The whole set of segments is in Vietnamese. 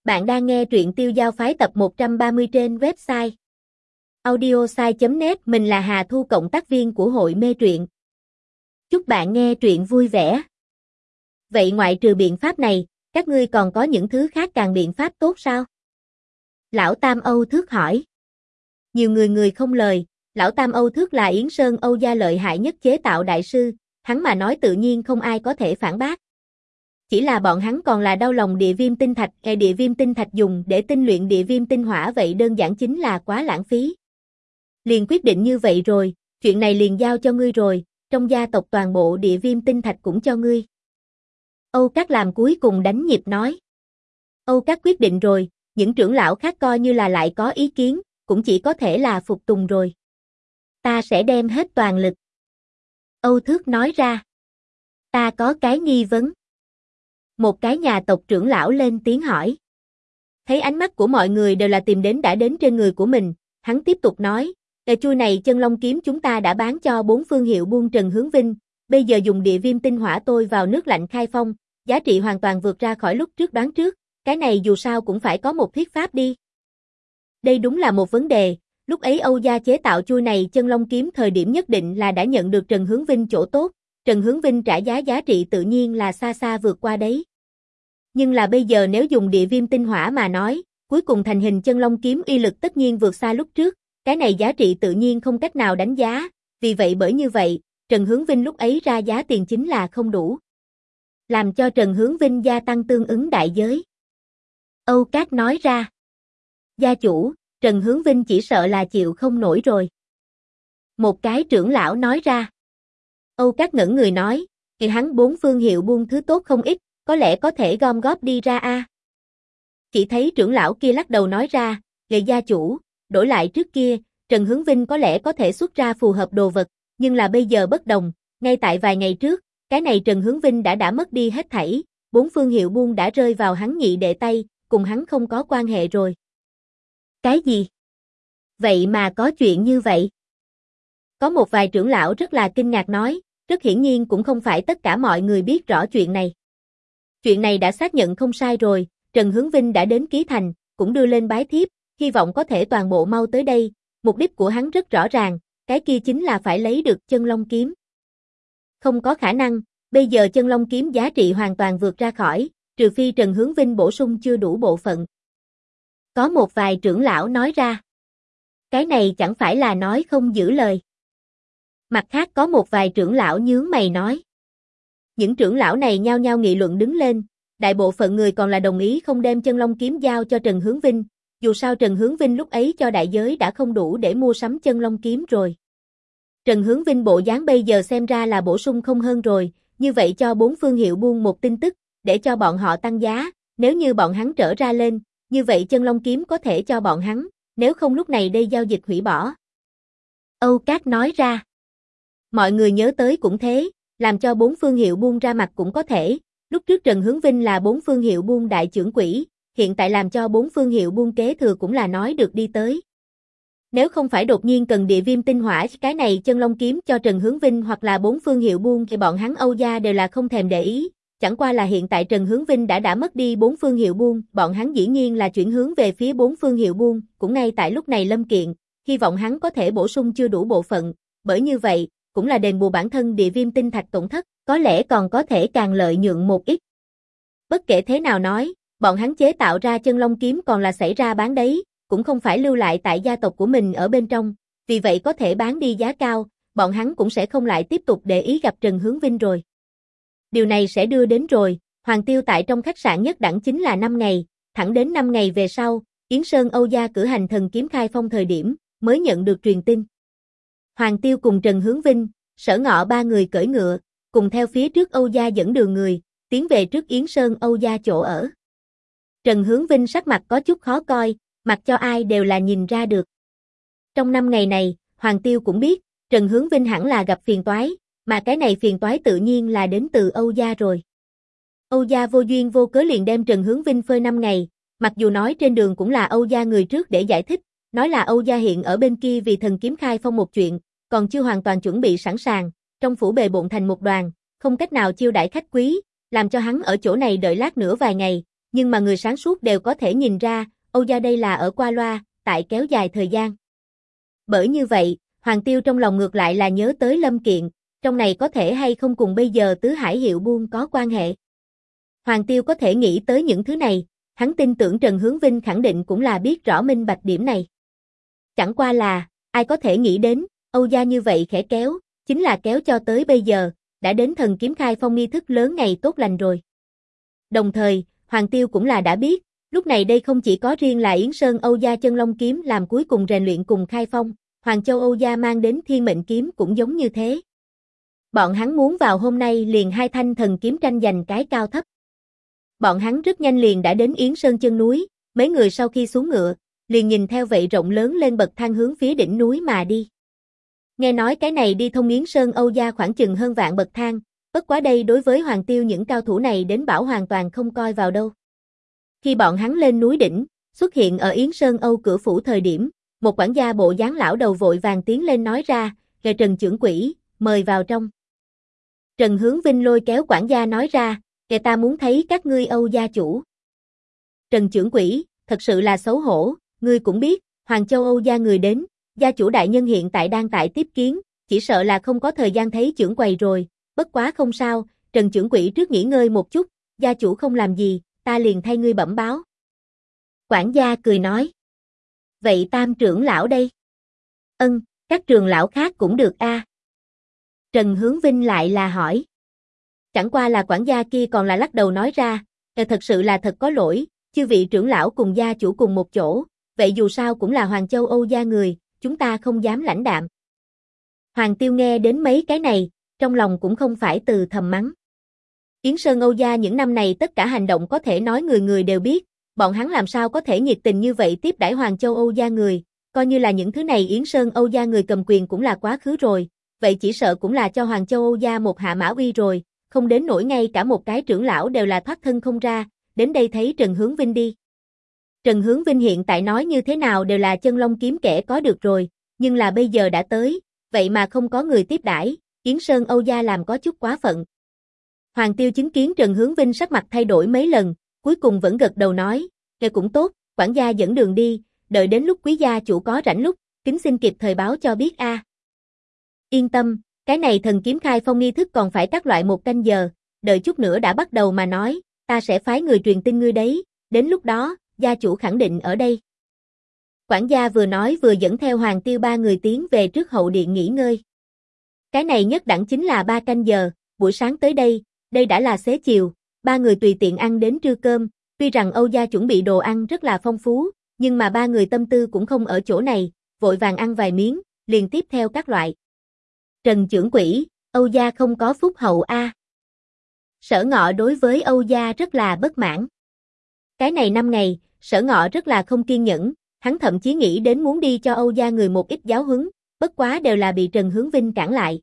Bạn đang nghe truyện Tiêu Giao Phái tập 130 trên website audiosai.net. Mình là Hà Thu, cộng tác viên của hội mê truyện. Chúc bạn nghe truyện vui vẻ. Vậy ngoại trừ biện pháp này, các ngươi còn có những thứ khác càng biện pháp tốt sao? Lão Tam Âu Thước hỏi. Nhiều người không lời. Lão Tam Âu Thước là Yến Sơn Âu gia lợi hại nhất chế tạo đại sư, hắn mà nói tự nhiên không ai có thể phản bác. Chỉ là bọn hắn còn là đau lòng địa viêm tinh thạch, địa viêm tinh thạch dùng để tinh luyện địa viêm tinh hỏa vậy đơn giản chính là quá lãng phí. Liền quyết định như vậy rồi, chuyện này liền giao cho ngươi rồi, trong gia tộc toàn bộ địa viêm tinh thạch cũng cho ngươi. Âu Cát làm cuối cùng đánh nhịp nói. Âu Cát quyết định rồi, những trưởng lão khác coi như là lại có ý kiến, cũng chỉ có thể là phục tùng rồi. Ta sẽ đem hết toàn lực. Âu Thước nói ra. Ta có cái nghi vấn. Một cái nhà tộc trưởng lão lên tiếng hỏi. Thấy ánh mắt của mọi người đều là tìm đến đã đến trên người của mình, hắn tiếp tục nói, chuôi này chân long kiếm chúng ta đã bán cho 4 phương hiệu buôn Trần Hướng Vinh, bây giờ dùng địa viêm tinh hỏa tôi vào nước lạnh khai phong, giá trị hoàn toàn vượt ra khỏi lúc trước đoán trước, cái này dù sao cũng phải có một thuyết pháp đi. Đây đúng là một vấn đề, lúc ấy Âu gia chế tạo chuôi này chân long kiếm thời điểm nhất định là đã nhận được Trần Hướng Vinh chỗ tốt, Trần Hướng Vinh trả giá trị tự nhiên là xa xa vượt qua đấy. Nhưng là bây giờ nếu dùng địa viêm tinh hỏa mà nói, cuối cùng thành hình chân long kiếm uy lực tất nhiên vượt xa lúc trước, cái này giá trị tự nhiên không cách nào đánh giá, vì vậy bởi như vậy, Trần Hướng Vinh lúc ấy ra giá tiền chính là không đủ. Làm cho Trần Hướng Vinh gia tăng tương ứng đại giới. Âu Cát nói ra. Gia chủ, Trần Hướng Vinh chỉ sợ là chịu không nổi rồi. Một cái trưởng lão nói ra. Âu Cát ngẩn người nói, thì hắn 4 phương hiệu buôn thứ tốt không ít, có lẽ có thể gom góp đi ra a. Chỉ thấy trưởng lão kia lắc đầu nói ra, gia chủ, đổi lại trước kia, Trần Hướng Vinh có lẽ có thể xuất ra phù hợp đồ vật, nhưng là bây giờ bất đồng, ngay tại vài ngày trước, cái này Trần Hướng Vinh đã mất đi hết thảy, 4 phương hiệu buôn đã rơi vào hắn nhị đệ tay, cùng hắn không có quan hệ rồi. Cái gì? Vậy mà có chuyện như vậy? Có một vài trưởng lão rất là kinh ngạc nói, rất hiển nhiên cũng không phải tất cả mọi người biết rõ chuyện này. Chuyện này đã xác nhận không sai rồi, Trần Hướng Vinh đã đến Ký Thành, cũng đưa lên bái thiếp, hy vọng có thể toàn bộ mau tới đây, mục đích của hắn rất rõ ràng, cái kia chính là phải lấy được chân long kiếm. Không có khả năng, bây giờ chân long kiếm giá trị hoàn toàn vượt ra khỏi, trừ phi Trần Hướng Vinh bổ sung chưa đủ bộ phận. Có một vài trưởng lão nói ra. Cái này chẳng phải là nói không giữ lời. Mặt khác có một vài trưởng lão nhướng mày nói. Những trưởng lão này nhao nhao nghị luận đứng lên, đại bộ phận người còn là đồng ý không đem chân long kiếm giao cho Trần Hướng Vinh, dù sao Trần Hướng Vinh lúc ấy cho đại giới đã không đủ để mua sắm chân long kiếm rồi. Trần Hướng Vinh bộ dáng bây giờ xem ra là bổ sung không hơn rồi, như vậy cho 4 phương hiệu buôn một tin tức, để cho bọn họ tăng giá, nếu như bọn hắn trở ra lên, như vậy chân long kiếm có thể cho bọn hắn, nếu không lúc này đây giao dịch hủy bỏ. Âu Cát nói ra. Mọi người nhớ tới cũng thế, làm cho 4 phương hiệu buôn ra mặt cũng có thể, lúc trước Trần Hướng Vinh là 4 phương hiệu buôn đại trưởng quỹ, hiện tại làm cho 4 phương hiệu buôn kế thừa cũng là nói được đi tới. Nếu không phải đột nhiên cần địa viêm tinh hỏa cái này chân long kiếm cho Trần Hướng Vinh hoặc là 4 phương hiệu buôn thì bọn hắn Âu gia đều là không thèm để ý, chẳng qua là hiện tại Trần Hướng Vinh đã mất đi 4 phương hiệu buôn, bọn hắn dĩ nhiên là chuyển hướng về phía 4 phương hiệu buôn, cũng ngay tại lúc này lâm kiện, hy vọng hắn có thể bổ sung chưa đủ bộ phận, bởi như vậy, cũng là đền bù bản thân địa viêm tinh thạch tổn thất, có lẽ còn có thể càng lợi nhuận một ít. Bất kể thế nào nói, bọn hắn chế tạo ra chân long kiếm còn là xảy ra bán đấy, cũng không phải lưu lại tại gia tộc của mình ở bên trong, vì vậy có thể bán đi giá cao, bọn hắn cũng sẽ không lại tiếp tục để ý gặp Trần Hướng Vinh rồi. Điều này sẽ đưa đến rồi, Hoàng Tiêu tại trong khách sạn nhất đẳng chính là 5 ngày, thẳng đến 5 ngày về sau, Yến Sơn Âu gia cử hành thần kiếm khai phong thời điểm, mới nhận được truyền tin. Hoàng Tiêu cùng Trần Hướng Vinh, Sở Ngọ 3 người cưỡi ngựa, cùng theo phía trước Âu gia dẫn đường người, tiến về trước Yến Sơn Âu gia chỗ ở. Trần Hướng Vinh sắc mặt có chút khó coi, mặc cho ai đều là nhìn ra được. Trong 5 ngày này, Hoàng Tiêu cũng biết, Trần Hướng Vinh hẳn là gặp phiền toái, mà cái này phiền toái tự nhiên là đến từ Âu gia rồi. Âu gia vô duyên vô cớ liền đem Trần Hướng Vinh phơi 5 ngày, mặc dù nói trên đường cũng là Âu gia người trước để giải thích, nói là Âu gia hiện ở bên kia vì thần kiếm khai phong một chuyện, còn chưa hoàn toàn chuẩn bị sẵn sàng, trong phủ bề bộn thành một đoàn, không cách nào chiêu đãi khách quý, làm cho hắn ở chỗ này đợi lát nữa vài ngày, nhưng mà người sáng suốt đều có thể nhìn ra, Âu gia đây là ở qua loa, tại kéo dài thời gian. Bởi như vậy, Hoàng Tiêu trong lòng ngược lại là nhớ tới Lâm Kiện, trong này có thể hay không cùng bây giờ Tứ Hải Hiệu Buôn có quan hệ. Hoàng Tiêu có thể nghĩ tới những thứ này, hắn tin tưởng Trần Hướng Vinh khẳng định cũng là biết rõ minh bạch điểm này. Chẳng qua là, ai có thể nghĩ đến, Âu gia như vậy khẽ kéo, chính là kéo cho tới bây giờ, đã đến thần kiếm khai phong nghi thức lớn ngày tốt lành rồi. Đồng thời, Hoàng Tiêu cũng là đã biết, lúc này đây không chỉ có riêng là Yến Sơn Âu gia chân long kiếm làm cuối cùng rèn luyện cùng khai phong, Hoàng Châu Âu gia mang đến thiên mệnh kiếm cũng giống như thế. Bọn hắn muốn vào hôm nay liền hai thanh thần kiếm tranh giành cái cao thấp. Bọn hắn rất nhanh liền đã đến Yến Sơn chân núi, mấy người sau khi xuống ngựa, liền nhìn theo vậy rộng lớn lên bậc thang hướng phía đỉnh núi mà đi. Nghe nói cái này đi thông Yến Sơn Âu gia khoảng chừng hơn vạn bậc thang, bất quá đây đối với Hoàng Tiêu những cao thủ này đến bảo hoàn toàn không coi vào đâu. Khi bọn hắn lên núi đỉnh, xuất hiện ở Yến Sơn Âu cửa phủ thời điểm, một quản gia bộ dáng lão đầu vội vàng tiến lên nói ra, "Kìa Trần trưởng quỹ, mời vào trong." Trần Hướng Vinh lôi kéo quản gia nói ra, "Kìa ta muốn thấy các ngươi Âu gia chủ." Trần trưởng quỹ, thật sự là xấu hổ, ngươi cũng biết, Hoàng Châu Âu gia người đến, gia chủ đại nhân hiện tại đang tại tiếp kiến, chỉ sợ là không có thời gian thấy trưởng quầy rồi, bất quá không sao, Trần trưởng quỹ trước nghỉ ngơi một chút, gia chủ không làm gì, ta liền thay ngươi bẩm báo. Quản gia cười nói, "Vậy Tam trưởng lão đây?" "Ân, các trường lão khác cũng được a." Trần Hướng Vinh lại là hỏi. Chẳng qua là quản gia kia còn là lắc đầu nói ra, Thật sự là thật có lỗi, chư vị trưởng lão cùng gia chủ cùng một chỗ, vậy dù sao cũng là Hoàng Châu Âu gia người, chúng ta không dám lãnh đạm." Hoàng Tiêu nghe đến mấy cái này, trong lòng cũng không phải từ thầm mắng. Yến Sơn Âu gia những năm này tất cả hành động có thể nói người người đều biết, bọn hắn làm sao có thể nhiệt tình như vậy tiếp đãi Hoàng Châu Âu gia người, coi như là những thứ này Yến Sơn Âu gia người cầm quyền cũng là quá khứ rồi, vậy chỉ sợ cũng là cho Hoàng Châu Âu gia một hạ mã uy rồi, không đến nỗi ngay cả một cái trưởng lão đều là thoát thân không ra, đến đây thấy Trần Hướng Vinh đi. Trần Hướng Vinh hiện tại nói như thế nào đều là chân long kiếm kẻ có được rồi, nhưng là bây giờ đã tới, vậy mà không có người tiếp đãi, Yến Sơn Âu gia làm có chút quá phận. Hoàng Tiêu chứng kiến Trần Hướng Vinh sắc mặt thay đổi mấy lần, cuối cùng vẫn gật đầu nói, "Kìa cũng tốt, quản gia dẫn đường đi, đợi đến lúc quý gia chủ có rảnh lúc, kính xin kịp thời báo cho biết a." "Yên tâm, cái này thần kiếm khai phong nghi thức còn phải các loại 1 canh giờ, đợi chút nữa đã bắt đầu mà nói, ta sẽ phái người truyền tin ngươi đấy, đến lúc đó, gia chủ khẳng định ở đây." Quản gia vừa nói vừa dẫn theo Hoàng Tiêu 3 người tiến về trước hậu điện nghỉ ngơi. Cái này nhất đẳng chính là 3 canh giờ, buổi sáng tới đây đã là xế chiều, 3 người tùy tiện ăn đến trưa cơm, tuy rằng Âu gia chuẩn bị đồ ăn rất là phong phú, nhưng mà 3 người tâm tư cũng không ở chỗ này, vội vàng ăn vài miếng, liền tiếp theo các loại. "Trần trưởng quỹ, Âu gia không có phúc hậu a." Sở Ngọ đối với Âu gia rất là bất mãn. Cái này 5 ngày, Sở Ngọ rất là không kiên nhẫn, hắn thậm chí nghĩ đến muốn đi cho Âu gia người một ít giáo huấn, bất quá đều là bị Trần Hướng Vinh cản lại.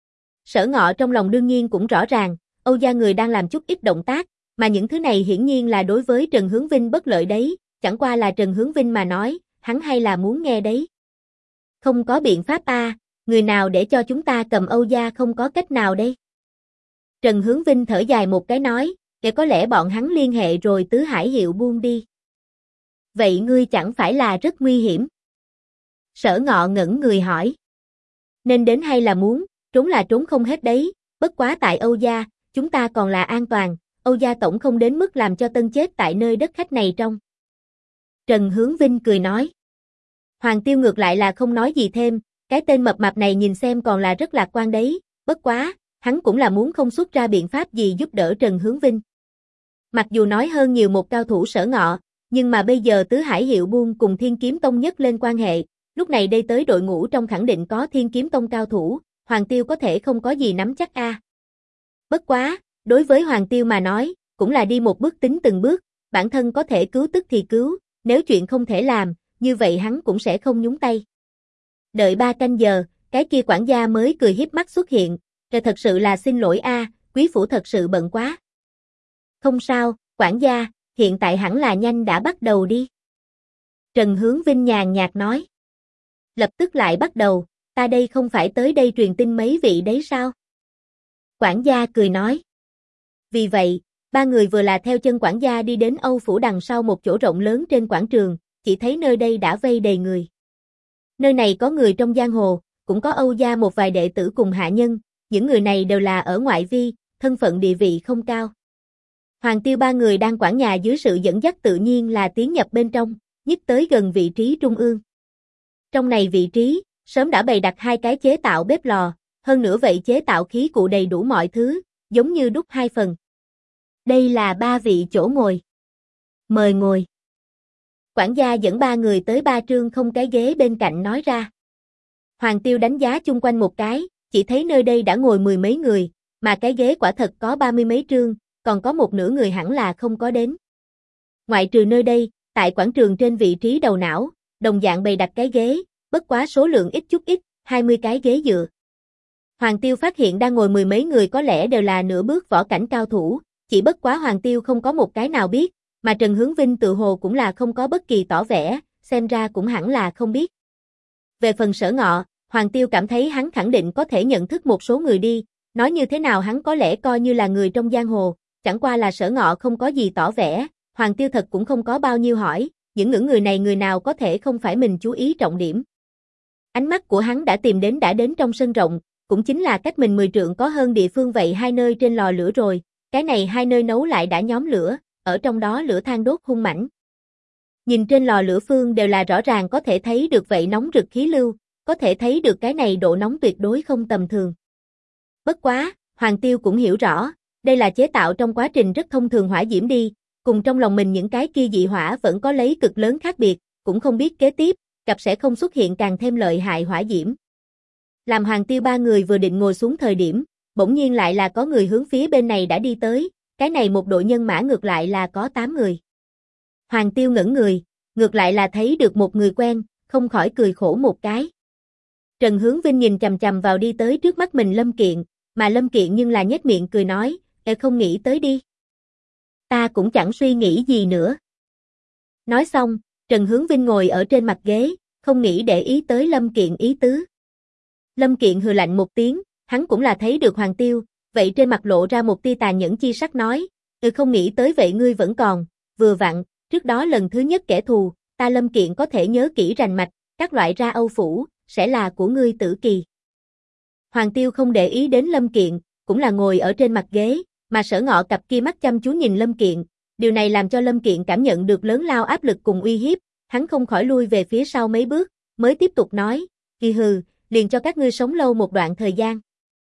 Sở Ngọ trong lòng đương nhiên cũng rõ ràng, Âu gia người đang làm chút ít động tác, mà những thứ này hiển nhiên là đối với Trần Hướng Vinh bất lợi đấy, chẳng qua là Trần Hướng Vinh mà nói, hắn hay là muốn nghe đấy. "Không có biện pháp a, người nào để cho chúng ta cầm Âu gia không có cách nào đây?" Trần Hướng Vinh thở dài một cái nói, "Để có lẽ bọn hắn liên hệ rồi Tứ Hải Hiệu Buôn đi." "Vậy ngươi chẳng phải là rất nguy hiểm?" Sở Ngọ ngẩn người hỏi. "Nên đến hay là muốn, trốn là trốn không hết đấy, bất quá tại Âu gia, chúng ta còn là an toàn, Âu gia tổng không đến mức làm cho Tân chết tại nơi đất khách này trong." Trần Hướng Vinh cười nói. Hoàng Tiêu ngược lại là không nói gì thêm, cái tên mập mạp này nhìn xem còn là rất lạc quan đấy, bất quá, hắn cũng là muốn không xuất ra biện pháp gì giúp đỡ Trần Hướng Vinh. Mặc dù nói hơn nhiều một cao thủ Sở Ngọ, nhưng mà bây giờ Tứ Hải Hiệu Buôn cùng Thiên Kiếm Tông nhất lên quan hệ, lúc này đây tới đội ngũ trong khẳng định có Thiên Kiếm Tông cao thủ, Hoàng Tiêu có thể không có gì nắm chắc a. Bất quá, đối với Hoàng Tiêu mà nói, cũng là đi một bước tính từng bước, bản thân có thể cứu tức thì cứu, nếu chuyện không thể làm, như vậy hắn cũng sẽ không nhúng tay. Đợi 3 canh giờ, cái kia quản gia mới cười hiếp mắt xuất hiện, thật sự là xin lỗi a, quý phủ thật sự bận quá." "Không sao, quản gia, hiện tại hẳn là nhanh đã bắt đầu đi." Trần Hướng Vinh nhàn nhạt nói. "Lập tức lại bắt đầu, ta đây không phải tới đây truyền tin mấy vị đấy sao?" Quản gia cười nói. "Vì vậy, Ba người vừa là theo chân quản gia đi đến Âu phủ đằng sau một chỗ rộng lớn trên quảng trường, chỉ thấy nơi đây đã vây đầy người. Nơi này có người trong giang hồ, cũng có Âu gia một vài đệ tử cùng hạ nhân, những người này đều là ở ngoại vi, thân phận địa vị không cao. Hoàng Tiêu ba người đang quản nhà dưới sự dẫn dắt tự nhiên là tiến nhập bên trong, nhích tới gần vị trí trung ương. Trong này vị trí, sớm đã bày đặt hai cái chế tạo bếp lò, hơn nữa vậy chế tạo khí cụ đầy đủ mọi thứ, giống như đúc hai phần. Đây là ba vị chỗ ngồi. Mời ngồi. Quản gia dẫn ba người tới ba trương không cái ghế bên cạnh nói ra. Hoàng Tiêu đánh giá chung quanh một cái, chỉ thấy nơi đây đã ngồi mười mấy người, mà cái ghế quả thật có 30 mấy trương, còn có một nửa người hẳn là không có đến. Ngoại trừ nơi đây, tại quảng trường trên vị trí đầu não, đồng dạng bày đặt cái ghế, bất quá số lượng ít chút ít, 20 cái ghế dựa. Hoàng Tiêu phát hiện đang ngồi mười mấy người có lẽ đều là nửa bước võ cảnh cao thủ, chỉ bất quá Hoàng Tiêu không có một cái nào biết, mà Trần Hướng Vinh tự hồ cũng là không có bất kỳ tỏ vẻ, xem ra cũng hẳn là không biết. Về phần Sở Ngọ, Hoàng Tiêu cảm thấy hắn khẳng định có thể nhận thức một số người đi, nói như thế nào hắn có lẽ coi như là người trong giang hồ, chẳng qua là Sở Ngọ không có gì tỏ vẻ, Hoàng Tiêu thật cũng không có bao nhiêu hỏi, những người này người nào có thể không phải mình chú ý trọng điểm. Ánh mắt của hắn đã tìm đến trong sân rộng, cũng chính là cách mình 10 trượng có hơn địa phương vậy hai nơi trên lò lửa rồi, cái này hai nơi nấu lại đã nhóm lửa, ở trong đó lửa than đốt hung mãnh. Nhìn trên lò lửa phương đều là rõ ràng có thể thấy được vậy nóng rực khí lưu, có thể thấy được cái này độ nóng tuyệt đối không tầm thường. Bất quá, Hoàng Tiêu cũng hiểu rõ, đây là chế tạo trong quá trình rất thông thường hỏa diễm đi, cùng trong lòng mình những cái kia dị hỏa vẫn có lấy cực lớn khác biệt, cũng không biết kế tiếp, gặp sẽ không xuất hiện càng thêm lợi hại hỏa diễm. Làm Hoàng Tiêu ba người vừa định ngồi xuống thời điểm, bỗng nhiên lại là có người hướng phía bên này đã đi tới, cái này một đội nhân mã ngược lại là có 8 người. Hoàng Tiêu ngẩn người, ngược lại là thấy được một người quen, không khỏi cười khổ một cái. Trần Hướng Vinh nhìn chằm chằm vào đi tới trước mắt mình Lâm Kiện, mà Lâm Kiện nhưng là nhếch miệng cười nói, không nghĩ tới đi. Ta cũng chẳng suy nghĩ gì nữa. Nói xong, Trần Hướng Vinh ngồi ở trên mặt ghế, không nghĩ để ý tới Lâm Kiện ý tứ. Lâm Kiện hừ lạnh một tiếng, hắn cũng là thấy được Hoàng Tiêu, vậy trên mặt lộ ra một tia tàn nhẫn chi sắc nói, không nghĩ tới vậy ngươi vẫn còn, vừa vặn, trước đó lần thứ nhất kẻ thù, ta Lâm Kiện có thể nhớ kỹ rành mạch, các loại ra Âu phủ, sẽ là của ngươi Tử Kỳ. Hoàng Tiêu không để ý đến Lâm Kiện, cũng là ngồi ở trên mặt ghế, mà Sở Ngọ cặp kia mắt chăm chú nhìn Lâm Kiện, điều này làm cho Lâm Kiện cảm nhận được lớn lao áp lực cùng uy hiếp, hắn không khỏi lui về phía sau mấy bước, mới tiếp tục nói, kỳ hừ, liền cho các ngươi sống lâu một đoạn thời gian.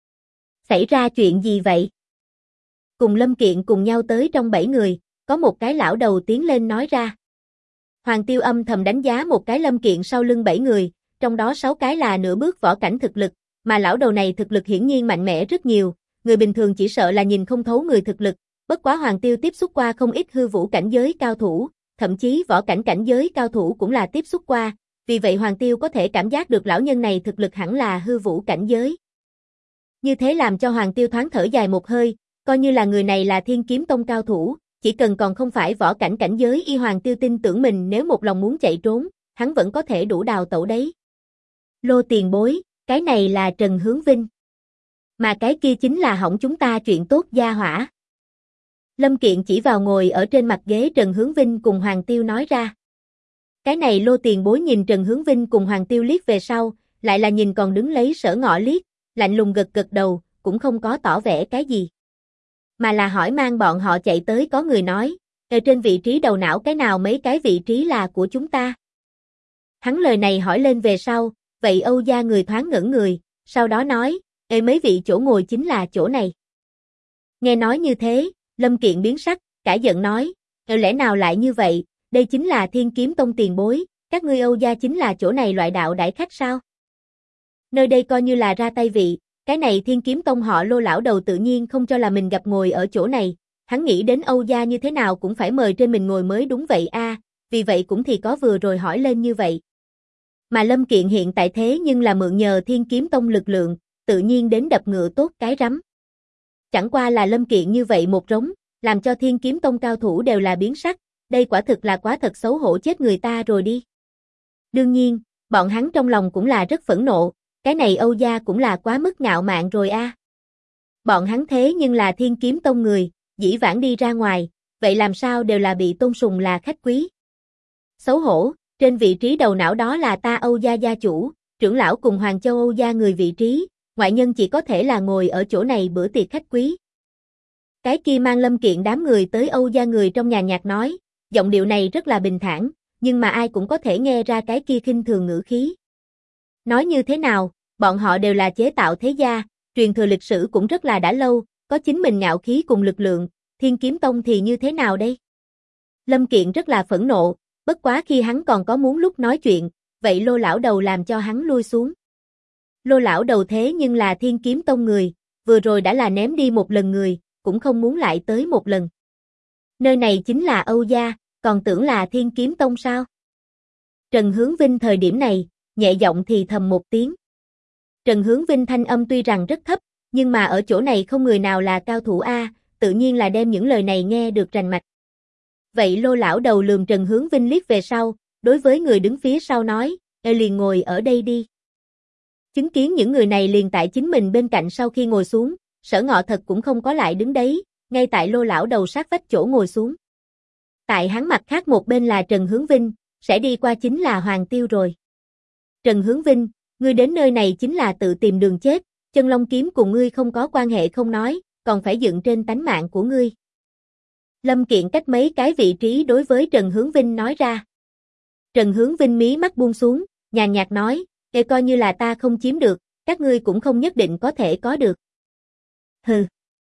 Xảy ra chuyện gì vậy? Cùng Lâm Kiện cùng nhau tới trong 7 người, có một cái lão đầu tiến lên nói ra. Hoàng Tiêu âm thầm đánh giá một cái Lâm Kiện sau lưng 7 người, trong đó 6 cái là nửa bước võ cảnh thực lực, mà lão đầu này thực lực hiển nhiên mạnh mẽ rất nhiều, người bình thường chỉ sợ là nhìn không thấu người thực lực, bất quá Hoàng Tiêu tiếp xúc qua không ít hư vũ cảnh giới cao thủ, thậm chí võ cảnh cảnh giới cao thủ cũng là tiếp xúc qua, vì vậy Hoàng Tiêu có thể cảm giác được lão nhân này thực lực hẳn là hư vũ cảnh giới. Như thế làm cho Hoàng Tiêu thoáng thở dài một hơi, coi như là người này là Thiên Kiếm Tông cao thủ, chỉ cần còn không phải võ cảnh cảnh giới y Hoàng Tiêu tin tưởng mình nếu một lòng muốn chạy trốn, hắn vẫn có thể đủ đào tẩu đấy. Lô tiền bối, cái này là Trần Hướng Vinh. Mà cái kia chính là hỏng chúng ta chuyện tốt gia hỏa. Lâm Kiện chỉ vào ngồi ở trên mặt ghế Trần Hướng Vinh cùng Hoàng Tiêu nói ra. Cái này Lô tiền bối nhìn Trần Hướng Vinh cùng Hoàng Tiêu liếc về sau, lại là nhìn còn đứng lấy Sở Ngọ liếc, lạnh lùng gật gật đầu, cũng không có tỏ vẻ cái gì. Mà là hỏi mang bọn họ chạy tới có người nói, ở trên vị trí đầu não cái nào mấy cái vị trí là của chúng ta. Hắn lời này hỏi lên về sau, vậy Âu gia người thoáng ngẩn người, sau đó nói, mấy vị chỗ ngồi chính là chỗ này. Nghe nói như thế, Lâm Kiện biến sắc, cả giận nói, lẽ nào lại như vậy, đây chính là Thiên Kiếm Tông tiền bối, các ngươi Âu gia chính là chỗ này loại đạo đại khách sao? Nơi đây coi như là ra tay vị, cái này Thiên Kiếm Tông họ Lô lão đầu tự nhiên không cho là mình gặp ngồi ở chỗ này, hắn nghĩ đến Âu gia như thế nào cũng phải mời trên mình ngồi mới đúng vậy a, vì vậy cũng thì có vừa rồi hỏi lên như vậy. Mà Lâm Kiện hiện tại thế nhưng là mượn nhờ Thiên Kiếm Tông lực lượng, tự nhiên đến đập ngựa tốt cái rắm. Chẳng qua là Lâm Kiện như vậy một rống, làm cho Thiên Kiếm Tông cao thủ đều là biến sắc, đây quả thực là quá thật xấu hổ chết người ta rồi đi. Đương nhiên, bọn hắn trong lòng cũng là rất phẫn nộ, cái này Âu gia cũng là quá mức ngạo mạn rồi a. Bọn hắn thế nhưng là Thiên Kiếm Tông người, dĩ vãng đi ra ngoài, vậy làm sao đều là bị tôn sùng là khách quý. Xấu hổ, trên vị trí đầu não đó là ta Âu gia gia chủ, trưởng lão cùng Hoàng Châu Âu gia người vị trí, ngoại nhân chỉ có thể là ngồi ở chỗ này bữa tiệc khách quý. Cái kia mang Lâm Kiện đám người tới Âu gia người trong nhà nhạc nói, giọng điệu này rất là bình thản, nhưng mà ai cũng có thể nghe ra cái kia khinh thường ngữ khí. Nói như thế nào, bọn họ đều là chế tạo thế gia, truyền thừa lịch sử cũng rất là đã lâu, có chính mình ngạo khí cùng lực lượng, Thiên Kiếm Tông thì như thế nào đây? Lâm Kiện rất là phẫn nộ, bất quá khi hắn còn có muốn lúc nói chuyện, vậy Lô lão đầu làm cho hắn lui xuống. Lô lão đầu thế nhưng là Thiên Kiếm Tông người, vừa rồi đã là ném đi một lần người, cũng không muốn lại tới một lần. Nơi này chính là Âu gia, còn tưởng là Thiên Kiếm Tông sao? Trần Hướng Vinh thời điểm này, nhẹ giọng thì thầm một tiếng. Trần Hướng Vinh thanh âm tuy rằng rất thấp, nhưng mà ở chỗ này không người nào là cao thủ a, tự nhiên là đem những lời này nghe được rành mạch. Vậy Lô lão đầu lườm Trần Hướng Vinh liếc về sau, đối với người đứng phía sau nói, liền ngồi ở đây đi. Chứng kiến những người này liền tại chính mình bên cạnh sau khi ngồi xuống, Sở Ngọ Thật cũng không có lại đứng đấy, ngay tại Lô lão đầu sát vách chỗ ngồi xuống. Tại hắn mặt khác một bên là Trần Hướng Vinh, sẽ đi qua chính là Hoàng Tiêu rồi. Trần Hướng Vinh, ngươi đến nơi này chính là tự tìm đường chết, Chân Long kiếm cùng ngươi không có quan hệ không nói, còn phải dựng trên tánh mạng của ngươi. Lâm Kiện cách mấy cái vị trí đối với Trần Hướng Vinh nói ra. Trần Hướng Vinh mí mắt buông xuống, nhàn nhạt nói, coi như là ta không chiếm được, các ngươi cũng không nhất định có thể có được. Hừ.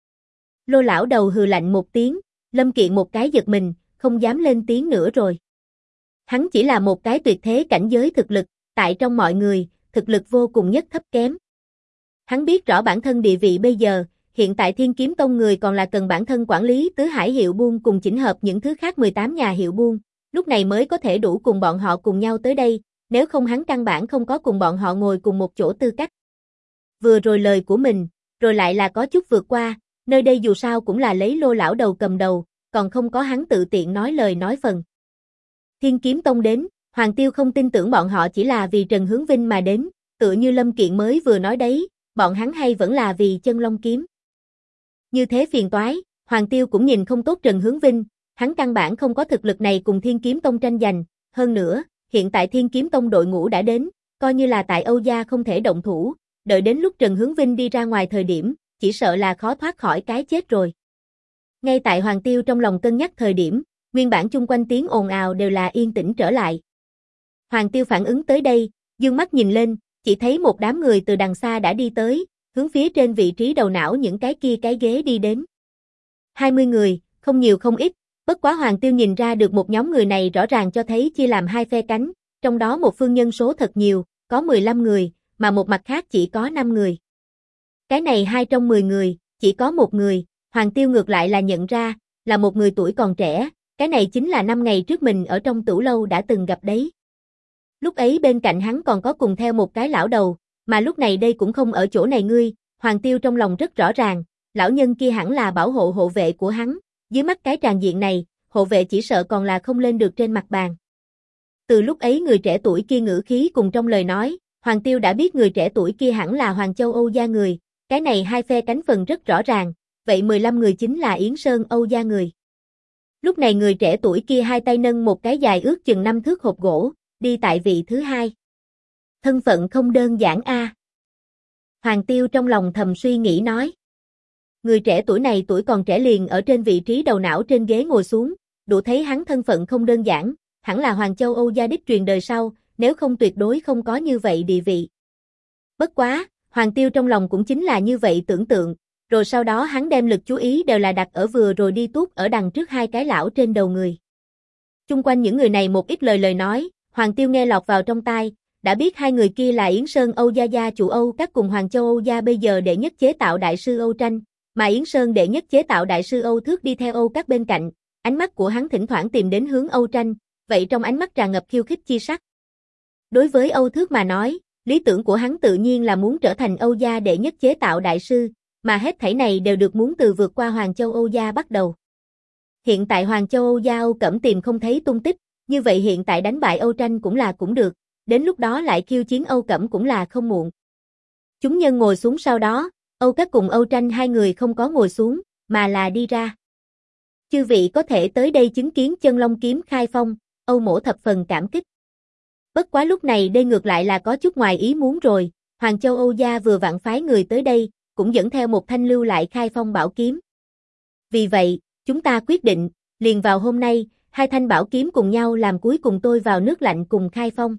Lô lão đầu hừ lạnh một tiếng, Lâm Kiện một cái giật mình, không dám lên tiếng nữa rồi. Hắn chỉ là một cái tuyệt thế cảnh giới thực lực, tại trong mọi người, thực lực vô cùng nhất thấp kém. Hắn biết rõ bản thân địa vị bây giờ, hiện tại Thiên Kiếm Tông người còn là cần bản thân quản lý tứ hải hiệu buôn cùng chỉnh hợp những thứ khác 18 nhà hiệu buôn, lúc này mới có thể đủ cùng bọn họ cùng nhau tới đây, nếu không hắn căn bản không có cùng bọn họ ngồi cùng một chỗ tư cách. Vừa rồi lời của mình, rồi lại là có chút vượt qua, nơi đây dù sao cũng là lấy Lô lão đầu cầm đầu, còn không có hắn tự tiện nói lời nói phần. Thiên Kiếm Tông đến, Hoàng Tiêu không tin tưởng bọn họ chỉ là vì Trần Hướng Vinh mà đến, tựa như Lâm Kiện mới vừa nói đấy, bọn hắn hay vẫn là vì Chân Long kiếm. Như thế phiền toái, Hoàng Tiêu cũng nhìn không tốt Trần Hướng Vinh, hắn căn bản không có thực lực này cùng Thiên Kiếm Tông tranh giành, hơn nữa, hiện tại Thiên Kiếm Tông đội ngũ đã đến, coi như là tại Âu gia không thể động thủ, đợi đến lúc Trần Hướng Vinh đi ra ngoài thời điểm, chỉ sợ là khó thoát khỏi cái chết rồi. Ngay tại Hoàng Tiêu trong lòng cân nhắc thời điểm, nguyên bản chung quanh tiếng ồn ào đều là yên tĩnh trở lại. Hoàng Tiêu phản ứng tới đây, dương mắt nhìn lên, chỉ thấy một đám người từ đằng xa đã đi tới, hướng phía trên vị trí đầu não những cái kia cái ghế đi đến. 20 người, không nhiều không ít, bất quá Hoàng Tiêu nhìn ra được một nhóm người này rõ ràng cho thấy chia làm hai phe cánh, trong đó một phương nhân số thật nhiều, có 15 người, mà một mặt khác chỉ có 5 người. Cái này 2 trong 10 người, chỉ có một người, Hoàng Tiêu ngược lại là nhận ra, là một người tuổi còn trẻ, cái này chính là 5 ngày trước mình ở trong tửu lâu đã từng gặp đấy. Lúc ấy bên cạnh hắn còn có cùng theo một cái lão đầu, mà lúc này đây cũng không ở chỗ này ngươi, Hoàng Tiêu trong lòng rất rõ ràng, lão nhân kia hẳn là bảo hộ hộ vệ của hắn, dưới mắt cái tràng diện này, hộ vệ chỉ sợ còn là không lên được trên mặt bàn. Từ lúc ấy người trẻ tuổi kia ngữ khí cùng trong lời nói, Hoàng Tiêu đã biết người trẻ tuổi kia hẳn là Hoàng Châu Âu gia người, cái này hai phe cánh phần rất rõ ràng, vậy 15 người chính là Yến Sơn Âu gia người. Lúc này người trẻ tuổi kia hai tay nâng một cái dài ước chừng 5 thước hộp gỗ, đi tại vị thứ hai. Thân phận không đơn giản a. Hoàng Tiêu trong lòng thầm suy nghĩ nói. Người trẻ tuổi này tuổi còn trẻ liền ở trên vị trí đầu não trên ghế ngồi xuống, đủ thấy hắn thân phận không đơn giản, hẳn là Hoàng Châu Âu gia đích truyền đời sau, nếu không tuyệt đối không có như vậy địa vị. Bất quá, Hoàng Tiêu trong lòng cũng chính là như vậy tưởng tượng, rồi sau đó hắn đem lực chú ý đều là đặt ở vừa rồi đi tuốt ở đằng trước hai cái lão trên đầu người. Chung quanh những người này một ít lời nói, Hoàng Tiêu nghe lọt vào trong tai, đã biết hai người kia là Yến Sơn Âu gia gia chủ Âu các cùng Hoàng Châu Âu gia bây giờ đệ nhất chế tạo đại sư Âu Tranh, mà Yến Sơn đệ nhất chế tạo đại sư Âu Thước đi theo Âu các bên cạnh, ánh mắt của hắn thỉnh thoảng tìm đến hướng Âu Tranh, vậy trong ánh mắt tràn ngập khiêu khích chi sắc. Đối với Âu Thước mà nói, lý tưởng của hắn tự nhiên là muốn trở thành Âu gia đệ nhất chế tạo đại sư, mà hết thảy này đều được muốn từ vượt qua Hoàng Châu Âu gia bắt đầu. Hiện tại Hoàng Châu Âu gia Âu Cẩm tìm không thấy tung tích, như vậy hiện tại đánh bại Âu Tranh cũng được, đến lúc đó lại khiêu chiến Âu Cẩm cũng là không muộn. Chúng nhân ngồi xuống sau đó, Âu Các cùng Âu Tranh hai người không có ngồi xuống, mà là đi ra. Chư vị có thể tới đây chứng kiến chân long kiếm khai phong, Âu Mỗ thập phần cảm kích. Bất quá lúc này đây ngược lại là có chút ngoài ý muốn rồi, Hoàng Châu Âu gia vừa vặn phái người tới đây, cũng dẫn theo một thanh lưu lại khai phong bảo kiếm. Vì vậy, chúng ta quyết định, liền vào hôm nay, hai thanh bảo kiếm cùng nhau làm cuối cùng tôi vào nước lạnh cùng khai phong.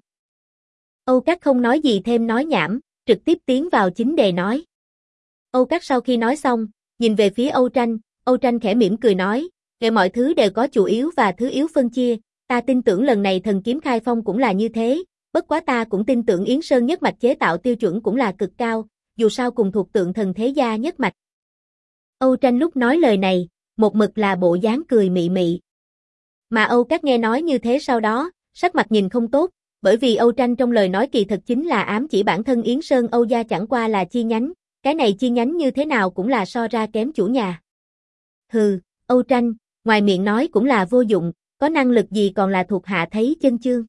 Âu Cát không nói gì thêm nói nhảm, trực tiếp tiến vào chính đề nói. Âu Cát sau khi nói xong, nhìn về phía Âu Tranh khẽ mỉm cười nói, để mọi thứ đều có chủ yếu và thứ yếu phân chia, ta tin tưởng lần này thần kiếm khai phong cũng là như thế, bất quá ta cũng tin tưởng Yến Sơn nhất mạch chế tạo tiêu chuẩn cũng là cực cao, dù sao cùng thuộc tượng thần thế gia nhất mạch. Âu Tranh lúc nói lời này, một mực là bộ dáng cười mị mị. Mà Âu Cát nghe nói như thế sau đó, sắc mặt nhìn không tốt, bởi vì Âu Tranh trong lời nói kỳ thật chính là ám chỉ bản thân Yến Sơn Âu gia chẳng qua là chi nhánh, cái này chi nhánh như thế nào cũng là so ra kém chủ nhà. Hừ, Âu Tranh, ngoài miệng nói cũng là vô dụng, có năng lực gì còn là thuộc hạ thấy chân chương.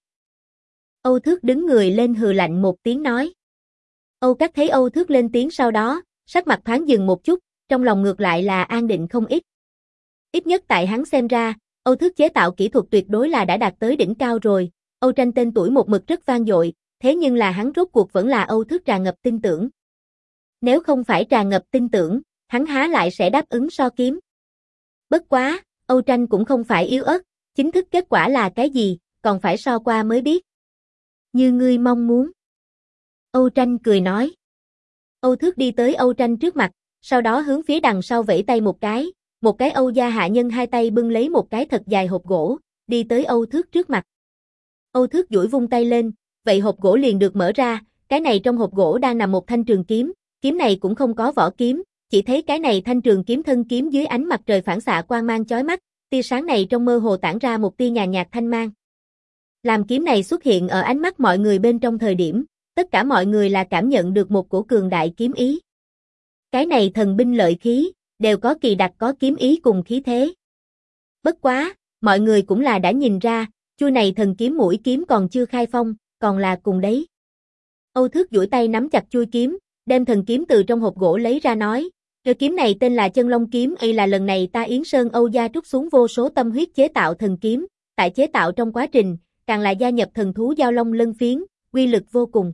Âu Thước đứng người lên hừ lạnh một tiếng nói. Âu Cát thấy Âu Thước lên tiếng sau đó, sắc mặt thoáng dừng một chút, trong lòng ngược lại là an định không ít. Ít nhất tại hắn xem ra, Âu Thước chế tạo kỹ thuật tuyệt đối là đã đạt tới đỉnh cao rồi, Âu Tranh tên tuổi một mực rất vang dội, thế nhưng là hắn rốt cuộc vẫn là Âu Thước tràn ngập tin tưởng. Nếu không phải tràn ngập tin tưởng, hắn há lại sẽ đáp ứng so kiếm. Bất quá, Âu Tranh cũng không phải yếu ớt, chính thức kết quả là cái gì, còn phải so qua mới biết. Như ngươi mong muốn. Âu Tranh cười nói. Âu Thước đi tới Âu Tranh trước mặt, sau đó hướng phía đằng sau vẫy tay một cái Âu gia hạ nhân hai tay bưng lấy một cái thật dài hộp gỗ, đi tới Âu Thước trước mặt. Âu Thước duỗi vung tay lên, vậy hộp gỗ liền được mở ra, cái này trong hộp gỗ đang nằm một thanh trường kiếm, kiếm này cũng không có vỏ kiếm, chỉ thấy cái này thanh trường kiếm thân kiếm dưới ánh mặt trời phản xạ quang mang chói mắt, tia sáng này trong mơ hồ tản ra một tia nhàn nhạt thanh mang. Làm kiếm này xuất hiện ở ánh mắt mọi người bên trong thời điểm, tất cả mọi người là cảm nhận được một cổ cường đại kiếm ý. Cái này thần binh lợi khí, đều có kỳ đặc có kiếm ý cùng khí thế. Bất quá, mọi người cũng là đã nhìn ra, chuôi này thần kiếm mũi kiếm còn chưa khai phong, còn là cùng đấy. Âu Thước duỗi tay nắm chặt chuôi kiếm, đem thần kiếm từ trong hộp gỗ lấy ra nói, cái kiếm này tên là chân long kiếm, y là lần này ta Yến Sơn Âu gia trút xuống vô số tâm huyết chế tạo thần kiếm, tại chế tạo trong quá trình, càng là gia nhập thần thú giao long lân phiến, uy lực vô cùng.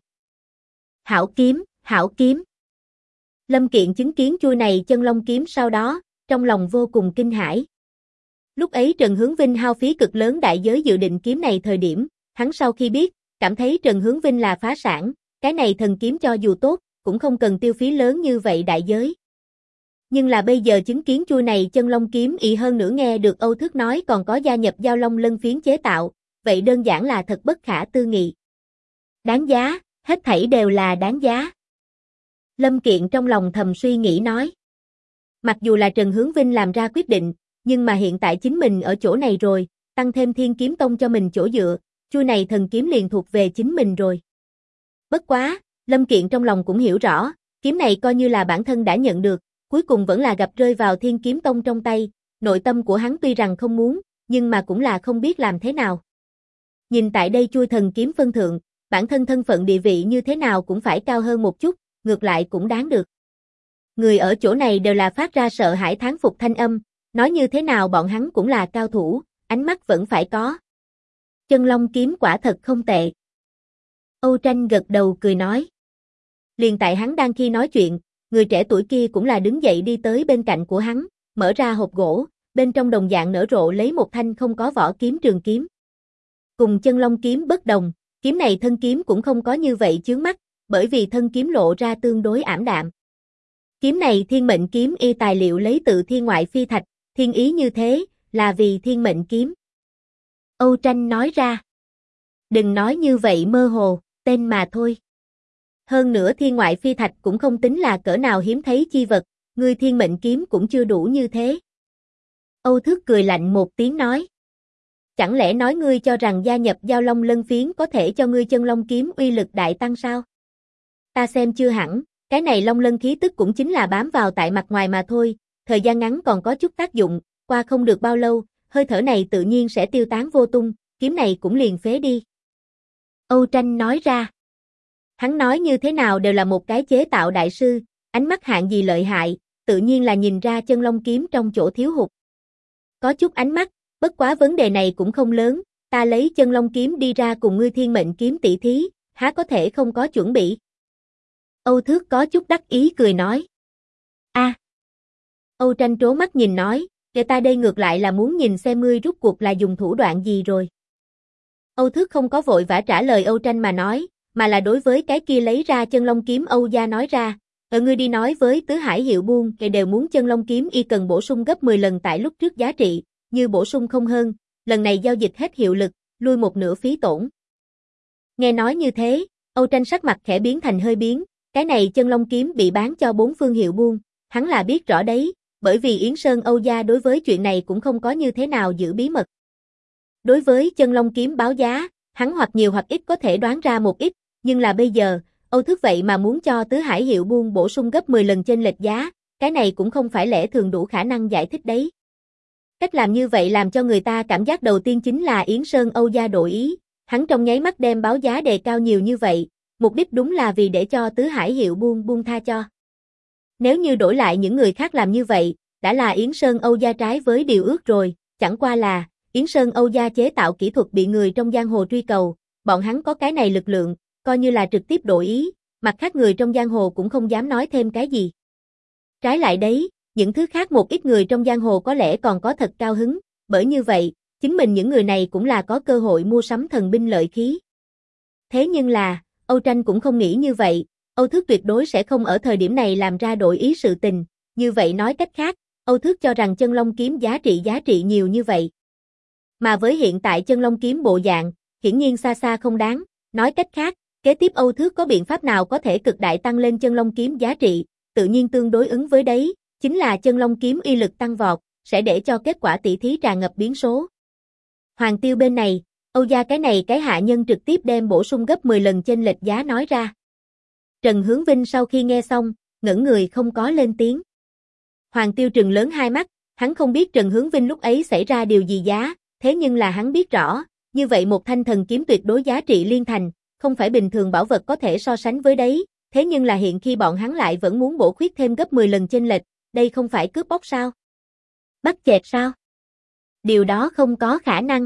Hảo kiếm, hảo kiếm. Lâm Kiện chứng kiến chuôi này chân long kiếm sau đó, trong lòng vô cùng kinh hãi. Lúc ấy Trần Hướng Vinh hao phí cực lớn đại giới dự định kiếm này thời điểm, hắn sau khi biết, cảm thấy Trần Hướng Vinh là phá sản, cái này thần kiếm cho dù tốt, cũng không cần tiêu phí lớn như vậy đại giới. Nhưng là bây giờ chứng kiến chuôi này chân long kiếm y hơn nữa nghe được Âu Thước nói còn có gia nhập giao long lân phiến chế tạo, vậy đơn giản là thật bất khả tư nghị. Đáng giá, hết thảy đều là đáng giá. Lâm Kiện trong lòng thầm suy nghĩ nói. Mặc dù là Trần Hướng Vinh làm ra quyết định, nhưng mà hiện tại chính mình ở chỗ này rồi, tăng thêm Thiên Kiếm Tông cho mình chỗ dựa, chuôi này thần kiếm liền thuộc về chính mình rồi. Bất quá, Lâm Kiện trong lòng cũng hiểu rõ, kiếm này coi như là bản thân đã nhận được, cuối cùng vẫn là gặp rơi vào Thiên Kiếm Tông trong tay, nội tâm của hắn tuy rằng không muốn, nhưng mà cũng là không biết làm thế nào. Nhìn tại đây chuôi thần kiếm phân thượng, bản thân thân phận địa vị như thế nào cũng phải cao hơn một chút, ngược lại cũng đáng được. Người ở chỗ này đều là phát ra sợ hãi thán phục thanh âm, nói như thế nào bọn hắn cũng là cao thủ, ánh mắt vẫn phải có. Chân long kiếm quả thật không tệ. Âu Tranh gật đầu cười nói. Liền tại hắn đang khi nói chuyện, người trẻ tuổi kia cũng là đứng dậy đi tới bên cạnh của hắn, mở ra hộp gỗ, bên trong đồng dạng nở rộ lấy một thanh không có vỏ kiếm trường kiếm. Cùng chân long kiếm bất đồng, kiếm này thân kiếm cũng không có như vậy chướng mắt, bởi vì thân kiếm lộ ra tương đối ảm đạm. Kiếm này thiên mệnh kiếm y tài liệu lấy tự thiên ngoại phi thạch, thiên ý như thế, là vì thiên mệnh kiếm. Âu Tranh nói ra. Đừng nói như vậy mơ hồ, tên mà thôi. Hơn nữa thiên ngoại phi thạch cũng không tính là cỡ nào hiếm thấy chi vật, ngươi thiên mệnh kiếm cũng chưa đủ như thế. Âu Thước cười lạnh một tiếng nói. Chẳng lẽ nói ngươi cho rằng gia nhập giao long lân phiến có thể cho ngươi chân long kiếm uy lực đại tăng sao? Ta xem chưa hẳn, cái này long lân khí tức cũng chính là bám vào tại mặt ngoài mà thôi, thời gian ngắn còn có chút tác dụng, qua không được bao lâu, hơi thở này tự nhiên sẽ tiêu tán vô tung, kiếm này cũng liền phế đi. Âu Tranh nói ra. Hắn nói như thế nào đều là một cái chế tạo đại sư, ánh mắt hạng gì lợi hại, tự nhiên là nhìn ra chân long kiếm trong chỗ thiếu hụt. có chút ánh mắt, bất quá vấn đề này cũng không lớn, ta lấy chân long kiếm đi ra cùng ngươi thiên mệnh kiếm tỷ thí, há có thể không có chuẩn bị. Âu Thước có chút đắc ý cười nói. A. Âu Tranh trố mắt nhìn nói, kể ta đây ngược lại là muốn nhìn xem ngươi rút cuộc là dùng thủ đoạn gì rồi. Âu Thước không có vội vã trả lời Âu Tranh mà nói, mà là đối với cái kia lấy ra chân long kiếm Âu gia nói ra, ngươi đi nói với Tứ Hải Hiệu Buôn, kẻ đều muốn chân long kiếm y cần bổ sung gấp 10 lần tại lúc trước giá trị, như bổ sung không hơn, lần này giao dịch hết hiệu lực, lui một nửa phí tổn. Nghe nói như thế, Âu Tranh sắc mặt khẽ biến thành hơi biến, cái này chân long kiếm bị bán cho 4 phương hiệu buôn, hắn là biết rõ đấy, bởi vì Yến Sơn Âu gia đối với chuyện này cũng không có như thế nào giữ bí mật. Đối với chân long kiếm báo giá, hắn hoặc nhiều hoặc ít có thể đoán ra một ít, nhưng là bây giờ, Âu Thước vậy mà muốn cho Tứ Hải Hiệu Buôn bổ sung gấp 10 lần chênh lệch giá, cái này cũng không phải lẽ thường đủ khả năng giải thích đấy. Cách làm như vậy làm cho người ta cảm giác đầu tiên chính là Yến Sơn Âu gia đổi ý, hắn trong nháy mắt đem báo giá đề cao nhiều như vậy, mục đích đúng là vì để cho Tứ Hải Hiệu Buôn buông tha cho. Nếu như đổi lại những người khác làm như vậy, đã là Yến Sơn Âu gia trái với điều ước rồi, chẳng qua là Yến Sơn Âu gia chế tạo kỹ thuật bị người trong giang hồ truy cầu, bọn hắn có cái này lực lượng, coi như là trực tiếp đổi ý, mặt khác người trong giang hồ cũng không dám nói thêm cái gì. Trái lại đấy, những thứ khác một ít người trong giang hồ có lẽ còn có thật cao hứng, bởi như vậy, chính mình những người này cũng là có cơ hội mua sắm thần binh lợi khí. Thế nhưng là, Âu Tranh cũng không nghĩ như vậy, Âu Thước tuyệt đối sẽ không ở thời điểm này làm ra đổi ý sự tình, như vậy nói cách khác, Âu Thước cho rằng chân long kiếm giá trị nhiều như vậy. Mà với hiện tại chân long kiếm bộ dạng, hiển nhiên xa xa không đáng, nói cách khác, kế tiếp Âu Thước có biện pháp nào có thể cực đại tăng lên chân long kiếm giá trị, tự nhiên tương đối ứng với đấy, chính là chân long kiếm uy lực tăng vọt, sẽ để cho kết quả tỷ thí tràn ngập biến số. Hoàng Tiêu bên này, Âu gia cái hạ nhân trực tiếp đem bổ sung gấp 10 lần chênh lệch giá nói ra. Trần Hướng Vinh sau khi nghe xong, ngẩn người không có lên tiếng. Hoàng Tiêu trừng lớn hai mắt, hắn không biết Trần Hướng Vinh lúc ấy xảy ra điều gì giá, thế nhưng là hắn biết rõ, như vậy một thanh thần kiếm tuyệt đối giá trị liên thành, không phải bình thường bảo vật có thể so sánh với đấy, thế nhưng là hiện khi bọn hắn lại vẫn muốn bổ khuyết thêm gấp 10 lần chênh lệch, đây không phải cướp bóc sao? Bắt chẹt sao? Điều đó không có khả năng.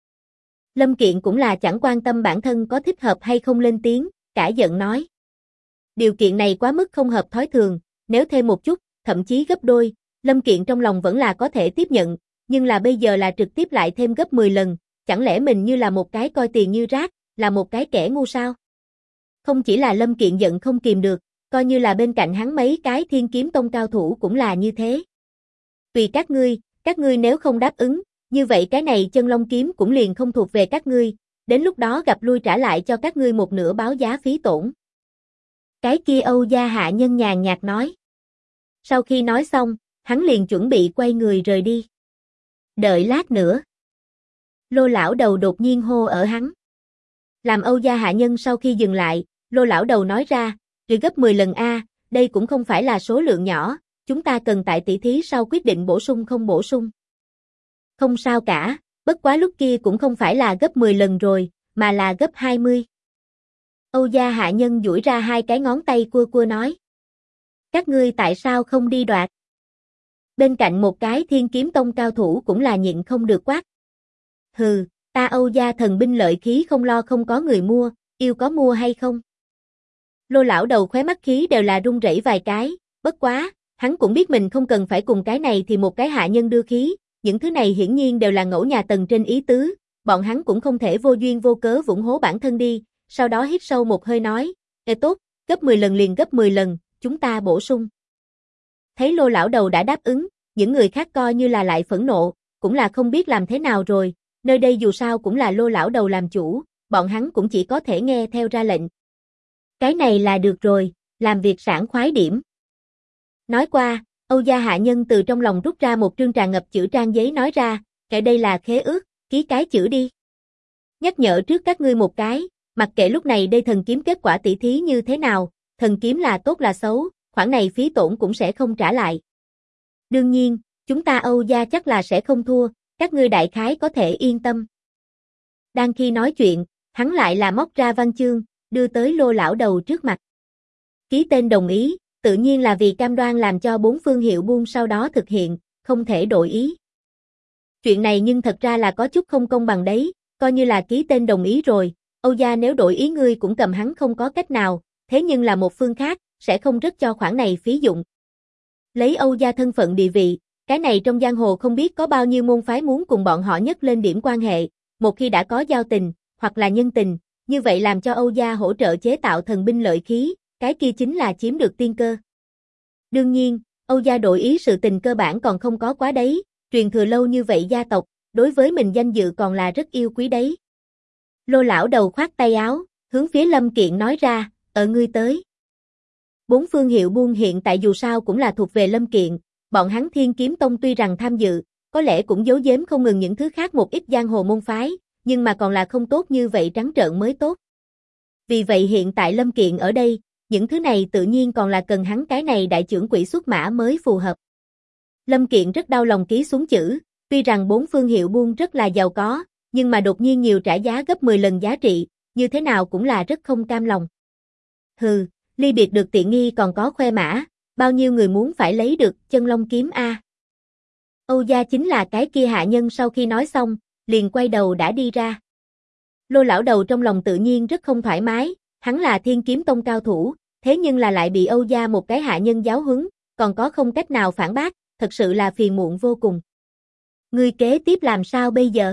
Lâm Kiện cũng là chẳng quan tâm bản thân có thích hợp hay không lên tiếng, cả giận nói. Điều kiện này quá mức không hợp thói thường, nếu thêm một chút, thậm chí gấp đôi, Lâm Kiện trong lòng vẫn là có thể tiếp nhận, nhưng là bây giờ là trực tiếp lại thêm gấp 10 lần, chẳng lẽ mình như là một cái coi tiền như rác, là một cái kẻ ngu sao? Không chỉ là Lâm Kiện giận không kìm được, coi như là bên cạnh hắn mấy cái Thiên Kiếm Tông cao thủ cũng là như thế. Vì các ngươi nếu không đáp ứng, như vậy cái này chân long kiếm cũng liền không thuộc về các ngươi, đến lúc đó gặp lui trả lại cho các ngươi một nửa báo giá phí tổn. Cái kia Âu gia hạ nhân nhàn nhạt nói. Sau khi nói xong, hắn liền chuẩn bị quay người rời đi. Đợi lát nữa. Lô lão đầu đột nhiên hô ở hắn. Làm Âu gia hạ nhân sau khi dừng lại, Lô lão đầu nói ra, trừ gấp 10 lần A, đây cũng không phải là số lượng nhỏ, chúng ta cần tại tỷ thí sau quyết định bổ sung không bổ sung. Không sao cả, bất quá lúc kia cũng không phải là gấp 10 lần rồi, mà là gấp 20. Âu gia hạ nhân duỗi ra hai cái ngón tay cua nói. Các ngươi tại sao không đi đoạt? Bên cạnh một cái Thiên Kiếm Tông cao thủ cũng là nhịn không được quát. Hừ, ta Âu gia thần binh lợi khí không lo không có người mua, yêu có mua hay không? Lô lão đầu khóe mắt khí đều là run rẩy vài cái, bất quá, hắn cũng biết mình không cần phải cùng cái này thì một cái hạ nhân đưa khí, những thứ này hiển nhiên đều là ngẫu nhà tầng trên ý tứ, bọn hắn cũng không thể vô duyên vô cớ vụng hố bản thân đi, sau đó hít sâu một hơi nói, tốt, gấp 10 lần liền gấp 10 lần, chúng ta bổ sung. Thấy Lô lão đầu đã đáp ứng, những người khác coi như là lại phẫn nộ, cũng là không biết làm thế nào rồi, nơi đây dù sao cũng là Lô lão đầu làm chủ, bọn hắn cũng chỉ có thể nghe theo ra lệnh. Cái này là được rồi, làm việc sảng khoái điểm. Nói qua, Âu gia hạ nhân từ trong lòng rút ra một trương tràn ngập chữ trang giấy nói ra, cái đây là khế ước, ký cái chữ đi. Nhắc nhở trước các ngươi một cái, mặc kệ lúc này đây thần kiếm kết quả tỷ thí như thế nào, thần kiếm là tốt là xấu, khoản này phí tổn cũng sẽ không trả lại. Đương nhiên, chúng ta Âu gia chắc là sẽ không thua, các ngươi đại khái có thể yên tâm. Đang khi nói chuyện, hắn lại là móc ra văn chương, đưa tới Lô lão đầu trước mặt. Ký tên đồng ý, tự nhiên là vì cam đoan làm cho 4 phương hiệu buôn sau đó thực hiện, không thể đổi ý. chuyện này nhưng thật ra là có chút không công bằng đấy, coi như là ký tên đồng ý rồi, Âu gia nếu đổi ý ngươi cũng cầm hắn không có cách nào, thế nhưng là một phương khác, sẽ không rất cho khoản này phí dụng. Lấy Âu gia thân phận địa vị, cái này trong giang hồ không biết có bao nhiêu môn phái muốn cùng bọn họ nhấc lên điểm quan hệ, một khi đã có giao tình, hoặc là nhân tình, như vậy làm cho Âu gia hỗ trợ chế tạo thần binh lợi khí, cái kia chính là chiếm được tiên cơ. Đương nhiên, Âu gia đổi ý sự tình cơ bản còn không có quá đấy, truyền thừa lâu như vậy gia tộc, đối với mình danh dự còn là rất yêu quý đấy. Lô lão đầu khoát tay áo, hướng phía Lâm Kiện nói ra, ngươi tới. Bốn phương hiệu buôn hiện tại dù sao cũng là thuộc về Lâm Kiện, bọn hắn Thiên Kiếm Tông tuy rằng tham dự, có lẽ cũng giấu giếm không ngừng những thứ khác một ít giang hồ môn phái, nhưng mà còn là không tốt như vậy trắng trợn mới tốt. Vì vậy hiện tại Lâm Kiện ở đây, những thứ này tự nhiên còn là cần hắn cái này đại trưởng quỹ xuất mã mới phù hợp. Lâm Kiện rất đau lòng ký xuống chữ, tuy rằng bốn phương hiệu buôn rất là giàu có, nhưng mà đột nhiên nhiều trả giá gấp 10 lần giá trị, như thế nào cũng là rất không cam lòng. Hừ, ly biệt được tiện nghi còn có khoe mã, bao nhiêu người muốn phải lấy được chân long kiếm a. Âu gia chính là cái kia hạ nhân sau khi nói xong, liền quay đầu đã đi ra. Lô lão đầu trong lòng tự nhiên rất không thoải mái, hắn là Thiên Kiếm Tông cao thủ, thế nhưng là lại bị Âu gia một cái hạ nhân giáo huấn, còn có không cách nào phản bác, thật sự là phiền muộn vô cùng. Ngươi kế tiếp làm sao bây giờ?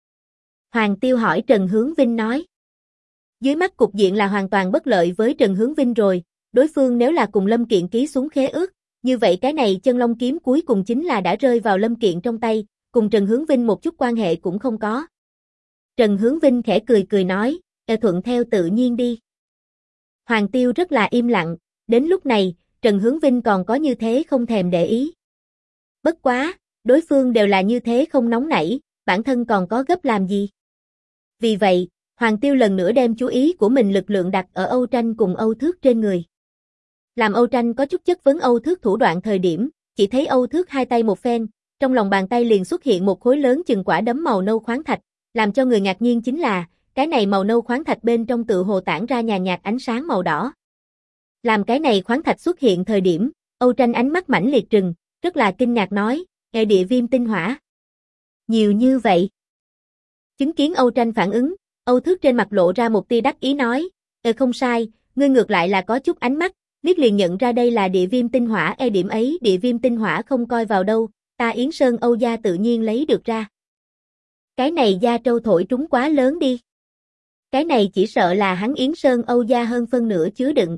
Hoàng Tiêu hỏi Trần Hướng Vinh nói. Dưới mắt cục diện là hoàn toàn bất lợi với Trần Hướng Vinh rồi, đối phương nếu là cùng Lâm Kiện ký xuống khế ước, như vậy cái này chân long kiếm cuối cùng chính là đã rơi vào Lâm Kiện trong tay, cùng Trần Hướng Vinh một chút quan hệ cũng không có. Trần Hướng Vinh khẽ cười cười nói, thuận theo tự nhiên đi. Hoàng Tiêu rất là im lặng, đến lúc này, Trần Hướng Vinh còn có như thế không thèm để ý. Bất quá, đối phương đều là như thế không nóng nảy, bản thân còn có gấp làm gì. Vì vậy, Hoàng Tiêu lần nữa đem chú ý của mình lực lượng đặt ở Âu Tranh cùng Âu Thước trên người. Làm Âu Tranh có chút chất vấn Âu Thước thủ đoạn thời điểm, chỉ thấy Âu Thước hai tay một phen, trong lòng bàn tay liền xuất hiện một khối lớn chừng quả đấm màu nâu khoáng thạch, làm cho người ngạc nhiên chính là, cái này màu nâu khoáng thạch bên trong tựa hồ tản ra nhàn nhạt ánh sáng màu đỏ. Làm cái này khoáng thạch xuất hiện thời điểm, Âu Tranh ánh mắt mãnh liệt trừng, rất là kinh ngạc nói, địa viêm tinh hỏa. Nhiều như vậy. Chứng kiến Âu Tranh phản ứng, Âu Thước trên mặt lộ ra một tia đắc ý nói, không sai, ngươi ngược lại là có chút ánh mắt, liếc liền nhận ra đây là địa viêm tinh hỏa, điểm ấy địa viêm tinh hỏa không coi vào đâu, ta Yến Sơn Âu gia tự nhiên lấy được ra. Cái này gia trâu thổi trúng quá lớn đi. Cái này chỉ sợ là hắn Yến Sơn Âu gia hơn phân nửa chứa đựng.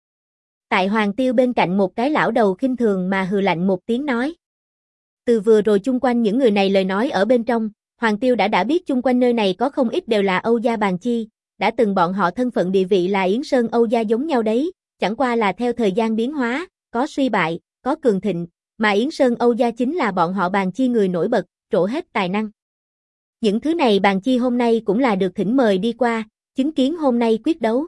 Tại Hoàng Tiêu bên cạnh một cái lão đầu khinh thường mà hừ lạnh một tiếng nói. Từ vừa rồi chung quanh những người này lời nói ở bên trong, Hoàng Tiêu đã biết chung quanh nơi này có không ít đều là Âu gia bàn chi, đã từng bọn họ thân phận địa vị là Yến Sơn Âu gia giống nhau đấy, chẳng qua là theo thời gian biến hóa, có suy bại, có cường thịnh, mà Yến Sơn Âu gia chính là bọn họ bàn chi người nổi bật, trổ hết tài năng. Những thứ này bàn chi hôm nay cũng là được thỉnh mời đi qua, chứng kiến hôm nay quyết đấu.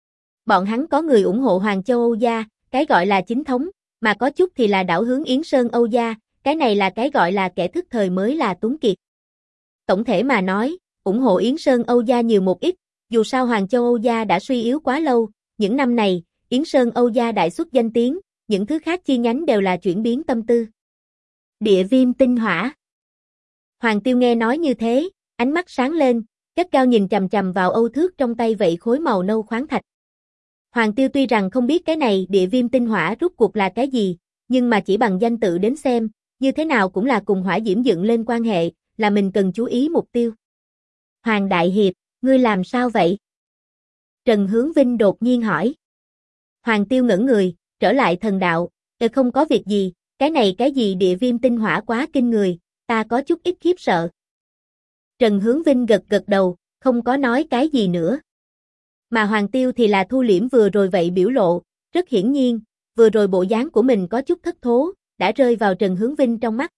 Bọn hắn có người ủng hộ Hoàng Châu Âu gia, cái gọi là chính thống, mà có chút thì là đảo hướng Yến Sơn Âu gia, cái này là cái gọi là kẻ thức thời mới là tuấn kiệt. Tổng thể mà nói, ủng hộ Yến Sơn Âu gia nhiều một ít, dù sao Hoàng Châu Âu gia đã suy yếu quá lâu, những năm này, Yến Sơn Âu gia đại xuất danh tiếng, những thứ khác chi nhánh đều là chuyển biến tâm tư. Địa viêm tinh hỏa. Hoàng Tiêu nghe nói như thế, ánh mắt sáng lên, gắt gao nhìn chằm chằm vào Âu Thước trong tay vậy khối màu nâu khoáng thạch. Hoàng Tiêu tuy rằng không biết cái này địa viêm tinh hỏa rút cuộc là cái gì, nhưng mà chỉ bằng danh tự đến xem, như thế nào cũng là cùng hỏa diễm dựng lên quan hệ, là mình cần chú ý mục tiêu. Hoàng Đại Hiệp, ngươi làm sao vậy? Trần Hướng Vinh đột nhiên hỏi. Hoàng Tiêu ngẩn người, trở lại thần đạo, không có việc gì, cái này cái gì địa viêm tinh hỏa quá kinh người, ta có chút ít khiếp sợ. Trần Hướng Vinh gật gật đầu, không có nói cái gì nữa. Mà Hoàng Tiêu thì là thu liễm vừa rồi vậy biểu lộ, rất hiển nhiên, vừa rồi bộ dáng của mình có chút thất thố, đã rơi vào Trần Hướng Vinh trong mắt.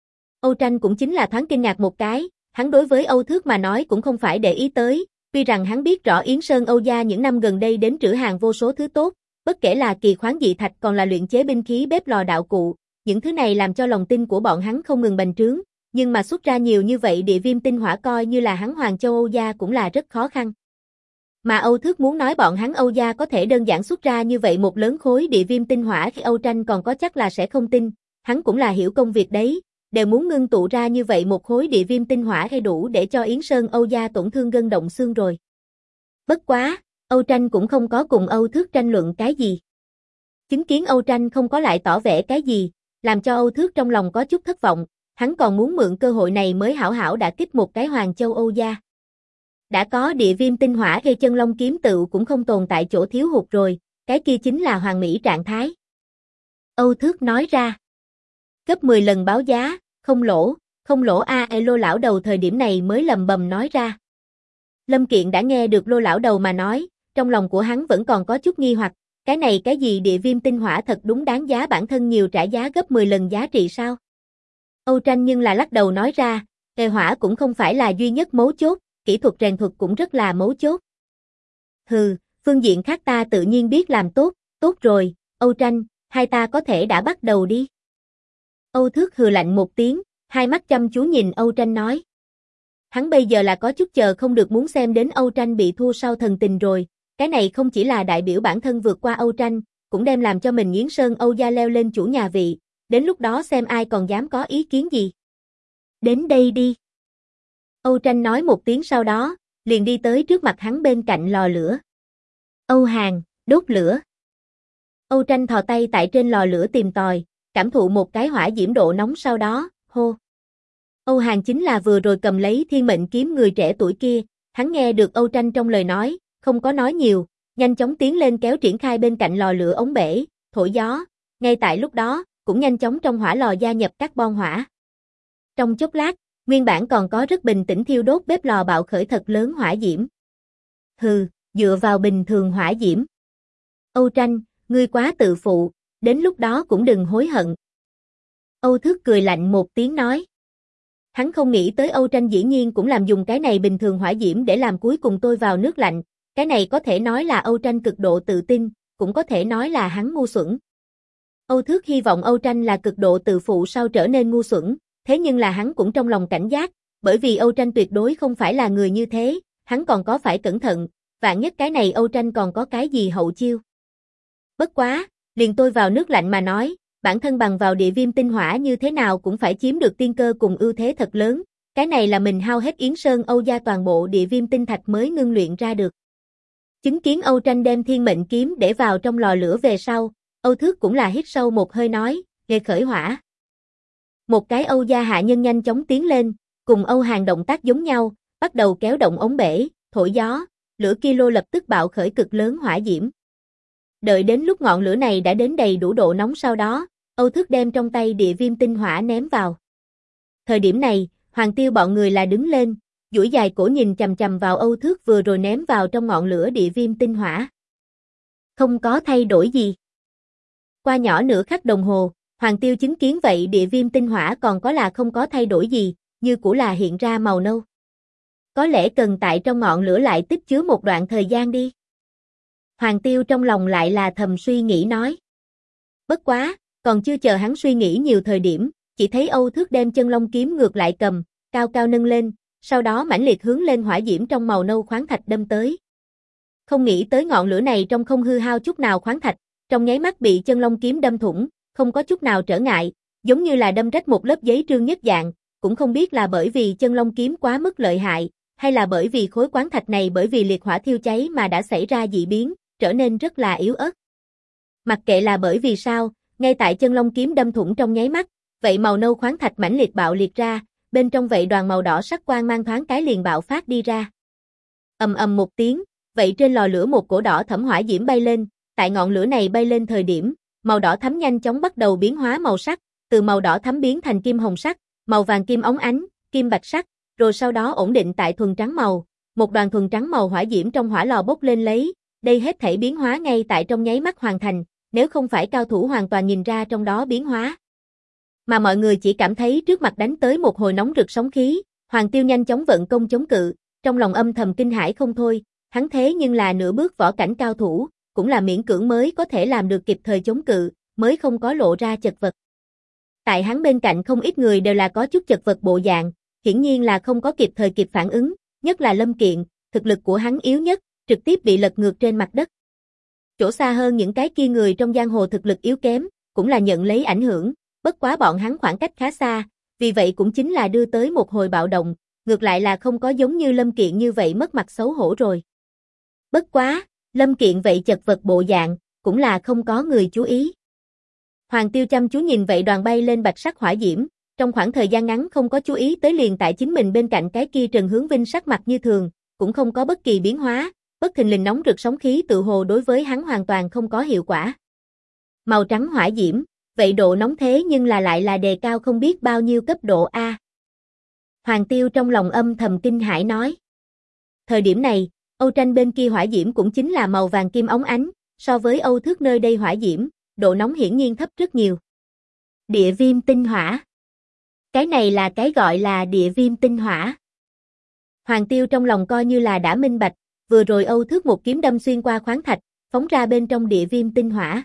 Âu Tranh cũng chính là thoáng kinh ngạc một cái, hắn đối với Âu Thước mà nói cũng không phải để ý tới, tuy rằng hắn biết rõ Yến Sơn Âu gia những năm gần đây đến trữ hàng vô số thứ tốt, bất kể là kỳ khoáng dị thạch còn là luyện chế binh khí bếp lò đạo cụ, những thứ này làm cho lòng tin của bọn hắn không ngừng bành trướng, nhưng mà xuất ra nhiều như vậy địa viêm tinh hỏa coi như là hắn Hoàng Châu Âu gia cũng là rất khó khăn. Mà Âu Thước muốn nói bọn hắn Âu gia có thể đơn giản xuất ra như vậy một lớn khối địa viêm tinh hỏa khi Âu Tranh còn có chắc là sẽ không tin, hắn cũng là hiểu công việc đấy, đều muốn ngưng tụ ra như vậy một khối địa viêm tinh hỏa hay đủ để cho Yến Sơn Âu gia tổn thương gân động xương rồi. Bất quá, Âu Tranh cũng không có cùng Âu Thước tranh luận cái gì. Chứng kiến Âu Tranh không có lại tỏ vẻ cái gì, làm cho Âu Thước trong lòng có chút thất vọng, hắn còn muốn mượn cơ hội này mới hảo hảo đả kích một cái Hoàng Châu Âu gia. Đã có địa viêm tinh hỏa gây chân long kiếm tựu cũng không tồn tại chỗ thiếu hụt rồi, cái kia chính là hoàn mỹ trạng thái. Âu Thước nói ra. Gấp 10 lần báo giá, không lỗ a Lô lão đầu thời điểm này mới lầm bầm nói ra. Lâm Kiện đã nghe được Lô lão đầu mà nói, trong lòng của hắn vẫn còn có chút nghi hoặc, cái này cái gì địa viêm tinh hỏa thật đúng đáng giá bản thân nhiều trả giá gấp 10 lần giá trị sao? Âu Tranh nhưng là lắc đầu nói ra, hỏa cũng không phải là duy nhất mấu chốt, kỹ thuật rèn thuật cũng rất là mấu chốt. Hừ, phương diện khác ta tự nhiên biết làm tốt, tốt rồi, Âu Tranh, hai ta có thể đã bắt đầu đi. Âu Thước hừ lạnh một tiếng, hai mắt chăm chú nhìn Âu Tranh nói. Hắn bây giờ là có chút chờ không được muốn xem đến Âu Tranh bị thua sau thần tình rồi, cái này không chỉ là đại biểu bản thân vượt qua Âu Tranh, cũng đem làm cho mình Yến Sơn Âu gia leo lên chủ nhà vị, đến lúc đó xem ai còn dám có ý kiến gì. Đến đây đi. Âu Tranh nói một tiếng sau đó, liền đi tới trước mặt hắn bên cạnh lò lửa. Âu Hàn, đốt lửa. Âu Tranh thò tay tại trên lò lửa tìm tòi, cảm thụ một cái hỏa diễm độ nóng sau đó, hô. Âu Hàn chính là vừa rồi cầm lấy thiên mệnh kiếm người trẻ tuổi kia, hắn nghe được Âu Tranh trong lời nói, không có nói nhiều, nhanh chóng tiến lên kéo triển khai bên cạnh lò lửa ống bể, thổi gió, ngay tại lúc đó, cũng nhanh chóng trong hỏa lò gia nhập carbon hỏa. Trong chốc lát, nguyên bản còn có rất bình tĩnh thiêu đốt bếp lò bạo khởi thật lớn hỏa diễm. Hừ, dựa vào bình thường hỏa diễm. Âu Tranh, ngươi quá tự phụ, đến lúc đó cũng đừng hối hận. Âu Thước cười lạnh một tiếng nói. Hắn không nghĩ tới Âu Tranh dĩ nhiên cũng làm dùng cái này bình thường hỏa diễm để làm cuối cùng tôi vào nước lạnh, cái này có thể nói là Âu Tranh cực độ tự tin, cũng có thể nói là hắn ngu xuẩn. Âu Thước hy vọng Âu Tranh là cực độ tự phụ sau trở nên ngu xuẩn, thế nhưng là hắn cũng trong lòng cảnh giác, bởi vì Âu Tranh tuyệt đối không phải là người như thế, hắn còn có phải cẩn thận, vạn nhất cái này Âu Tranh còn có cái gì hậu chiêu. Bất quá, liền tôi vào nước lạnh mà nói, bản thân bằng vào địa viêm tinh hỏa như thế nào cũng phải chiếm được tiên cơ cùng ưu thế thật lớn, cái này là mình hao hết Yến Sơn Âu gia toàn bộ địa viêm tinh thạch mới ngưng luyện ra được. Chứng kiến Âu Tranh đem thiên mệnh kiếm để vào trong lò lửa về sau, Âu Thước cũng là hít sâu một hơi nói, nghề khởi hỏa. Một cái Âu gia hạ nhân nhanh chóng tiến lên, cùng Âu Hàn động tác giống nhau, bắt đầu kéo động ống bể, thổi gió, lửa kilo lập tức bạo khởi cực lớn hỏa diễm. Đợi đến lúc ngọn lửa này đã đến đầy đủ độ nóng sau đó, Âu Thước đem trong tay địa viêm tinh hỏa ném vào. Thời điểm này, Hoàng Tiêu bọn người là đứng lên, duỗi dài cổ nhìn chằm chằm vào Âu Thước vừa rồi ném vào trong ngọn lửa địa viêm tinh hỏa. Không có thay đổi gì. Qua nhỏ nửa khắc đồng hồ, Hoàng Tiêu chứng kiến vậy địa viêm tinh hỏa còn có là không có thay đổi gì, như cũ là hiện ra màu nâu. Có lẽ cần tại trong ngọn lửa lại tích chứa một đoạn thời gian đi. Hoàng Tiêu trong lòng lại là thầm suy nghĩ nói. Bất quá, còn chưa chờ hắn suy nghĩ nhiều thời điểm, chỉ thấy Âu Thước đem chân long kiếm ngược lại cầm, cao cao nâng lên, sau đó mãnh liệt hướng lên hỏa diễm trong màu nâu khoáng thạch đâm tới. Không nghĩ tới ngọn lửa này trong không hư hao chút nào khoáng thạch, trong nháy mắt bị chân long kiếm đâm thủng, không có chút nào trở ngại, giống như là đâm rách một lớp giấy trương nhất dạng, cũng không biết là bởi vì chân long kiếm quá mức lợi hại, hay là bởi vì khối khoáng thạch này bởi vì liệt hỏa thiêu cháy mà đã xảy ra dị biến, trở nên rất là yếu ớt. Mặc kệ là bởi vì sao, ngay tại chân long kiếm đâm thủng trong nháy mắt, vậy màu nâu khoáng thạch mãnh liệt bạo liệt ra, bên trong vậy đoàn màu đỏ sắc quang mang thoáng cái liền bạo phát đi ra. Ầm ầm một tiếng, vậy trên lò lửa một cổ đỏ thẫm hỏa diễm bay lên, tại ngọn lửa này bay lên thời điểm, màu đỏ thắm nhanh chóng bắt đầu biến hóa màu sắc, từ màu đỏ thắm biến thành kim hồng sắc, màu vàng kim óng ánh, kim bạch sắc, rồi sau đó ổn định tại thuần trắng màu, một đoàn thuần trắng màu hỏa diễm trong hỏa lò bốc lên lấy, đây hết thảy biến hóa ngay tại trong nháy mắt hoàn thành, nếu không phải cao thủ hoàn toàn nhìn ra trong đó biến hóa. Mà mọi người chỉ cảm thấy trước mặt đánh tới một hồi nóng rực sóng khí, Hoàng Tiêu nhanh chóng vận công chống cự, trong lòng âm thầm kinh hãi không thôi, hắn thế nhưng là nửa bước võ cảnh cao thủ, cũng là miễn cưỡng mới có thể làm được kịp thời chống cự, mới không có lộ ra chật vật. Tại hắn bên cạnh không ít người đều là có chút chật vật bộ dạng, hiển nhiên là không có kịp thời kịp phản ứng, nhất là Lâm Kiện, thực lực của hắn yếu nhất, trực tiếp bị lật ngược trên mặt đất. Chỗ xa hơn những cái kia người trong giang hồ thực lực yếu kém, cũng là nhận lấy ảnh hưởng, bất quá bọn hắn khoảng cách khá xa, vì vậy cũng chính là đưa tới một hồi bạo động, ngược lại là không có giống như Lâm Kiện như vậy mất mặt xấu hổ rồi. Bất quá, Lâm Kiện vậy chật vật bộ dạng, cũng là không có người chú ý. Hoàng Tiêu chăm chú nhìn vậy đoàn bay lên bạch sắc hỏa diễm, trong khoảng thời gian ngắn không có chú ý tới liền tại chính mình bên cạnh cái kia Trần Hướng Vinh sắc mặt như thường, cũng không có bất kỳ biến hóa, bất thình lình nóng rực sóng khí tự hồ đối với hắn hoàn toàn không có hiệu quả. Màu trắng hỏa diễm, vậy độ nóng thế nhưng là lại là đề cao không biết bao nhiêu cấp độ A. Hoàng Tiêu trong lòng âm thầm kinh hãi nói. Thời điểm này, Âu Tranh bên kia hỏa diễm cũng chính là màu vàng kim óng ánh, so với Âu Thước nơi đây hỏa diễm, độ nóng hiển nhiên thấp rất nhiều. Địa viêm tinh hỏa. Cái này là cái gọi là địa viêm tinh hỏa. Hoàng Tiêu trong lòng coi như là đã minh bạch, vừa rồi Âu Thước một kiếm đâm xuyên qua khoáng thạch, phóng ra bên trong địa viêm tinh hỏa.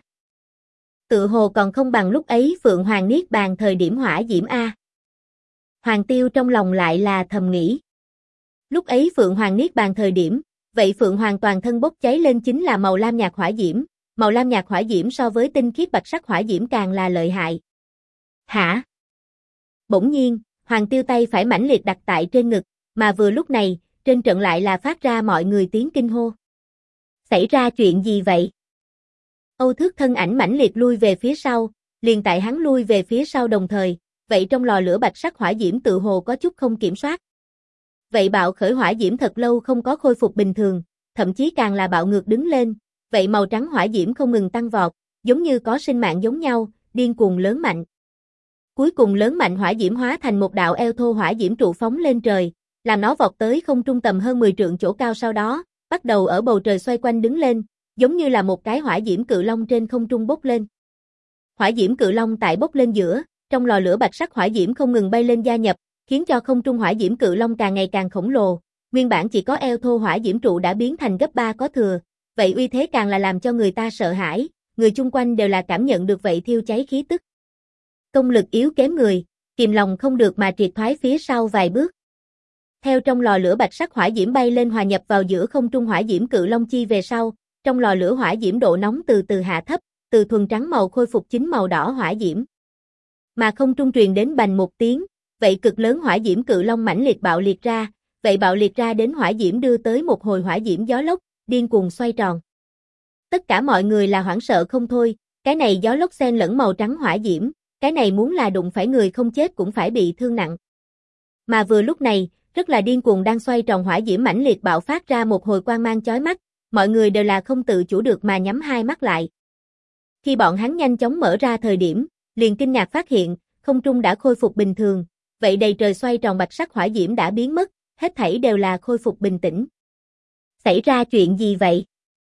Tự hồ còn không bằng lúc ấy Phượng Hoàng Niết Bàn thời điểm hỏa diễm A. Hoàng Tiêu trong lòng lại là thầm nghĩ. Lúc ấy Phượng Hoàng Niết Bàn thời điểm, vậy Phượng Hoàng toàn thân bốc cháy lên chính là màu lam nhạt hỏa diễm, màu lam nhạt hỏa diễm so với tinh khiết bạch sắc hỏa diễm càng là lợi hại. Hả? Bỗng nhiên, Hoàng Tiêu tay phải mãnh liệt đặt tại trên ngực, mà vừa lúc này, trên trận lại là phát ra mọi người tiếng kinh hô. Xảy ra chuyện gì vậy? Âu Thước thân ảnh mãnh liệt lui về phía sau, liền tại hắn lui về phía sau đồng thời, vậy trong lò lửa bạch sắc hỏa diễm tự hồ có chút không kiểm soát. Vậy bạo khởi hỏa diễm thật lâu không có khôi phục bình thường, thậm chí càng là bạo ngược đứng lên, vậy màu trắng hỏa diễm không ngừng tăng vọt, giống như có sinh mạng giống nhau, điên cuồng lớn mạnh. Cuối cùng lớn mạnh hỏa diễm hóa thành một đạo eo thô hỏa diễm trụ phóng lên trời, làm nó vọt tới không trung tầm hơn 10 trượng chỗ cao, sau đó, bắt đầu ở bầu trời xoay quanh đứng lên, giống như là một cái hỏa diễm cự long trên không trung bốc lên. Hỏa diễm cự long tại bốc lên giữa, trong lò lửa bạch sắc hỏa diễm không ngừng bay lên gia nhập, khiến cho không trung hỏa diễm cự long càng ngày càng khổng lồ, nguyên bản chỉ có eo thô hỏa diễm trụ đã biến thành gấp 3 có thừa, vậy uy thế càng là làm cho người ta sợ hãi, người chung quanh đều là cảm nhận được vậy thiêu cháy khí tức. Công lực yếu kém người, kìm lòng không được mà triệt thoái phía sau vài bước. Theo trong lò lửa bạch sắc hỏa diễm bay lên hòa nhập vào giữa không trung hỏa diễm cự long chi về sau, trong lò lửa hỏa diễm độ nóng từ từ hạ thấp, từ thuần trắng màu khôi phục chính màu đỏ hỏa diễm. Mà không trung truyền đến bành một tiếng, vậy cực lớn hỏa diễm cự long mãnh liệt bạo liệt ra, vậy bạo liệt ra đến hỏa diễm đưa tới một hồi hỏa diễm gió lốc, điên cuồng xoay tròn. Tất cả mọi người là hoảng sợ không thôi, cái này gió lốc xen lẫn màu trắng hỏa diễm, cái này muốn là đụng phải người không chết cũng phải bị thương nặng. Mà vừa lúc này, rất là điên cuồng đang xoay tròn hỏa diễm mãnh liệt bạo phát ra một hồi quang mang chói mắt, mọi người đều là không tự chủ được mà nhắm hai mắt lại. Khi bọn hắn nhanh chóng mở ra thời điểm, liền kinh ngạc phát hiện, không trung đã khôi phục bình thường, vậy đầy trời xoay tròn bạch sắc hỏa diễm đã biến mất, hết thảy đều là khôi phục bình tĩnh. Xảy ra chuyện gì vậy?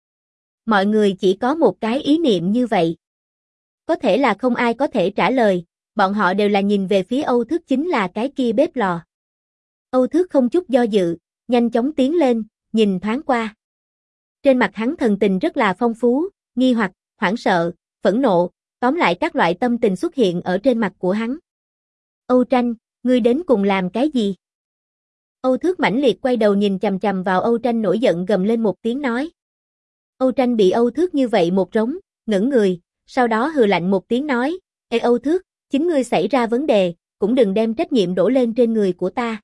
Mọi người chỉ có một cái ý niệm như vậy. Có thể là không ai có thể trả lời, bọn họ đều là nhìn về phía Âu Thước chính là cái kia bếp lò. Âu Thước không chút do dự, nhanh chóng tiến lên, nhìn thoáng qua. Trên mặt hắn thần tình rất là phong phú, nghi hoặc, hoảng sợ, phẫn nộ, tóm lại các loại tâm tình xuất hiện ở trên mặt của hắn. Âu Tranh, ngươi đến cùng làm cái gì? Âu Thước mãnh liệt quay đầu nhìn chằm chằm vào Âu Tranh nổi giận gầm lên một tiếng nói. Âu Tranh bị Âu Thước như vậy một rống, ngẩn người, sau đó hừ lạnh một tiếng nói, Ê Âu Thước, chính ngươi xảy ra vấn đề, cũng đừng đem trách nhiệm đổ lên trên người của ta.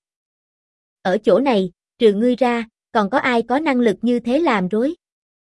Ở chỗ này, trừ ngươi ra, còn có ai có năng lực như thế làm rối?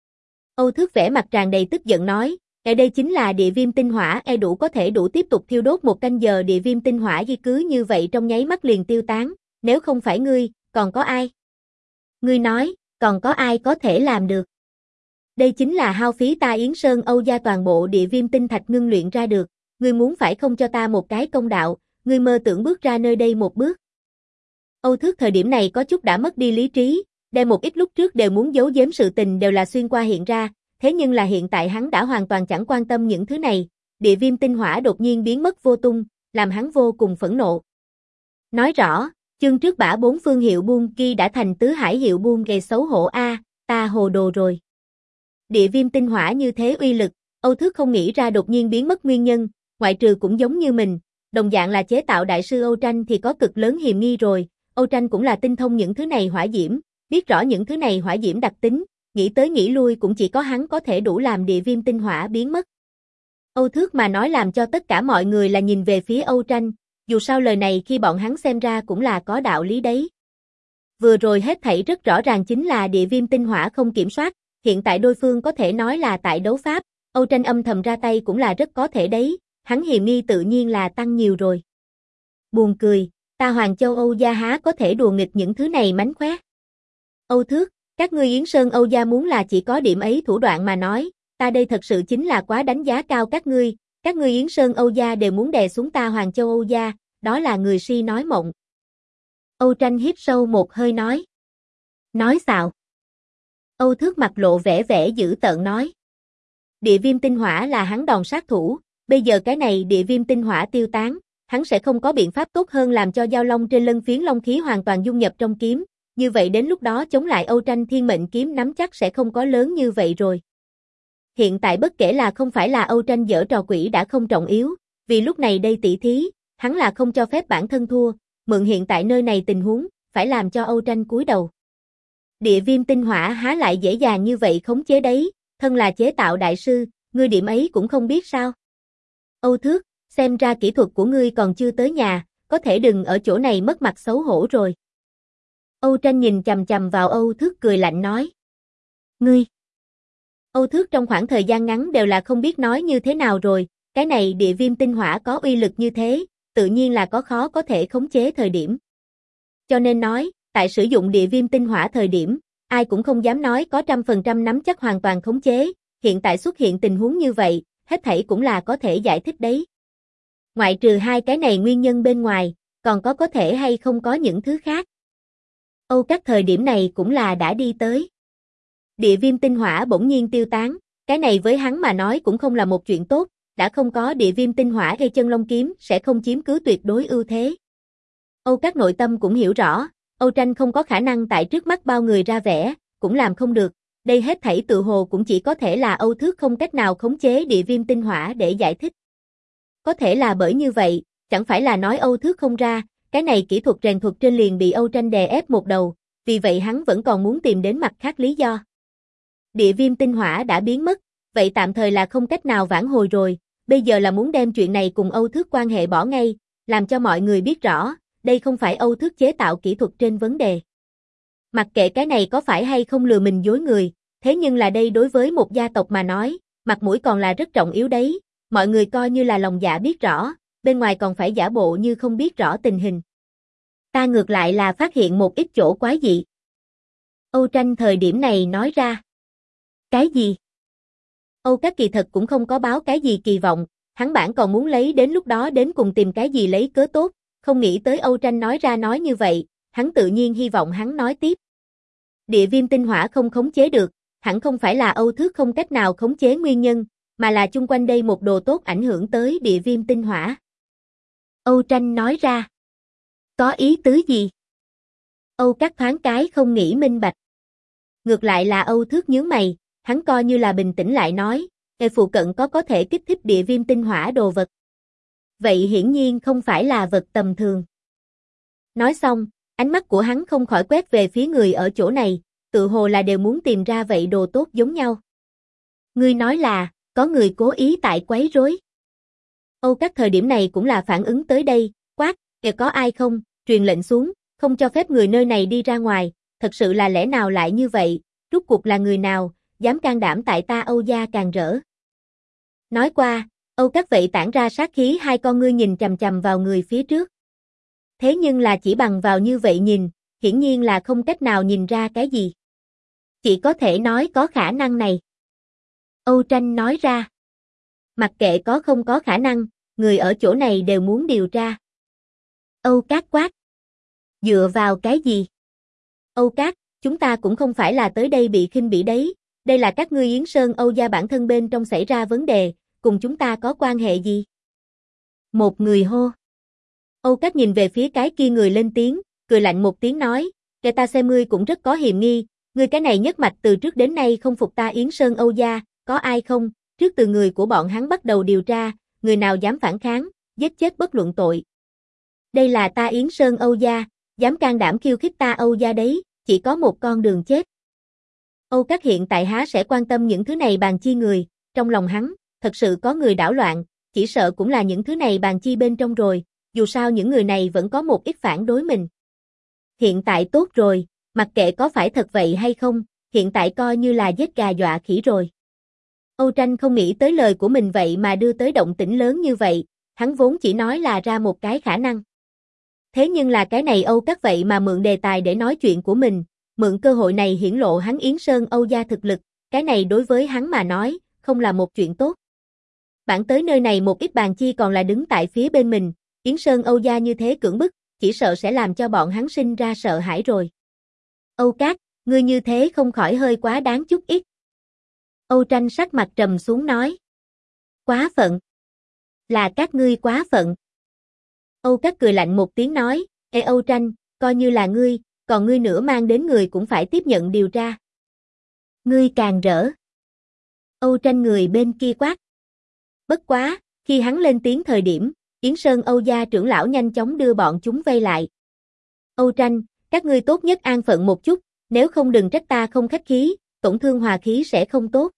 Âu Thước vẻ mặt tràn đầy tức giận nói, đây chính là địa viêm tinh hỏa, đủ có thể đủ tiếp tục thiêu đốt một canh giờ địa viêm tinh hỏa ghi cứ như vậy trong nháy mắt liền tiêu tán, nếu không phải ngươi, còn có ai? Ngươi nói, còn có ai có thể làm được? Đây chính là hao phí ta Yến Sơn Âu gia toàn bộ địa viêm tinh thạch ngưng luyện ra được, ngươi muốn phải không cho ta một cái công đạo, ngươi mơ tưởng bước ra nơi đây một bước. Âu Thước thời điểm này có chút đã mất đi lý trí, đem một ít lúc trước đều muốn giấu giếm sự tình đều là xuyên qua hiện ra, thế nhưng là hiện tại hắn đã hoàn toàn chẳng quan tâm những thứ này, địa viêm tinh hỏa đột nhiên biến mất vô tung, làm hắn vô cùng phẫn nộ. Nói rõ, chương trước bả 4 phương hiệu buôn kia đã thành tứ hải hiệu buôn gây xấu hổ a, ta hồ đồ rồi. Địa viêm tinh hỏa như thế uy lực, Âu Thước không nghĩ ra đột nhiên biến mất nguyên nhân, ngoại trừ cũng giống như mình, đồng dạng là chế tạo đại sư Âu Tranh thì có cực lớn hiềm nghi rồi, Âu Tranh cũng là tinh thông những thứ này hỏa diễm, biết rõ những thứ này hỏa diễm đặc tính, nghĩ tới nghĩ lui cũng chỉ có hắn có thể đủ làm địa viêm tinh hỏa biến mất. Âu Thước mà nói làm cho tất cả mọi người là nhìn về phía Âu Tranh, Dù sao lời này khi bọn hắn xem ra cũng là có đạo lý đấy. Vừa rồi hết thảy rất rõ ràng chính là địa viêm tinh hỏa không kiểm soát, hiện tại đối phương có thể nói là tại đấu pháp, Âu Tranh âm thầm ra tay cũng là rất có thể đấy, hắn hiềm nghi tự nhiên là tăng nhiều rồi. Buồn cười, ta Hoàng Châu Âu gia há có thể đùa nghịch những thứ này mánh khóe. Âu Thước, các ngươi Yến Sơn Âu gia muốn là chỉ có điểm ấy thủ đoạn mà nói, ta đây thật sự chính là quá đánh giá cao các ngươi Yến Sơn Âu gia đều muốn đè xuống ta Hoàng Châu Âu gia, đó là người si nói mộng. Âu Tranh hít sâu một hơi nói. Nói xạo. Âu Thước mặt lộ vẻ vẻ dữ tợn nói. Địa viêm tinh hỏa là hắn đòn sát thủ, bây giờ cái này địa viêm tinh hỏa tiêu tán, hắn sẽ không có biện pháp tốt hơn làm cho giao long trên lân phiến long khí hoàn toàn dung nhập trong kiếm, như vậy đến lúc đó chống lại Âu Tranh thiên mệnh kiếm nắm chắc sẽ không có lớn như vậy rồi. Hiện tại bất kể là không phải là Âu Tranh giở trò quỷ đã không trọng yếu, vì lúc này đây tỷ thí, hắn là không cho phép bản thân thua, mượn hiện tại nơi này tình huống, phải làm cho Âu Tranh cúi đầu. Địa viêm tinh hỏa há lại dễ dàng như vậy khống chế đấy, thân là chế tạo đại sư, ngươi điểm ấy cũng không biết sao. Âu Thước, xem ra kỹ thuật của ngươi còn chưa tới nhà, có thể đừng ở chỗ này mất mặt xấu hổ rồi. Âu Tranh nhìn chằm chằm vào Âu Thước cười lạnh nói. Ngươi. Âu Thước trong khoảng thời gian ngắn đều là không biết nói như thế nào rồi, cái này địa viêm tinh hỏa có uy lực như thế, tự nhiên là có khó có thể khống chế thời điểm. Cho nên nói, tại sử dụng địa viêm tinh hỏa thời điểm, ai cũng không dám nói có 100% nắm chắc hoàn toàn khống chế, hiện tại xuất hiện tình huống như vậy, hết thảy cũng là có thể giải thích đấy. Ngoại trừ hai cái này nguyên nhân bên ngoài, còn có thể hay không có những thứ khác. Âu các thời điểm này cũng là đã đi tới. Địa viêm tinh hỏa bỗng nhiên tiêu tán, cái này với hắn mà nói cũng không là một chuyện tốt, đã không có địa viêm tinh hỏa gây chân long kiếm sẽ không chiếm cứ tuyệt đối ưu thế. Âu các nội tâm cũng hiểu rõ, Âu Tranh không có khả năng tại trước mắt bao người ra vẻ, cũng làm không được, đây hết thảy tự hồ cũng chỉ có thể là Âu Thước không cách nào khống chế địa viêm tinh hỏa để giải thích. Có thể là bởi như vậy, chẳng phải là nói Âu Thước không ra, cái này kỹ thuật rèn thuật trên liền bị Âu Tranh đè ép một đầu, vì vậy hắn vẫn còn muốn tìm đến mặt khác lý do. Địa viêm tinh hỏa đã biến mất, vậy tạm thời là không cách nào vãn hồi rồi, bây giờ là muốn đem chuyện này cùng Âu Thước quan hệ bỏ ngay, làm cho mọi người biết rõ, đây không phải Âu Thước chế tạo kỹ thuật trên vấn đề. Mặc kệ cái này có phải hay không lừa mình dối người, thế nhưng là đây đối với một gia tộc mà nói, mặt mũi còn là rất trọng yếu đấy, mọi người coi như là lòng dạ biết rõ, bên ngoài còn phải giả bộ như không biết rõ tình hình. Ta ngược lại là phát hiện một ít chỗ quái dị. Âu Tranh thời điểm này nói ra. Cái gì? Âu các kỳ thật cũng không có báo cái gì kỳ vọng, hắn bản còn muốn lấy đến lúc đó đến cùng tìm cái gì lấy cớ tốt, không nghĩ tới Âu Tranh nói ra nói như vậy, hắn tự nhiên hy vọng hắn nói tiếp. Địa viêm tinh hỏa không khống chế được, hẳn không phải là Âu Thước không cách nào khống chế nguyên nhân, mà là chung quanh đây một đồ tốt ảnh hưởng tới địa viêm tinh hỏa. Âu Tranh nói ra. Có ý tứ gì? Âu các thoáng cái không nghĩ minh bạch. Ngược lại là Âu Thước nhướng mày, hắn coi như là bình tĩnh lại nói, phụ cận có thể kích thích địa viêm tinh hỏa đồ vật. Vậy hiển nhiên không phải là vật tầm thường. Nói xong, ánh mắt của hắn không khỏi quét về phía người ở chỗ này, tự hồ là đều muốn tìm ra vậy đồ tốt giống nhau. Ngươi nói là, có người cố ý tại quấy rối. Âu các thời điểm này cũng là phản ứng tới đây, quát, kìa có ai không, truyền lệnh xuống, không cho phép người nơi này đi ra ngoài, thật sự là lẽ nào lại như vậy, rốt cuộc là người nào, dám can đảm tại ta Âu gia càng rỡ. Nói qua, Âu các vậy tản ra sát khí hai con ngươi nhìn chằm chằm vào người phía trước. Thế nhưng là chỉ bằng vào như vậy nhìn, hiển nhiên là không cách nào nhìn ra cái gì. Chỉ có thể nói có khả năng này. Âu Tranh nói ra. Mặc kệ có không có khả năng, người ở chỗ này đều muốn điều tra. Âu Cát quát. Dựa vào cái gì? Âu Cát, chúng ta cũng không phải là tới đây bị khinh bỉ đấy, đây là các ngươi Yến Sơn Âu gia bản thân bên trong xảy ra vấn đề, cùng chúng ta có quan hệ gì? Một người hô. Âu Cát nhìn về phía cái kia người lên tiếng, cười lạnh một tiếng nói, kẻ ta xem ngươi cũng rất có hiềm nghi, ngươi cái này nhất mạch từ trước đến nay không phục ta Yến Sơn Âu gia, có ai không? Trước từ người của bọn hắn bắt đầu điều tra, người nào dám phản kháng, giết chết bất luận tội. Đây là ta Yến Sơn Âu gia, dám can đảm khiêu khích ta Âu gia đấy, chỉ có một con đường chết. Âu Cát hiện tại há sẽ quan tâm những thứ này bàn chi người, trong lòng hắn, thật sự có người đảo loạn, chỉ sợ cũng là những thứ này bàn chi bên trong rồi, dù sao những người này vẫn có một ít phản đối mình. Hiện tại tốt rồi, mặc kệ có phải thật vậy hay không, hiện tại coi như là giết gà dọa khỉ rồi. Âu Tranh không nghĩ tới lời của mình vậy mà đưa tới động tĩnh lớn như vậy, hắn vốn chỉ nói là ra một cái khả năng. Thế nhưng là cái này Âu Cát vậy mà mượn đề tài để nói chuyện của mình, mượn cơ hội này hiển lộ hắn Yến Sơn Âu gia thực lực, cái này đối với hắn mà nói, không là một chuyện tốt. Bản tới nơi này một ít bàn chi còn là đứng tại phía bên mình, Yến Sơn Âu gia như thế cưỡng bức, chỉ sợ sẽ làm cho bọn hắn sinh ra sợ hãi rồi. Âu Cát, ngươi như thế không khỏi hơi quá đáng chút ít. Âu Tranh sắc mặt trầm xuống nói. Quá phận. Là các ngươi quá phận. Âu Cát cười lạnh một tiếng nói, ê Âu Tranh, coi như là ngươi, còn ngươi nữa mang đến người cũng phải tiếp nhận điều tra. Ngươi càng rỡ. Âu Tranh người bên kia quát. Bất quá, khi hắn lên tiếng thời điểm, Yến Sơn Âu gia trưởng lão nhanh chóng đưa bọn chúng vây lại. Âu Tranh, các ngươi tốt nhất an phận một chút, nếu không đừng trách ta không khách khí, tổn thương hòa khí sẽ không tốt.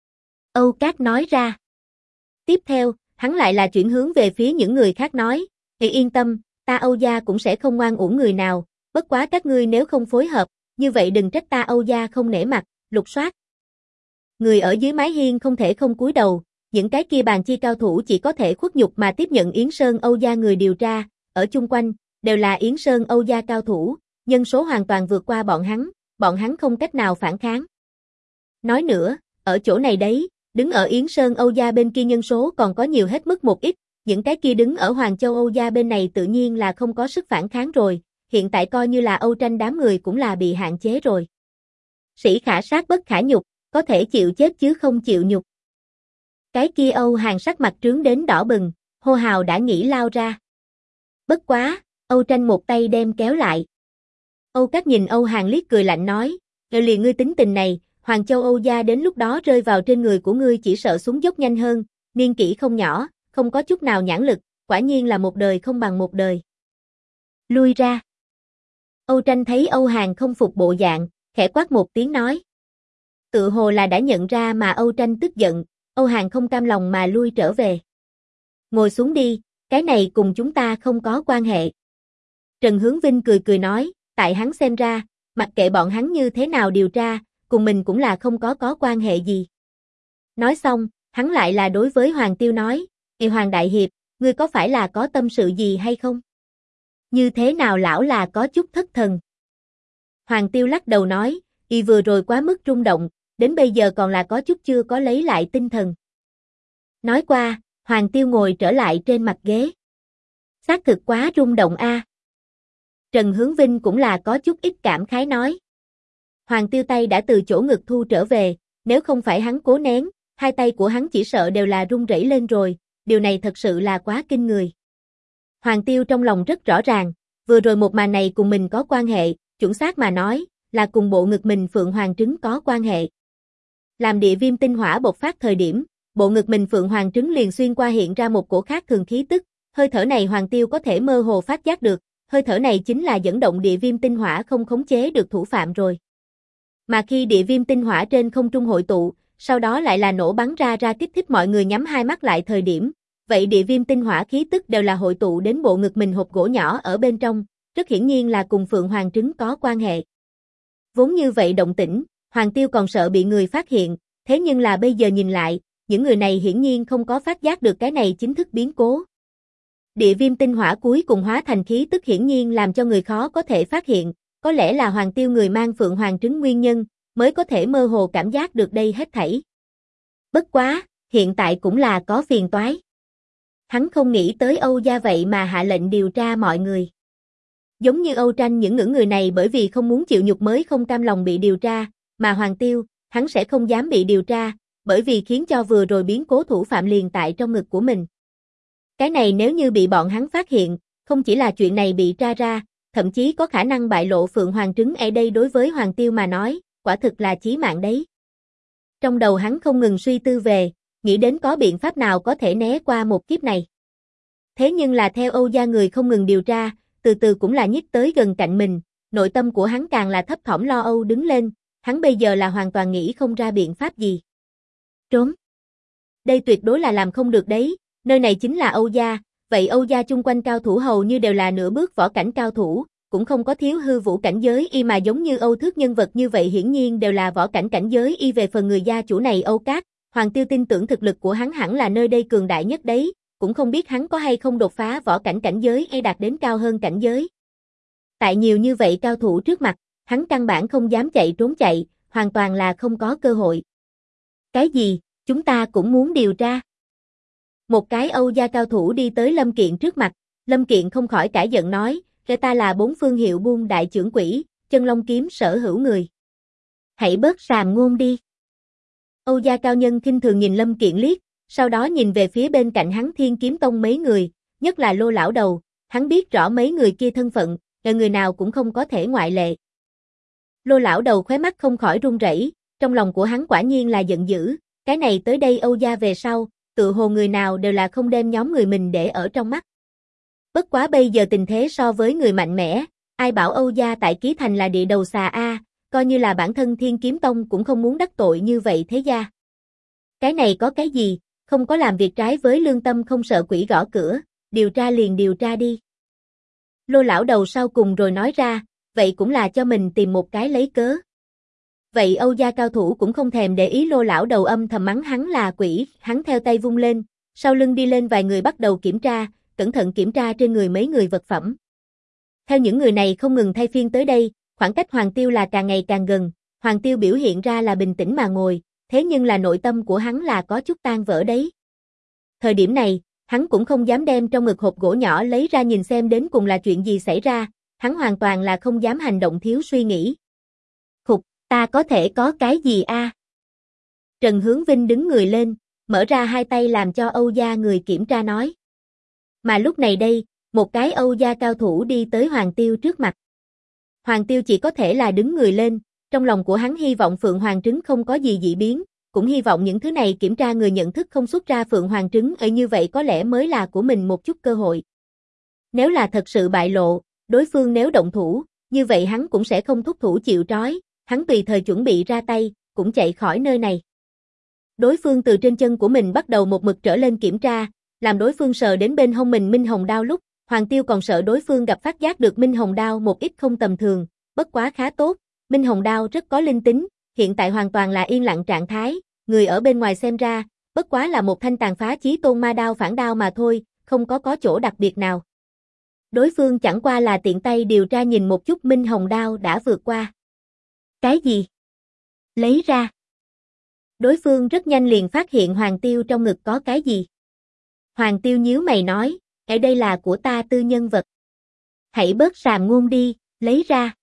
Âu Cát nói ra. Tiếp theo, hắn lại là chuyển hướng về phía những người khác nói, yên tâm, ta Âu gia cũng sẽ không ngoan uổng người nào, bất quá các ngươi nếu không phối hợp, như vậy đừng trách ta Âu gia không nể mặt, lục soát. Người ở dưới mái hiên không thể không cúi đầu, những cái kia bàn chi cao thủ chỉ có thể khuất nhục mà tiếp nhận Yến Sơn Âu gia người điều tra, ở chung quanh, đều là Yến Sơn Âu gia cao thủ, nhân số hoàn toàn vượt qua bọn hắn không cách nào phản kháng. Nói nữa, ở chỗ này đấy, đứng ở Yến Sơn Âu gia bên kia nhân số còn có nhiều hết mức một ít, những cái kia đứng ở Hoàng Châu Âu gia bên này tự nhiên là không có sức phản kháng rồi, hiện tại coi như là Âu Tranh đám người cũng là bị hạn chế rồi. Sĩ khả sát bất khả nhục, có thể chịu chết chứ không chịu nhục. Cái kia Âu Hàn sắc mặt trướng đến đỏ bừng, hô hào đã nghĩ lao ra. Bất quá, Âu Tranh một tay đem kéo lại. Âu Cát nhìn Âu Hàn liếc cười lạnh nói, liền ngươi tính tình này, Hoàng Châu Âu gia đến lúc đó rơi vào trên người của ngươi chỉ sợ xuống dốc nhanh hơn, niên kỷ không nhỏ, không có chút nào nhãn lực, quả nhiên là một đời không bằng một đời. Lui ra. Âu Tranh thấy Âu Hàn không phục bộ dạng, khẽ quát một tiếng nói. Tự hồ là đã nhận ra mà Âu Tranh tức giận, Âu Hàn không cam lòng mà lui trở về. Ngồi xuống đi, cái này cùng chúng ta không có quan hệ. Trần Hướng Vinh cười cười nói, tại hắn xem ra, mặc kệ bọn hắn như thế nào điều tra, cùng mình cũng là không có quan hệ gì. Nói xong, hắn lại là đối với Hoàng Tiêu nói, Hoàng Đại Hiệp, ngươi có phải là có tâm sự gì hay không? Như thế nào lão là có chút thất thần? Hoàng Tiêu lắc đầu nói, vừa rồi quá mức rung động, đến bây giờ còn là có chút chưa có lấy lại tinh thần. Nói qua, Hoàng Tiêu ngồi trở lại trên mặt ghế. Xác thực quá rung động a. Trần Hướng Vinh cũng là có chút ít cảm khái nói. Hoàng Tiêu tay đã từ chỗ ngực thu trở về, nếu không phải hắn cố nén, hai tay của hắn chỉ sợ đều là run rẩy lên rồi, điều này thật sự là quá kinh người. Hoàng Tiêu trong lòng rất rõ ràng, vừa rồi một màn này cùng mình có quan hệ, chuẩn xác mà nói, là cùng bộ ngực mình Phượng Hoàng trứng có quan hệ. Làm địa viêm tinh hỏa bộc phát thời điểm, bộ ngực mình Phượng Hoàng trứng liền xuyên qua hiện ra một cổ khác thường khí tức, hơi thở này Hoàng Tiêu có thể mơ hồ phát giác được, hơi thở này chính là dẫn động địa viêm tinh hỏa không khống chế được thủ phạm rồi. Mà khi địa viêm tinh hỏa trên không trung hội tụ, sau đó lại là nổ bắn ra kích thích mọi người nhắm hai mắt lại thời điểm, vậy địa viêm tinh hỏa khí tức đều là hội tụ đến bộ ngực mình hộp gỗ nhỏ ở bên trong, rất hiển nhiên là cùng Phượng Hoàng trứng có quan hệ. Vốn như vậy động tĩnh, Hoàng Tiêu còn sợ bị người phát hiện, thế nhưng là bây giờ nhìn lại, những người này hiển nhiên không có phát giác được cái này chính thức biến cố. Địa viêm tinh hỏa cuối cùng hóa thành khí tức hiển nhiên làm cho người khó có thể phát hiện, có lẽ là Hoàng Tiêu người mang Phượng Hoàng trứng nguyên nhân, mới có thể mơ hồ cảm giác được đây hết thảy. Bất quá, hiện tại cũng là có phiền toái. Hắn không nghĩ tới Âu gia vậy mà hạ lệnh điều tra mọi người. Giống như Âu Tranh những người này bởi vì không muốn chịu nhục mới không cam lòng bị điều tra, mà Hoàng Tiêu, hắn sẽ không dám bị điều tra, bởi vì khiến cho vừa rồi biến cố thủ phạm liền tại trong ngực của mình. Cái này nếu như bị bọn hắn phát hiện, không chỉ là chuyện này bị tra ra, thậm chí có khả năng bại lộ Phượng Hoàng trứng ở đây đối với Hoàng Tiêu mà nói, quả thực là chí mạng đấy. Trong đầu hắn không ngừng suy tư về, nghĩ đến có biện pháp nào có thể né qua một kiếp này. Thế nhưng là theo Âu gia người không ngừng điều tra, từ từ cũng là nhích tới gần cạnh mình, nội tâm của hắn càng là thấp thỏm lo âu đứng lên, hắn bây giờ là hoàn toàn nghĩ không ra biện pháp gì. Trốn. Đây tuyệt đối là làm không được đấy, nơi này chính là Âu gia, Vậy Âu gia chung quanh cao thủ hầu như đều là nửa bước võ cảnh cao thủ, cũng không có thiếu hư vũ cảnh giới y mà giống như Âu Thước nhân vật như vậy hiển nhiên đều là võ cảnh cảnh giới y. Về phần người gia chủ này Âu Cát, Hoàng Tiêu tin tưởng thực lực của hắn hẳn là nơi đây cường đại nhất đấy, cũng không biết hắn có hay không đột phá võ cảnh cảnh giới hay đạt đến cao hơn cảnh giới. Tại nhiều như vậy cao thủ trước mặt, hắn căn bản không dám chạy trốn chạy, hoàn toàn là không có cơ hội. Cái gì, chúng ta cũng muốn điều tra. Một cái Âu gia cao thủ đi tới Lâm Kiện trước mặt, Lâm Kiện không khỏi cãi giận nói, ta là bốn phương hiệu buôn đại trưởng quỹ, chân long kiếm sở hữu người. Hãy bớt sàm ngôn đi. Âu gia cao nhân khinh thường nhìn Lâm Kiện liếc, sau đó nhìn về phía bên cạnh hắn Thiên Kiếm Tông mấy người, nhất là Lô lão đầu, hắn biết rõ mấy người kia thân phận, người nào cũng không có thể ngoại lệ. Lô lão đầu khóe mắt không khỏi run rẩy, trong lòng của hắn quả nhiên là giận dữ, cái này tới đây Âu gia về sau, tự hồ người nào đều là không đem nhóm người mình để ở trong mắt. Bất quá bây giờ tình thế so với người mạnh mẽ, ai bảo Âu gia tại Ký Thành là địa đầu xà a, coi như là bản thân Thiên Kiếm Tông cũng không muốn đắc tội như vậy thế gia. Cái này có cái gì, không có làm việc trái với lương tâm không sợ quỷ gõ cửa, điều tra liền điều tra đi. Lô lão đầu sau cùng rồi nói ra, vậy cũng là cho mình tìm một cái lấy cớ. Vậy Âu gia cao thủ cũng không thèm để ý Lô lão đầu âm thầm mắng hắn là quỷ, hắn theo tay vung lên, sau lưng đi lên vài người bắt đầu kiểm tra, cẩn thận kiểm tra trên người mấy người vật phẩm. Theo những người này không ngừng thay phiên tới đây, khoảng cách Hoàng Tiêu là càng ngày càng gần, Hoàng Tiêu biểu hiện ra là bình tĩnh mà ngồi, thế nhưng là nội tâm của hắn là có chút tan vỡ đấy. Thời điểm này, hắn cũng không dám đem trong ngực hộp gỗ nhỏ lấy ra nhìn xem đến cùng là chuyện gì xảy ra, hắn hoàn toàn là không dám hành động thiếu suy nghĩ. Khục, ta có thể có cái gì a? Trần Hướng Vinh đứng người lên, mở ra hai tay làm cho Âu gia người kiểm tra nói. Mà lúc này đây, một cái Âu gia cao thủ đi tới Hoàng Tiêu trước mặt. Hoàng Tiêu chỉ có thể là đứng người lên, trong lòng của hắn hy vọng Phượng Hoàng trứng không có gì dị biến, cũng hy vọng những thứ này kiểm tra người nhận thức không xuất ra Phượng Hoàng trứng như vậy có lẽ mới là của mình một chút cơ hội. Nếu là thật sự bại lộ, đối phương nếu động thủ, như vậy hắn cũng sẽ không thúc thủ chịu trói, hắn tùy thời chuẩn bị ra tay, cũng chạy khỏi nơi này. Đối phương từ trên chân của mình bắt đầu một mực trở lên kiểm tra, làm đối phương sờ đến bên hông mình Minh Hồng Đao lúc, Hoàng Tiêu còn sợ đối phương gặp phát giác được Minh Hồng Đao một ít không tầm thường, bất quá khá tốt, Minh Hồng Đao rất có linh tính, hiện tại hoàn toàn là yên lặng trạng thái, người ở bên ngoài xem ra, bất quá là một thanh tàn phá chí tôn ma đao phản đao mà thôi, không có chỗ đặc biệt nào. Đối phương chẳng qua là tiện tay điều tra nhìn một chút Minh Hồng Đao đã vượt qua. Cái gì? Lấy ra. Đối phương rất nhanh liền phát hiện Hoàng Tiêu trong ngực có cái gì. Hoàng Tiêu nhíu mày nói, ở đây là của ta tư nhân vật. Hãy bớt sàm ngôn đi, lấy ra.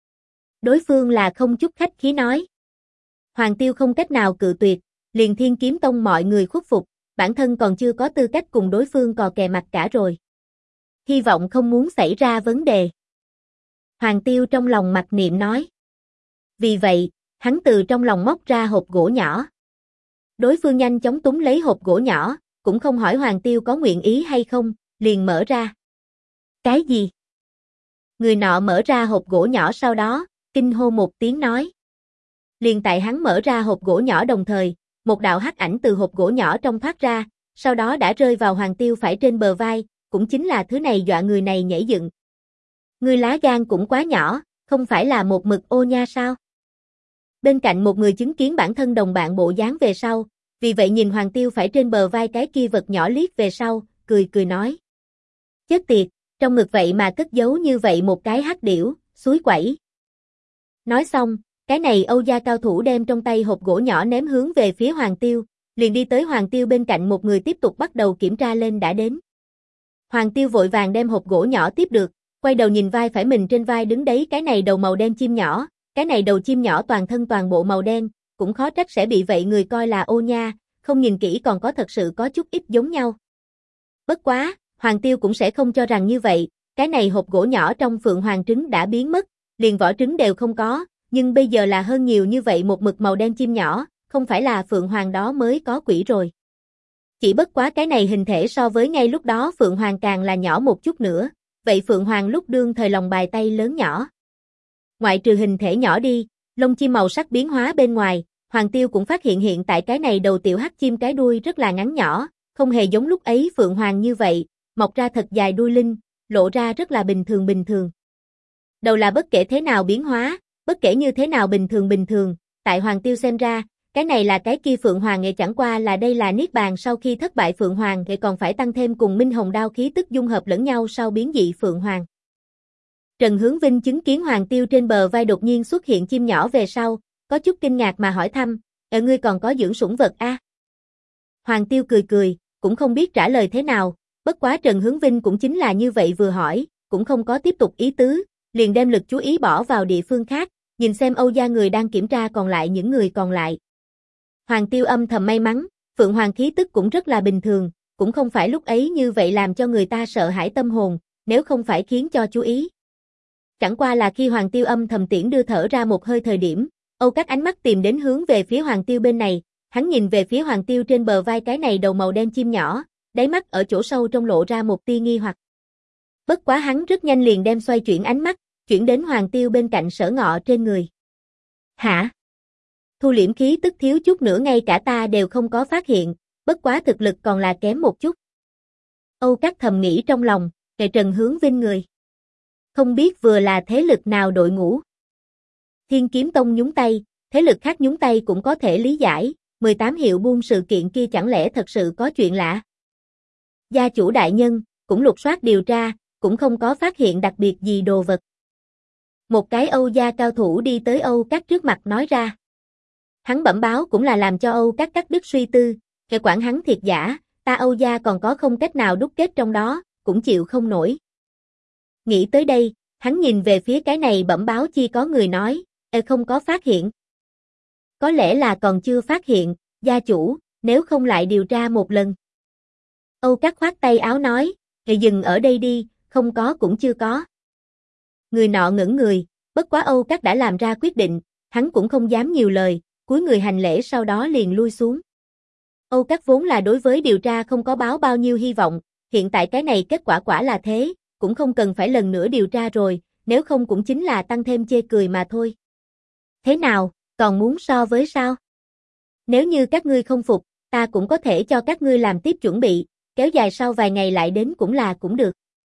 Đối phương là không chút khách khí nói. Hoàng Tiêu không cách nào cự tuyệt, liền Thiên Kiếm Tông mọi người khuất phục, bản thân còn chưa có tư cách cùng đối phương cò kè mặt cả rồi. Hy vọng không muốn xảy ra vấn đề. Hoàng Tiêu trong lòng mặc niệm nói. Vì vậy, hắn từ trong lòng móc ra hộp gỗ nhỏ. Đối phương nhanh chóng túm lấy hộp gỗ nhỏ, cũng không hỏi Hoàng Tiêu có nguyện ý hay không, liền mở ra. Cái gì? Người nọ mở ra hộp gỗ nhỏ sau đó, kinh hô một tiếng nói. Liền tại hắn mở ra hộp gỗ nhỏ đồng thời, một đạo hắc ảnh từ hộp gỗ nhỏ trong thoát ra, sau đó đã rơi vào Hoàng Tiêu phải trên bờ vai, cũng chính là thứ này dọa người này nhảy dựng. Người lá gan cũng quá nhỏ, không phải là một mực ô nha sao? Bên cạnh một người chứng kiến bản thân đồng bạn bộ dáng về sau, vì vậy nhìn Hoàng Tiêu phải trên bờ vai cái kia vật nhỏ liếc về sau, cười nói. Chết tiệt, trong ngực vậy mà cất giấu như vậy một cái hắc điểu, suối quẩy. Nói xong, cái này Âu gia cao thủ đem trong tay hộp gỗ nhỏ ném hướng về phía Hoàng Tiêu, liền đi tới Hoàng Tiêu bên cạnh một người tiếp tục bắt đầu kiểm tra lên đã đến. Hoàng Tiêu vội vàng đem hộp gỗ nhỏ tiếp được, quay đầu nhìn vai phải mình trên vai đứng đấy cái này đầu màu đen chim nhỏ, cái này đầu chim nhỏ toàn thân toàn bộ màu đen, cũng khó trách sẽ bị vậy người coi là ô nha, không nhìn kỹ còn có thật sự có chút ít giống nhau. Bất quá, Hoàng Tiêu cũng sẽ không cho rằng như vậy, cái này hộp gỗ nhỏ trong Phượng Hoàng trứng đã biến mất, liền vỏ trứng đều không có, nhưng bây giờ là hơn nhiều như vậy một mực màu đen chim nhỏ, không phải là Phượng Hoàng đó mới có quỷ rồi. Chỉ bất quá cái này hình thể so với ngay lúc đó Phượng Hoàng càng là nhỏ một chút nữa, vậy Phượng Hoàng lúc đương thời lòng bài tay lớn nhỏ. Ngoại trừ hình thể nhỏ đi, lông chim màu sắc biến hóa bên ngoài, Hoàng Tiêu cũng phát hiện hiện tại cái này đầu tiểu hắc chim cái đuôi rất là ngắn nhỏ, không hề giống lúc ấy Phượng Hoàng như vậy, mọc ra thật dài đuôi linh, lộ ra rất là bình thường. Đầu là bất kể thế nào biến hóa, bất kể như thế nào bình thường, tại Hoàng Tiêu xem ra, cái này là cái kia Phượng Hoàng nghệ, chẳng qua là đây là niết bàn sau khi thất bại Phượng Hoàng nghệ, còn phải tăng thêm cùng Minh Hồng đao khí tức dung hợp lẫn nhau sau biến dị Phượng Hoàng. Trần Hướng Vinh chứng kiến Hoàng Tiêu trên bờ vai đột nhiên xuất hiện chim nhỏ về sau, có chút kinh ngạc mà hỏi thăm, ngươi còn có dưỡng sủng vật a? Hoàng Tiêu cười, cũng không biết trả lời thế nào, bất quá Trần Hướng Vinh cũng chính là như vậy vừa hỏi, cũng không có tiếp tục ý tứ, liền đem lực chú ý bỏ vào địa phương khác, nhìn xem Âu gia người đang kiểm tra còn lại những người còn lại. Hoàng Tiêu âm thầm may mắn, Phượng Hoàng khí tức cũng rất là bình thường, cũng không phải lúc ấy như vậy làm cho người ta sợ hãi tâm hồn, nếu không phải khiến cho chú ý. Chẳng qua là khi Hoàng Tiêu âm thầm tiễn đưa thở ra một hơi thời điểm, Âu Các ánh mắt tìm đến hướng về phía Hoàng Tiêu bên này, hắn nhìn về phía Hoàng Tiêu trên bờ vai cái này đầu màu đen chim nhỏ, đáy mắt ở chỗ sâu trong lộ ra một tia nghi hoặc. Bất quá hắn rất nhanh liền đem xoay chuyển ánh mắt, chuyển đến Hoàng Tiêu bên cạnh Sở Ngọ trên người. Hả? Thu liễm khí tức thiếu chút nữa ngay cả ta đều không có phát hiện, bất quá thực lực còn là kém một chút. Âu Các thầm nghĩ trong lòng, kệ Trần Hướng Vinh người. Không biết vừa là thế lực nào đội ngũ. Thiên Kiếm Tông nhúng tay, thế lực khác nhúng tay cũng có thể lý giải, 18 hiệu buôn sự kiện kia chẳng lẽ thật sự có chuyện lạ. Gia chủ đại nhân, cũng lục soát điều tra, cũng không có phát hiện đặc biệt gì đồ vật. Một cái Âu gia cao thủ đi tới Âu Các trước mặt nói ra. Hắn bẩm báo cũng là làm cho Âu Các cắt đứt suy tư, kẻ quản hắn thiệt giả, ta Âu gia còn có không cách nào đúc kết trong đó, cũng chịu không nổi. Nghĩ tới đây, hắn nhìn về phía cái này bẩm báo chi có người nói, không có phát hiện. Có lẽ là còn chưa phát hiện, gia chủ, nếu không lại điều tra một lần. Âu Các khoát tay áo nói, dừng ở đây đi, không có cũng chưa có. Người nọ ngẩn người, bất quá Âu Các đã làm ra quyết định, hắn cũng không dám nhiều lời, cúi người hành lễ sau đó liền lui xuống. Âu Các vốn là đối với điều tra không có báo bao nhiêu hy vọng, hiện tại cái này kết quả quả là thế, cũng không cần phải lần nữa điều tra rồi, nếu không cũng chính là tăng thêm chê cười mà thôi. Thế nào, còn muốn so với sao? Nếu như các ngươi không phục, ta cũng có thể cho các ngươi làm tiếp chuẩn bị, kéo dài sau vài ngày lại đến cũng được.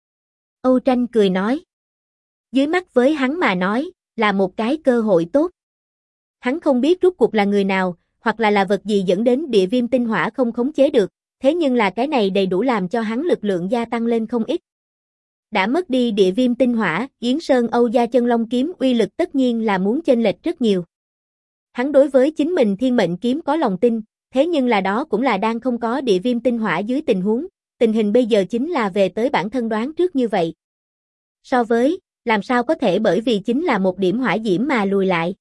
Âu Tranh cười nói. Dưới mắt với hắn mà nói, là một cái cơ hội tốt. Hắn không biết rốt cuộc là người nào, hoặc là vật gì dẫn đến địa viêm tinh hỏa không khống chế được, thế nhưng là cái này đầy đủ làm cho hắn lực lượng gia tăng lên không ít. Đã mất đi địa viêm tinh hỏa, Yến Sơn Âu gia chân long kiếm uy lực tất nhiên là muốn chênh lệch rất nhiều. Hắn đối với chính mình thiên mệnh kiếm có lòng tin, thế nhưng là đó cũng là đang không có địa viêm tinh hỏa dưới tình huống, tình hình bây giờ chính là về tới bản thân đoán trước như vậy. So với, làm sao có thể bởi vì chính là một điểm hỏa diễm mà lùi lại.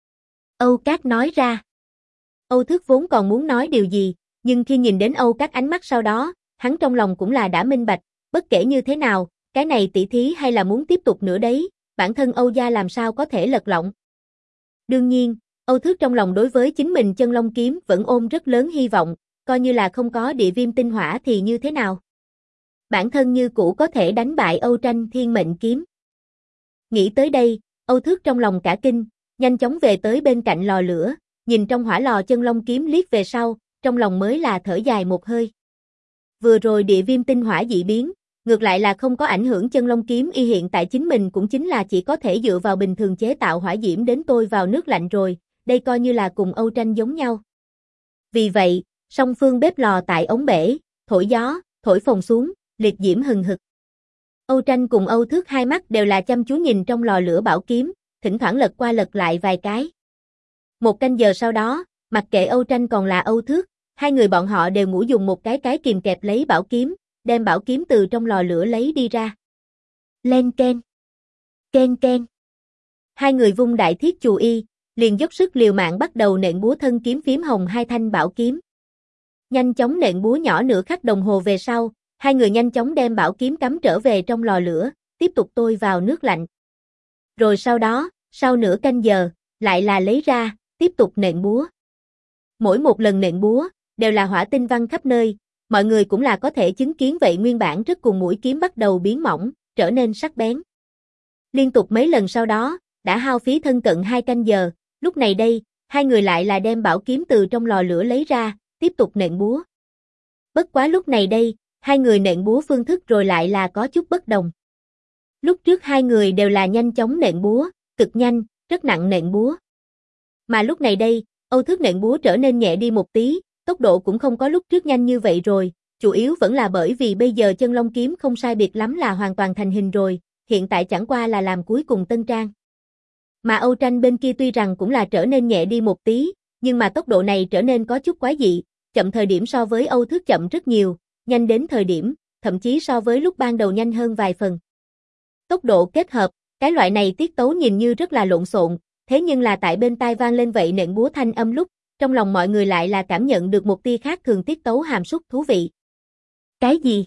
Âu Các nói ra. Âu Thức vốn còn muốn nói điều gì, nhưng khi nhìn đến Âu Các ánh mắt sau đó, hắn trong lòng cũng là đã minh bạch, bất kể như thế nào, cái này tỷ thí hay là muốn tiếp tục nữa đấy, bản thân Âu gia làm sao có thể lật lọng. Đương nhiên, Âu Thức trong lòng đối với chính mình chân long kiếm vẫn ôm rất lớn hy vọng, coi như là không có địa viêm tinh hỏa thì như thế nào. Bản thân như cũ có thể đánh bại Âu Tranh thiên mệnh kiếm. Nghĩ tới đây, Âu Thức trong lòng cả kinh, nhanh chóng về tới bên cạnh lò lửa, nhìn trong hỏa lò chân long kiếm liếc về sau, trong lòng mới là thở dài một hơi. Vừa rồi địa viêm tinh hỏa dị biến, ngược lại là không có ảnh hưởng chân long kiếm y hiện tại chính mình cũng chính là chỉ có thể dựa vào bình thường chế tạo hỏa diễm đến tôi vào nước lạnh rồi, đây coi như là cùng Âu Tranh giống nhau. Vì vậy, song phương bếp lò tại ống bể, thổi gió, thổi phồng xuống, liệt diễm hừng hực. Âu Tranh cùng Âu Thức hai mắt đều là chăm chú nhìn trong lò lửa bảo kiếm, thỉnh thoảng lật qua lật lại vài cái. Một canh giờ sau đó, mặc kệ Âu Tranh còn là Âu Thức, hai người bọn họ đều ngủ dùng một cái kìm kẹp lấy bảo kiếm, đem bảo kiếm từ trong lò lửa lấy đi ra. Len ken. Ken ken. Hai người vung đại thiết chù y, liền dốc sức liều mạng bắt đầu nện búa thân kiếm phím hồng hai thanh bảo kiếm. Nhanh chóng nện búa nhỏ nửa khắc đồng hồ về sau, hai người nhanh chóng đem bảo kiếm cắm trở về trong lò lửa, tiếp tục tôi vào nước lạnh. Rồi sau đó, sau nửa canh giờ, lại là lấy ra, tiếp tục nện búa. Mỗi một lần nện búa, đều là hỏa tinh văng khắp nơi, mọi người cũng là có thể chứng kiến vậy nguyên bản rất cùng mũi kiếm bắt đầu biến mỏng, trở nên sắc bén. Liên tục mấy lần sau đó, đã hao phí thân cận 2 canh giờ, lúc này đây, hai người lại là đem bảo kiếm từ trong lò lửa lấy ra, tiếp tục nện búa. Bất quá lúc này đây, Hai người nện búa phương thức rồi lại là có chút bất đồng. Lúc trước hai người đều là nhanh chóng nện búa, cực nhanh, rất nặng nện búa. Mà lúc này đây, Âu Thước nện búa trở nên nhẹ đi một tí, tốc độ cũng không có lúc trước nhanh như vậy rồi, chủ yếu vẫn là bởi vì bây giờ chân long kiếm không sai biệt lắm là hoàn toàn thành hình rồi, hiện tại chẳng qua là làm cuối cùng tân trang. Mà Âu Tranh bên kia tuy rằng cũng là trở nên nhẹ đi một tí, nhưng mà tốc độ này trở nên có chút quái dị, chậm thời điểm so với Âu Thước chậm rất nhiều, nhanh đến thời điểm, thậm chí so với lúc ban đầu nhanh hơn vài phần. Tốc độ kết hợp, cái loại này tiết tấu nhìn như rất là lộn xộn, thế nhưng là tại bên tai vang lên vậy nện búa thanh âm lúc, trong lòng mọi người lại là cảm nhận được một tia khác thường tiết tấu hàm súc thú vị. Cái gì?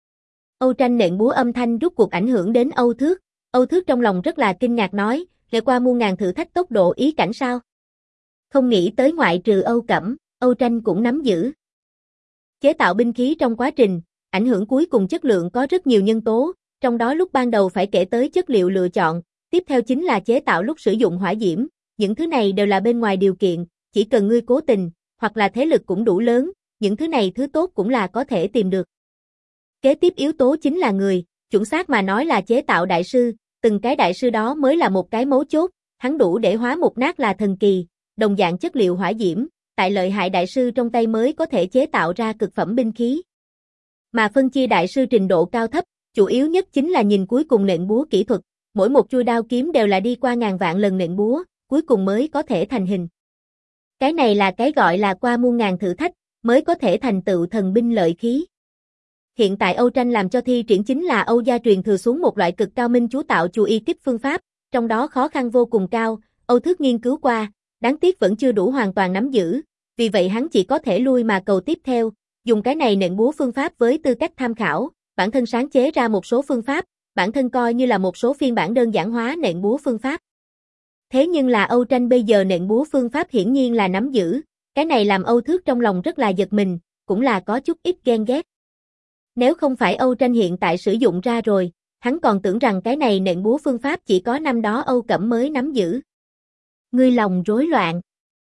Âu Tranh nện búa âm thanh rút cuộc ảnh hưởng đến Âu Thước, Âu Thước trong lòng rất là kinh ngạc nói, lệ qua muôn ngàn thử thách tốc độ ý cảnh sao? Không nghĩ tới ngoại trừ Âu Cẩm, Âu Tranh cũng nắm giữ. Chế tạo binh khí trong quá trình, ảnh hưởng cuối cùng chất lượng có rất nhiều nhân tố, trong đó lúc ban đầu phải kể tới chất liệu lựa chọn, tiếp theo chính là chế tạo lúc sử dụng hỏa diễm, những thứ này đều là bên ngoài điều kiện, chỉ cần ngươi cố tình, hoặc là thế lực cũng đủ lớn, những thứ này thứ tốt cũng là có thể tìm được. Kế tiếp yếu tố chính là người, chuẩn xác mà nói là chế tạo đại sư, từng cái đại sư đó mới là một cái mấu chốt, hắn đủ để hóa một nát là thần kỳ, đồng dạng chất liệu hỏa diễm, tại lợi hại đại sư trong tay mới có thể chế tạo ra cực phẩm binh khí. Mà phân chia đại sư trình độ cao thấp, chủ yếu nhất chính là nhìn cuối cùng nện búa kỹ thuật, mỗi một chuôi đao kiếm đều là đi qua ngàn vạn lần nện búa, cuối cùng mới có thể thành hình. Cái này là cái gọi là qua muôn ngàn thử thách, mới có thể thành tựu thần binh lợi khí. Hiện tại Âu Tranh làm cho thi triển chính là Âu gia truyền thừa xuống một loại cực cao minh chú tạo chú y kích phương pháp, trong đó khó khăn vô cùng cao, Âu Thước nghiên cứu qua, đáng tiếc vẫn chưa đủ hoàn toàn nắm giữ, vì vậy hắn chỉ có thể lui mà cầu tiếp theo, dùng cái này nện búa phương pháp với tư cách tham khảo, bản thân sáng chế ra một số phương pháp, bản thân coi như là một số phiên bản đơn giản hóa nện búa phương pháp. Thế nhưng là Âu Tranh bây giờ nện búa phương pháp hiển nhiên là nắm giữ, cái này làm Âu Thước trong lòng rất là giật mình, cũng là có chút ít ghen ghét. Nếu không phải Âu Tranh hiện tại sử dụng ra rồi, hắn còn tưởng rằng cái này nện búa phương pháp chỉ có năm đó Âu Cẩm mới nắm giữ. Ngươi lòng rối loạn.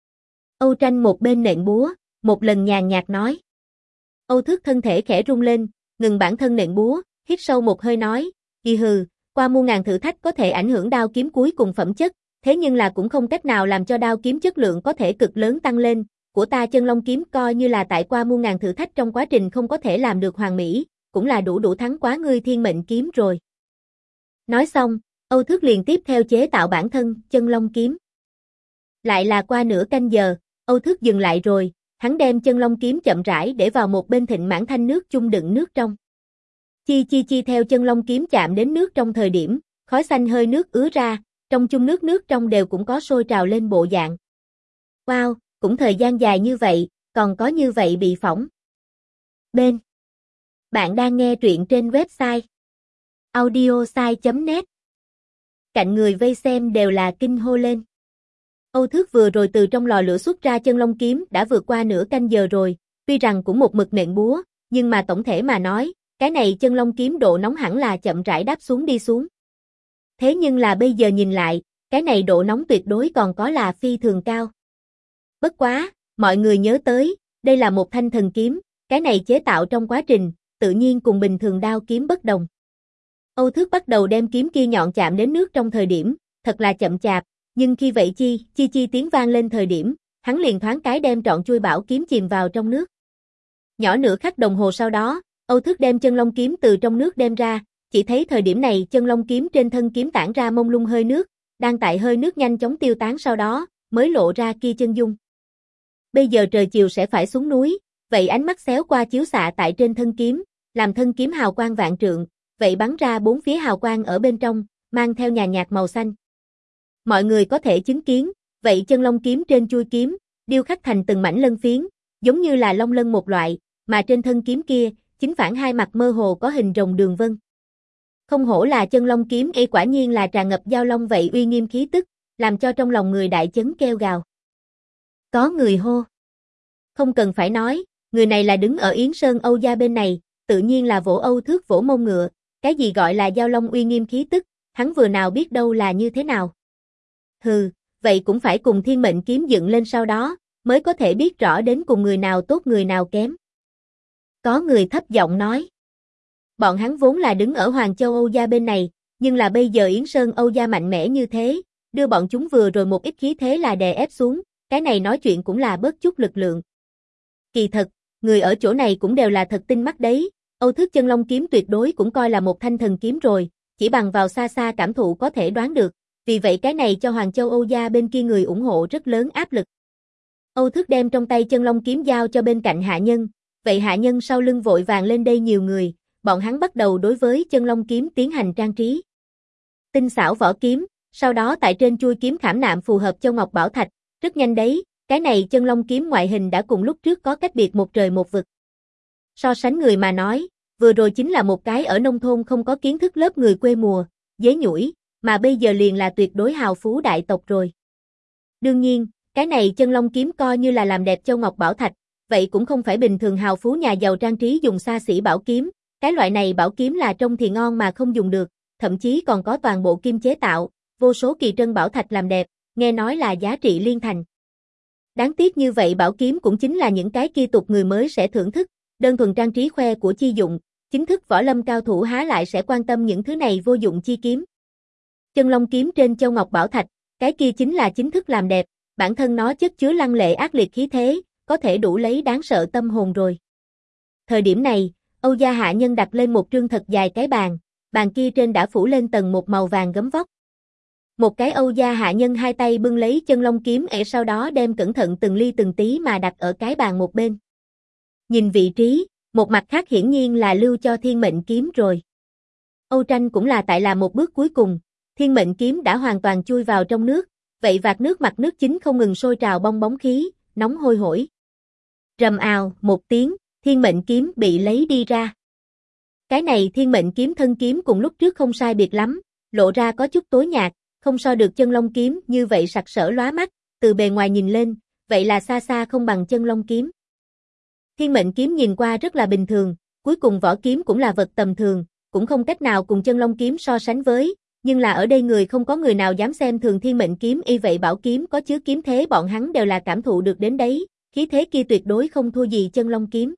Âu Tranh một bên nện búa, một lần nhàn nhạt nói. Âu Thước thân thể khẽ rung lên, ngừng bản thân nện búa, hít sâu một hơi nói, hừ, qua muôn ngàn thử thách có thể ảnh hưởng đao kiếm cuối cùng phẩm chất, thế nhưng là cũng không cách nào làm cho đao kiếm chất lượng có thể cực lớn tăng lên, của ta chân long kiếm coi như là tại qua muôn ngàn thử thách trong quá trình không có thể làm được hoàn mỹ, cũng là đủ thắng quá ngươi thiên mệnh kiếm rồi. Nói xong, Âu Thước liền tiếp theo chế tạo bản thân, chân long kiếm. Lại là qua nửa canh giờ, Âu Thước dừng lại rồi, hắn đem chân long kiếm chậm rãi để vào một bên thịnh mãn thanh nước chung đựng nước trong. Chi theo chân long kiếm chạm đến nước trong thời điểm, khói xanh hơi nước ứa ra, trong chung nước trong đều cũng có sôi trào lên bộ dạng. Wow, cũng thời gian dài như vậy, còn có như vậy bị phỏng. Bên. Bạn đang nghe truyện trên website audiosai.net. Cạnh người vây xem đều là kinh hô lên. Âu Thước vừa rồi từ trong lò lửa xuất ra chân long kiếm đã vượt qua nửa canh giờ rồi, tuy rằng cũng một mực nện búa, nhưng mà tổng thể mà nói, cái này chân long kiếm độ nóng hẳn là chậm rãi đáp xuống đi xuống. Thế nhưng là bây giờ nhìn lại, cái này độ nóng tuyệt đối còn có là phi thường cao. Bất quá, mọi người nhớ tới, đây là một thanh thần kiếm, cái này chế tạo trong quá trình, tự nhiên cùng bình thường đao kiếm bất đồng. Âu Thước bắt đầu đem kiếm kia nhọn chạm đến nước trong thời điểm, thật là chậm chạp, nhưng khi vậy chi tiếng vang lên thời điểm, hắn liền thoáng cái đem trọn chuôi bảo kiếm chìm vào trong nước. Nhỏ nửa khắc đồng hồ sau đó, Âu Thước đem chân long kiếm từ trong nước đem ra, chỉ thấy thời điểm này chân long kiếm trên thân kiếm tản ra mông lung hơi nước, đang tại hơi nước nhanh chóng tiêu tán sau đó, mới lộ ra kia chân dung. Bây giờ trời chiều sẽ phải xuống núi, vậy ánh mắt xéo qua chiếu xạ tại trên thân kiếm, làm thân kiếm hào quang vạn trượng, vậy bắn ra bốn phía hào quang ở bên trong, mang theo nhàn nhạt màu xanh. Mọi người có thể chứng kiến, vậy chân long kiếm trên chuôi kiếm, điêu khắc thành từng mảnh lân phiến, giống như là long lân một loại, mà trên thân kiếm kia, chính phản hai mặt mơ hồ có hình rồng đường vân. Không hổ là chân long kiếm quả nhiên là tràn ngập giao long vậy uy nghiêm khí tức, làm cho trong lòng người đại chấn kêu gào. Có người hô. Không cần phải nói, người này là đứng ở Yến Sơn Âu gia bên này, tự nhiên là vỗ Âu Thước vỗ mông ngựa, cái gì gọi là giao long uy nghiêm khí tức, hắn vừa nào biết đâu là như thế nào. Hừ, vậy cũng phải cùng thiên mệnh kiếm dựng lên sau đó, mới có thể biết rõ đến cùng người nào tốt người nào kém. Có người thấp giọng nói. Bọn hắn vốn là đứng ở Hoàng Châu Âu gia bên này, nhưng là bây giờ Yến Sơn Âu gia mạnh mẽ như thế, đưa bọn chúng vừa rồi một ít khí thế là đè ép xuống, cái này nói chuyện cũng là bớt chút lực lượng. Kỳ thật, người ở chỗ này cũng đều là thật tinh mắt đấy, Âu Thức Chân Long kiếm tuyệt đối cũng coi là một thanh thần kiếm rồi, chỉ bằng vào xa xa cảm thụ có thể đoán được, vì vậy cái này cho Hoàng Châu Âu gia bên kia người ủng hộ rất lớn áp lực. Âu Thức đem trong tay Chân Long kiếm giao cho bên cạnh hạ nhân, vậy hạ nhân sau lưng vội vàng lên đây nhiều người, bọn hắn bắt đầu đối với Chân Long kiếm tiến hành trang trí. Tinh xảo vỏ kiếm, sau đó tại trên chuôi kiếm khảm nạm phù hợp châu ngọc bảo thạch, rất nhanh đấy, cái này Chân Long kiếm ngoại hình đã cùng lúc trước có cách biệt một trời một vực. So sánh người mà nói, vừa rồi chính là một cái ở nông thôn không có kiến thức lớp người quê mùa, dế nhủi, mà bây giờ liền là tuyệt đối hào phú đại tộc rồi. Đương nhiên, cái này Chân Long kiếm coi như là làm đẹp châu ngọc bảo thạch, vậy cũng không phải bình thường hào phú nhà giàu trang trí dùng xa xỉ bảo kiếm, cái loại này bảo kiếm là trông thì ngon mà không dùng được, thậm chí còn có toàn bộ kim chế tạo, vô số kỳ trân bảo thạch làm đẹp, nghe nói là giá trị liên thành. Đáng tiếc như vậy bảo kiếm cũng chính là những cái kia tục người mới sẽ thưởng thức, đơn thuần trang trí khoe của chi dụng, chính thức võ lâm cao thủ há lại sẽ quan tâm những thứ này vô dụng chi kiếm. Chân Long kiếm trên châu ngọc bảo thạch, cái kia chính là chính thức làm đẹp, bản thân nó chất chứa lăng lệ ác liệt khí thế, có thể đủ lấy đáng sợ tâm hồn rồi. Thời điểm này, Âu gia hạ nhân đặt lên một trương thật dài cái bàn, bàn kia trên đã phủ lên tầng một màu vàng gấm vóc. Một cái Âu gia hạ nhân hai tay bưng lấy Chân Long kiếm sau đó đem cẩn thận từng ly từng tí mà đặt ở cái bàn một bên. Nhìn vị trí, một mặt khác hiển nhiên là lưu cho Thiên Mệnh kiếm rồi. Âu Tranh cũng là tại là một bước cuối cùng, Thiên Mệnh kiếm đã hoàn toàn chui vào trong nước, vậy vạt nước mặt nước chính không ngừng sôi trào bong bóng khí, nóng hôi hổi. Rầm ào, một tiếng, Thiên Mệnh kiếm bị lấy đi ra. Cái này Thiên Mệnh kiếm thân kiếm cùng lúc trước không sai biệt lắm, lộ ra có chút tối nhạt, không so được Chân Long kiếm như vậy sặc sỡ lóa mắt, từ bề ngoài nhìn lên, vậy là xa xa không bằng Chân Long kiếm. Thiên Mệnh kiếm nhìn qua rất là bình thường, cuối cùng vỏ kiếm cũng là vật tầm thường, cũng không cách nào cùng Chân Long kiếm so sánh với, nhưng là ở đây người không có người nào dám xem thường Thiên Mệnh kiếm, y vậy bảo kiếm có chứa kiếm thế bọn hắn đều là cảm thụ được đến đấy, khí thế kia tuyệt đối không thua gì Chân Long kiếm.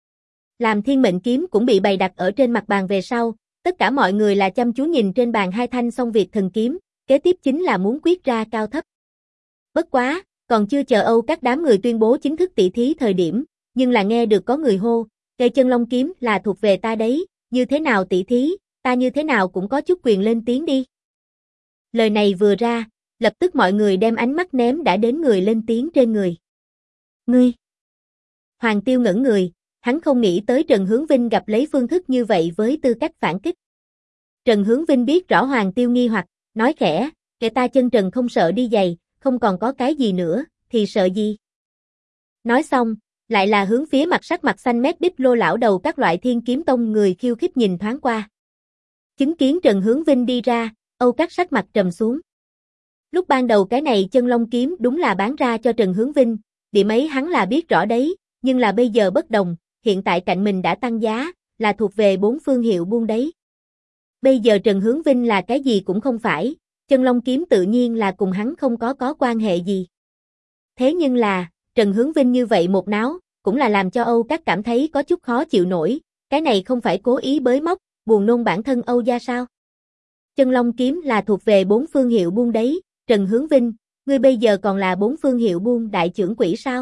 Làm Thiên Mệnh kiếm cũng bị bày đặt ở trên mặt bàn về sau, tất cả mọi người là chăm chú nhìn trên bàn hai thanh Song Việt thần kiếm, kế tiếp chính là muốn quyết ra cao thấp. Bất quá, còn chưa chờ Âu các đám người tuyên bố chính thức tỷ thí thời điểm, nhưng là nghe được có người hô, cây Chân Long kiếm là thuộc về ta đấy, như thế nào tỷ thí, ta như thế nào cũng có chút quyền lên tiếng đi. Lời này vừa ra, lập tức mọi người đem ánh mắt ném đã đến người lên tiếng trên người. Ngươi! Hoàng Tiêu ngẩn người, hắn không nghĩ tới Trần Hướng Vinh gặp lấy phương thức như vậy với tư cách phản kích. Trần Hướng Vinh biết rõ Hoàng Tiêu nghi hoặc, nói khẽ, kệ ta chân trần không sợ đi giày, không còn có cái gì nữa, thì sợ gì. Nói xong, lại là hướng phía mặt xanh mét Bích Lô lão đầu các loại Thiên Kiếm Tông người khiêu khích nhìn thoáng qua. Chứng kiến Trần Hướng Vinh đi ra, Âu các sắc mặt trầm xuống. Lúc ban đầu cái này Chân Long kiếm đúng là bán ra cho Trần Hướng Vinh, điểm ấy hắn là biết rõ đấy, nhưng là bây giờ bất đồng, hiện tại cạnh mình đã tăng giá, là thuộc về 4 phương hiệu buôn đấy. Bây giờ Trần Hướng Vinh là cái gì cũng không phải, Chân Long kiếm tự nhiên là cùng hắn không có quan hệ gì. Thế nhưng là, Trần Hướng Vinh như vậy một náo, cũng là làm cho Âu các cảm thấy có chút khó chịu nổi, cái này không phải cố ý bới móc, buồn nôn bản thân Âu gia sao? Chân Long kiếm là thuộc về 4 phương hiệu buôn đấy, Trần Hướng Vinh, ngươi bây giờ còn là 4 phương hiệu buôn đại trưởng quỹ sao?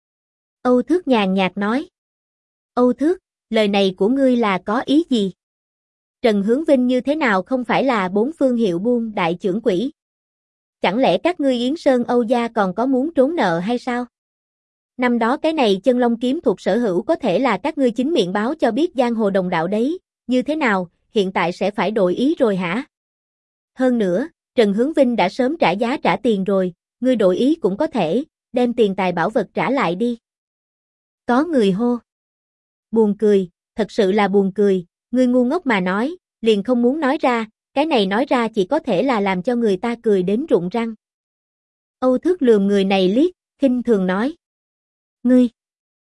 Âu Thước nhàn nhạt nói. Âu Thước, lời này của ngươi là có ý gì? Trần Hướng Vinh như thế nào không phải là 4 phương hiệu buôn đại trưởng quỹ? Chẳng lẽ các ngươi Yến Sơn Âu gia còn có muốn trốn nợ hay sao? Năm đó cái này Chân Long kiếm thuộc sở hữu có thể là các ngươi chính miệng báo cho biết giang hồ đồng đạo đấy, như thế nào, hiện tại sẽ phải đổi ý rồi hả? Hơn nữa, Trần Hướng Vinh đã sớm trả giá trả tiền rồi, ngươi đổi ý cũng có thể, đem tiền tài bảo vật trả lại đi. Có người hô. Buồn cười, thật sự là buồn cười, ngươi ngu ngốc mà nói, liền không muốn nói ra, cái này nói ra chỉ có thể là làm cho người ta cười đến rụng răng. Âu Thước lườm người này liếc, khinh thường nói. Ngươi!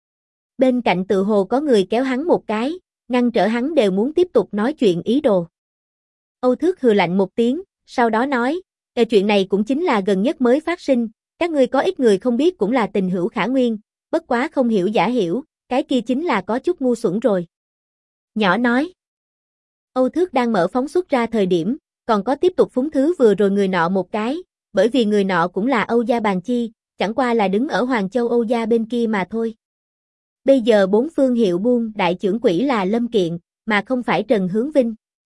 Bên cạnh tự hồ có người kéo hắn một cái, ngăn trở hắn đều muốn tiếp tục nói chuyện ý đồ. Âu Thước hừ lạnh một tiếng, sau đó nói, chuyện này cũng chính là gần nhất mới phát sinh, các ngươi có ít người không biết cũng là tình hữu khả nguyên, bất quá không hiểu giả hiểu, cái kia chính là có chút ngu xuẩn rồi. Nhỏ nói. Âu Thước đang mở phóng xuất ra thời điểm, còn có tiếp tục phúng thứ vừa rồi người nọ một cái, bởi vì người nọ cũng là Âu gia Bàn Chi, chẳng qua là đứng ở Hoàng Châu Âu gia bên kia mà thôi. Bây giờ bốn phương hiệu buôn đại trưởng quỹ là Lâm Kiện, mà không phải Trần Hướng Vinh.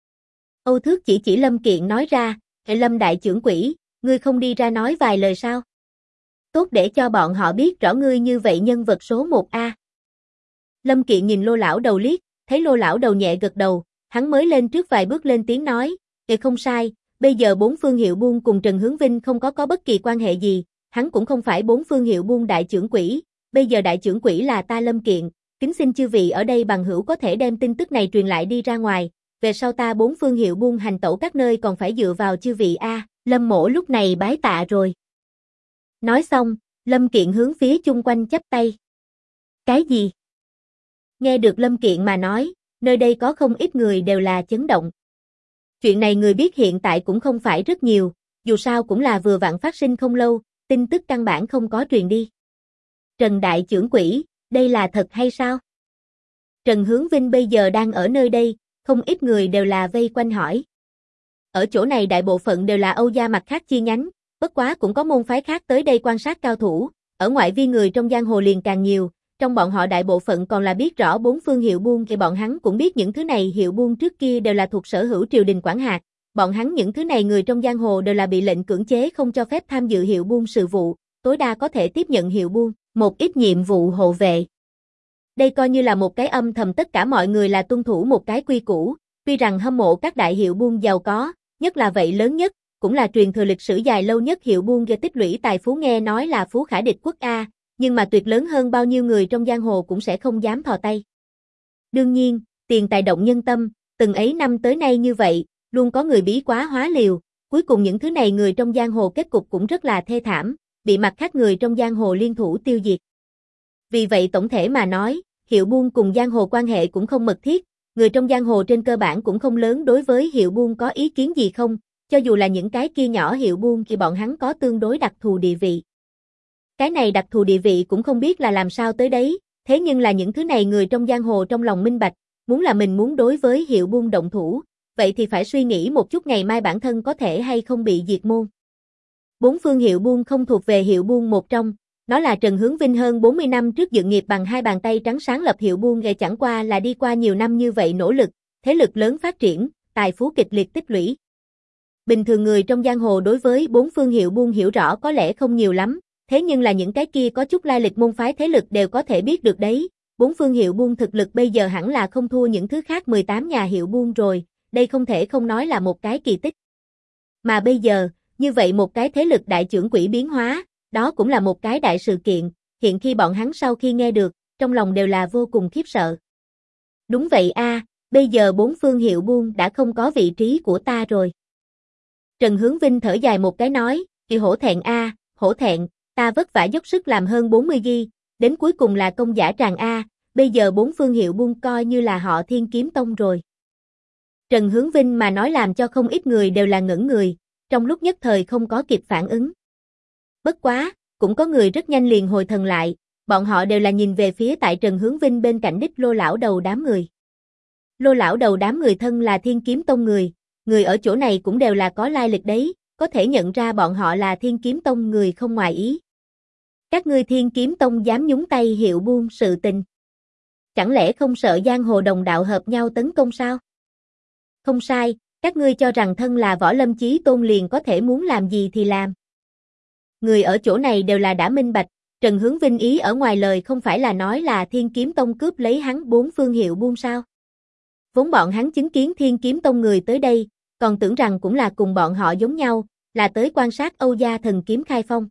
Âu Thước chỉ Lâm Kiện nói ra, Lâm đại trưởng quỹ, ngươi không đi ra nói vài lời sao? Tốt để cho bọn họ biết rõ ngươi như vậy nhân vật số 1A. Lâm Kiện nhìn Lô lão đầu liếc, thấy Lô lão đầu nhẹ gật đầu, hắn mới lên trước vài bước lên tiếng nói, không sai, bây giờ bốn phương hiệu buôn cùng Trần Hướng Vinh không có bất kỳ quan hệ gì, hắn cũng không phải bốn phương hiệu buôn đại trưởng quỹ, bây giờ đại trưởng quỹ là ta Lâm Kiện, kính xin chư vị ở đây bằng hữu có thể đem tin tức này truyền lại đi ra ngoài, về sau ta bốn phương hiệu buôn hành tẩu các nơi còn phải dựa vào chư vị a. Lâm Mỗ lúc này bái tạ rồi. Nói xong, Lâm Kiện hướng phía chung quanh chắp tay. Cái gì? Nghe được Lâm Kiện mà nói, nơi đây có không ít người đều là chấn động. Chuyện này người biết hiện tại cũng không phải rất nhiều, dù sao cũng là vừa vặn phát sinh không lâu, tin tức căn bản không có truyền đi. Trần đại trưởng quỹ, đây là thật hay sao? Trần Hướng Vinh bây giờ đang ở nơi đây, không ít người đều là vây quanh hỏi. Ở chỗ này đại bộ phận đều là Âu gia mặt khác chi nhánh, bất quá cũng có môn phái khác tới đây quan sát cao thủ, ở ngoại vi người trong giang hồ liền càng nhiều, trong bọn họ đại bộ phận còn là biết rõ bốn phương hiệu buôn thì bọn hắn cũng biết những thứ này hiệu buôn trước kia đều là thuộc sở hữu triều đình quản hạt, bọn hắn những thứ này người trong giang hồ đều là bị lệnh cưỡng chế không cho phép tham dự hiệu buôn sự vụ, tối đa có thể tiếp nhận hiệu buôn, một ít nhiệm vụ hộ vệ. Đây coi như là một cái âm thầm tất cả mọi người là tuân thủ một cái quy củ, tuy rằng hâm mộ các đại hiệu buôn giàu có, nhất là vậy lớn nhất, cũng là truyền thừa lịch sử dài lâu nhất hiệu buôn gây tích lũy tài phú nghe nói là phú khả địch quốc A, nhưng mà tuyệt lớn hơn bao nhiêu người trong giang hồ cũng sẽ không dám thò tay. Đương nhiên, tiền tài động nhân tâm, từng ấy năm tới nay như vậy, luôn có người bí quá hóa liều, cuối cùng những thứ này người trong giang hồ kết cục cũng rất là thê thảm, bị mặt khác người trong giang hồ liên thủ tiêu diệt. Vì vậy tổng thể mà nói, hiệu buôn cùng giang hồ quan hệ cũng không mật thiết, người trong giang hồ trên cơ bản cũng không lớn đối với hiệu buôn có ý kiến gì không, cho dù là những cái kia nhỏ hiệu buôn thì bọn hắn có tương đối đặc thù địa vị. Cái này đặc thù địa vị cũng không biết là làm sao tới đấy, thế nhưng là những thứ này người trong giang hồ trong lòng minh bạch, muốn là mình muốn đối với hiệu buôn động thủ, vậy thì phải suy nghĩ một chút ngày mai bản thân có thể hay không bị diệt môn. Bốn phương hiệu buôn không thuộc về hiệu buôn một trong, nó là Trần Hướng Vinh hơn 40 năm trước dựng nghiệp bằng hai bàn tay trắng sáng lập hiệu buôn nghề chẳng qua là đi qua nhiều năm như vậy nỗ lực, thế lực lớn phát triển, tài phú kịch liệt tích lũy. Bình thường người trong giang hồ đối với bốn phương hiệu buôn hiểu rõ có lẽ không nhiều lắm, thế nhưng là những cái kia có chút lai lịch môn phái thế lực đều có thể biết được đấy, bốn phương hiệu buôn thực lực bây giờ hẳn là không thua những thứ khác 18 nhà hiệu buôn rồi, đây không thể không nói là một cái kỳ tích. Mà bây giờ, như vậy một cái thế lực đại trưởng quỹ biến hóa, đó cũng là một cái đại sự kiện, hiện khi bọn hắn sau khi nghe được, trong lòng đều là vô cùng khiếp sợ. Đúng vậy a, bây giờ bốn phương hiệu buôn đã không có vị trí của ta rồi. Trần Hướng Vinh thở dài một cái nói, hổ thẹn a, hổ thẹn, ta vất vả dốc sức làm hơn 40 ghi, đến cuối cùng là công giả tràng a, bây giờ bốn phương hiệu buôn coi như là họ Thiên Kiếm Tông rồi. Trần Hướng Vinh mà nói làm cho không ít người đều là ngẩn người, trong lúc nhất thời không có kịp phản ứng. Bất quá, cũng có người rất nhanh liền hồi thần lại, bọn họ đều là nhìn về phía tại Trần Hướng Vinh bên cạnh đích Lô lão đầu đám người. Lô lão đầu đám người thân là Thiên Kiếm Tông người ở chỗ này cũng đều là có lai lịch đấy, có thể nhận ra bọn họ là Thiên Kiếm Tông người không ngoài ý. Các ngươi Thiên Kiếm Tông dám nhúng tay hiệu buôn sự tình. Chẳng lẽ không sợ giang hồ đồng đạo hợp nhau tấn công sao? Không sai, các ngươi cho rằng thân là Võ Lâm Chí Tôn liền có thể muốn làm gì thì làm. Người ở chỗ này đều là đã minh bạch, Trần Hướng Vinh ý ở ngoài lời không phải là nói là Thiên Kiếm Tông cướp lấy hắn bốn phương hiệu buôn sao. Vốn bọn hắn chứng kiến Thiên Kiếm Tông người tới đây, còn tưởng rằng cũng là cùng bọn họ giống nhau, là tới quan sát Âu gia thần kiếm khai phong.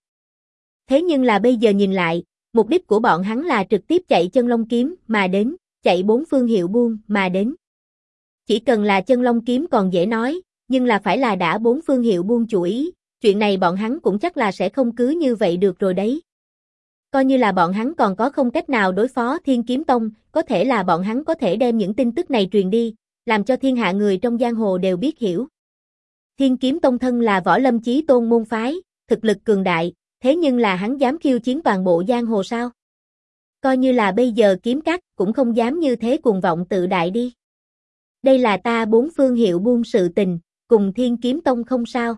Thế nhưng là bây giờ nhìn lại, mục đích của bọn hắn là trực tiếp chạy chân long kiếm mà đến, chạy bốn phương hiệu buôn mà đến. Chỉ cần là chân long kiếm còn dễ nói, nhưng là phải là đã bốn phương hiệu buôn chủ ý, chuyện này bọn hắn cũng chắc là sẽ không cứ như vậy được rồi đấy. Coi như là bọn hắn còn có không cách nào đối phó Thiên Kiếm Tông, có thể là bọn hắn có thể đem những tin tức này truyền đi, làm cho thiên hạ người trong giang hồ đều biết hiểu. Thiên Kiếm Tông thân là Võ Lâm Chí Tôn môn phái, thực lực cường đại, thế nhưng là hắn dám khiêu chiến toàn bộ giang hồ sao? Coi như là bây giờ kiếm cắt cũng không dám như thế cuồng vọng tự đại đi. Đây là ta bốn phương hiệu buôn sự tình, cùng Thiên Kiếm Tông không sao.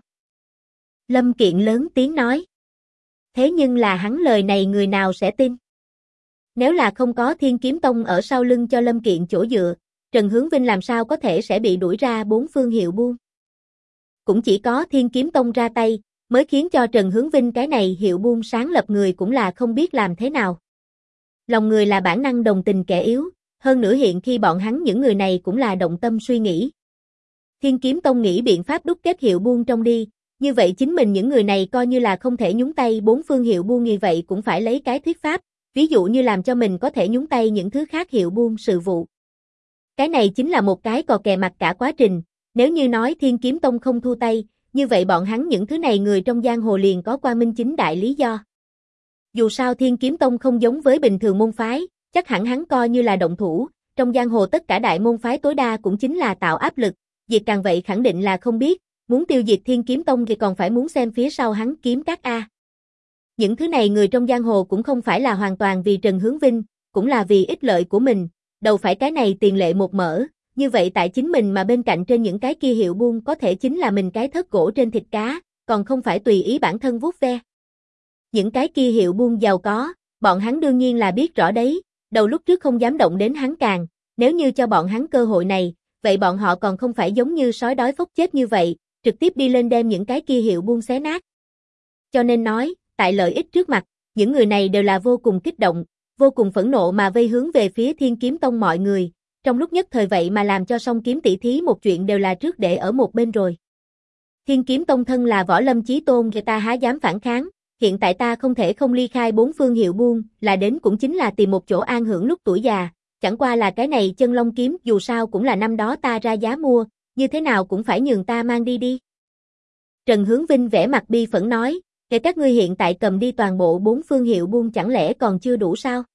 Lâm Kiện lớn tiếng nói. Thế nhưng là hắn lời này người nào sẽ tin? Nếu là không có Thiên Kiếm Tông ở sau lưng cho Lâm Kiện chỗ dựa, Trần Hướng Vinh làm sao có thể sẽ bị đuổi ra bốn phương hiệu buôn? Cũng chỉ có Thiên Kiếm Tông ra tay, mới khiến cho Trần Hướng Vinh cái này hiệu buôn sáng lập người cũng là không biết làm thế nào. Lòng người là bản năng đồng tình kẻ yếu, hơn nữa hiện khi bọn hắn những người này cũng là động tâm suy nghĩ. Thiên Kiếm Tông nghĩ biện pháp đúc kết hiệu buôn trong đi, như vậy chính mình những người này coi như là không thể nhúng tay bốn phương hiệu buôn, như vậy cũng phải lấy cái thuyết pháp, ví dụ như làm cho mình có thể nhúng tay những thứ khác hiệu buôn sự vụ. Cái này chính là một cái cò kè mặt cả quá trình, nếu như nói Thiên Kiếm Tông không thu tay, như vậy bọn hắn những thứ này người trong giang hồ liền có qua minh chính đại lý do. Dù sao Thiên Kiếm Tông không giống với bình thường môn phái, chắc hẳn hắn coi như là động thủ, trong giang hồ tất cả đại môn phái tối đa cũng chính là tạo áp lực, việc càng vậy khẳng định là không biết, muốn tiêu diệt Thiên Kiếm Tông thì còn phải muốn xem phía sau hắn kiếm các A. Những thứ này người trong giang hồ cũng không phải là hoàn toàn vì Trần Hướng Vinh, cũng là vì ích lợi của mình, đầu phải cái này tiền lệ một mở, như vậy tại chính mình mà bên cạnh trên những cái kia hiệu buôn có thể chính là mình cái thớt gỗ trên thịt cá, còn không phải tùy ý bản thân vuốt ve. Những cái kia hiệu buôn giàu có, bọn hắn đương nhiên là biết rõ đấy, đầu lúc trước không dám động đến hắn càng, nếu như cho bọn hắn cơ hội này, vậy bọn họ còn không phải giống như sói đói phốc chết như vậy, trực tiếp đi lên đem những cái kia hiệu buôn xé nát. Cho nên nói, tại lợi ích trước mặt, những người này đều là vô cùng kích động, vô cùng phẫn nộ mà vây hướng về phía Thiên Kiếm Tông mọi người, trong lúc nhất thời vậy mà làm cho song kiếm tỷ thí một chuyện đều là trước để ở một bên rồi. Thiên Kiếm Tông thân là võ lâm chí tôn, người ta há dám phản kháng, hiện tại ta không thể không ly khai bốn phương hiệu buôn, là đến cũng chính là tìm một chỗ an hưởng lúc tuổi già, chẳng qua là cái này chân long kiếm dù sao cũng là năm đó ta ra giá mua, như thế nào cũng phải nhường ta mang đi đi. Trần Hướng Vinh vẻ mặt bi phẫn nói, kể các ngươi hiện tại cầm đi toàn bộ bốn phương hiệu buôn chẳng lẽ còn chưa đủ sao?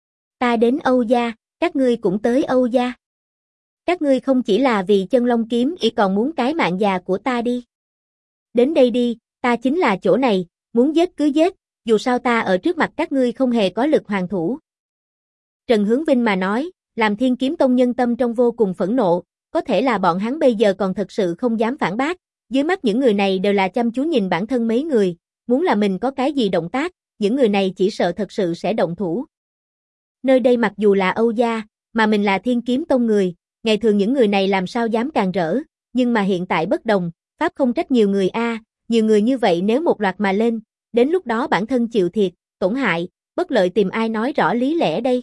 Ta đến Âu gia, các ngươi cũng tới Âu gia. Các ngươi không chỉ là vì chân long kiếm ý còn muốn cái mạng già của ta đi. Đến đây đi, ta chính là chỗ này, muốn giết cứ giết, dù sao ta ở trước mặt các ngươi không hề có lực hoàn thủ. Trần Hướng Vinh mà nói, làm Thiên Kiếm Tông nhân tâm trong vô cùng phẫn nộ, có thể là bọn hắn bây giờ còn thật sự không dám phản bác, dưới mắt những người này đều là chăm chú nhìn bản thân mấy người, muốn là mình có cái gì động tác, những người này chỉ sợ thật sự sẽ động thủ. Nơi đây mặc dù là Âu gia, mà mình là Thiên Kiếm Tông người, ngày thường những người này làm sao dám càn rỡ, nhưng mà hiện tại bất đồng, pháp không trách nhiều người a, nhiều người như vậy nếu một loạt mà lên, đến lúc đó bản thân chịu thiệt, tổn hại, bất lợi tìm ai nói rõ lý lẽ đây.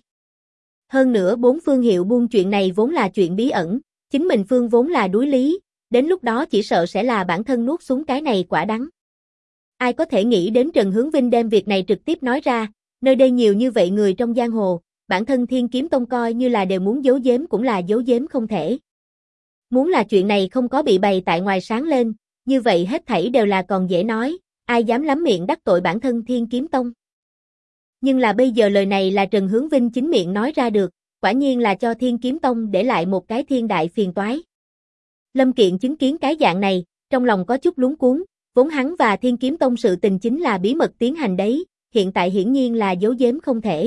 Hơn nữa bốn phương hiệu buôn chuyện này vốn là chuyện bí ẩn, chính mình phương vốn là đuối lý, đến lúc đó chỉ sợ sẽ là bản thân nuốt xuống cái này quả đắng. Ai có thể nghĩ đến Trần Hướng Vinh đem việc này trực tiếp nói ra, nơi đây nhiều như vậy người trong giang hồ, bản thân Thiên Kiếm Tông coi như là đều muốn giấu giếm cũng là giấu giếm không thể. Muốn là chuyện này không có bị bày tại ngoài sáng lên, như vậy hết thảy đều là còn dễ nói, ai dám lắm miệng đắc tội bản thân Thiên Kiếm Tông. Nhưng là bây giờ lời này là Trần Hướng Vinh chính miệng nói ra được, quả nhiên là cho Thiên Kiếm Tông để lại một cái thiên đại phiền toái. Lâm Kiện chứng kiến cái dạng này, trong lòng có chút luống cuống, vốn hắn và Thiên Kiếm Tông sự tình chính là bí mật tiến hành đấy, hiện tại hiển nhiên là giấu giếm không thể.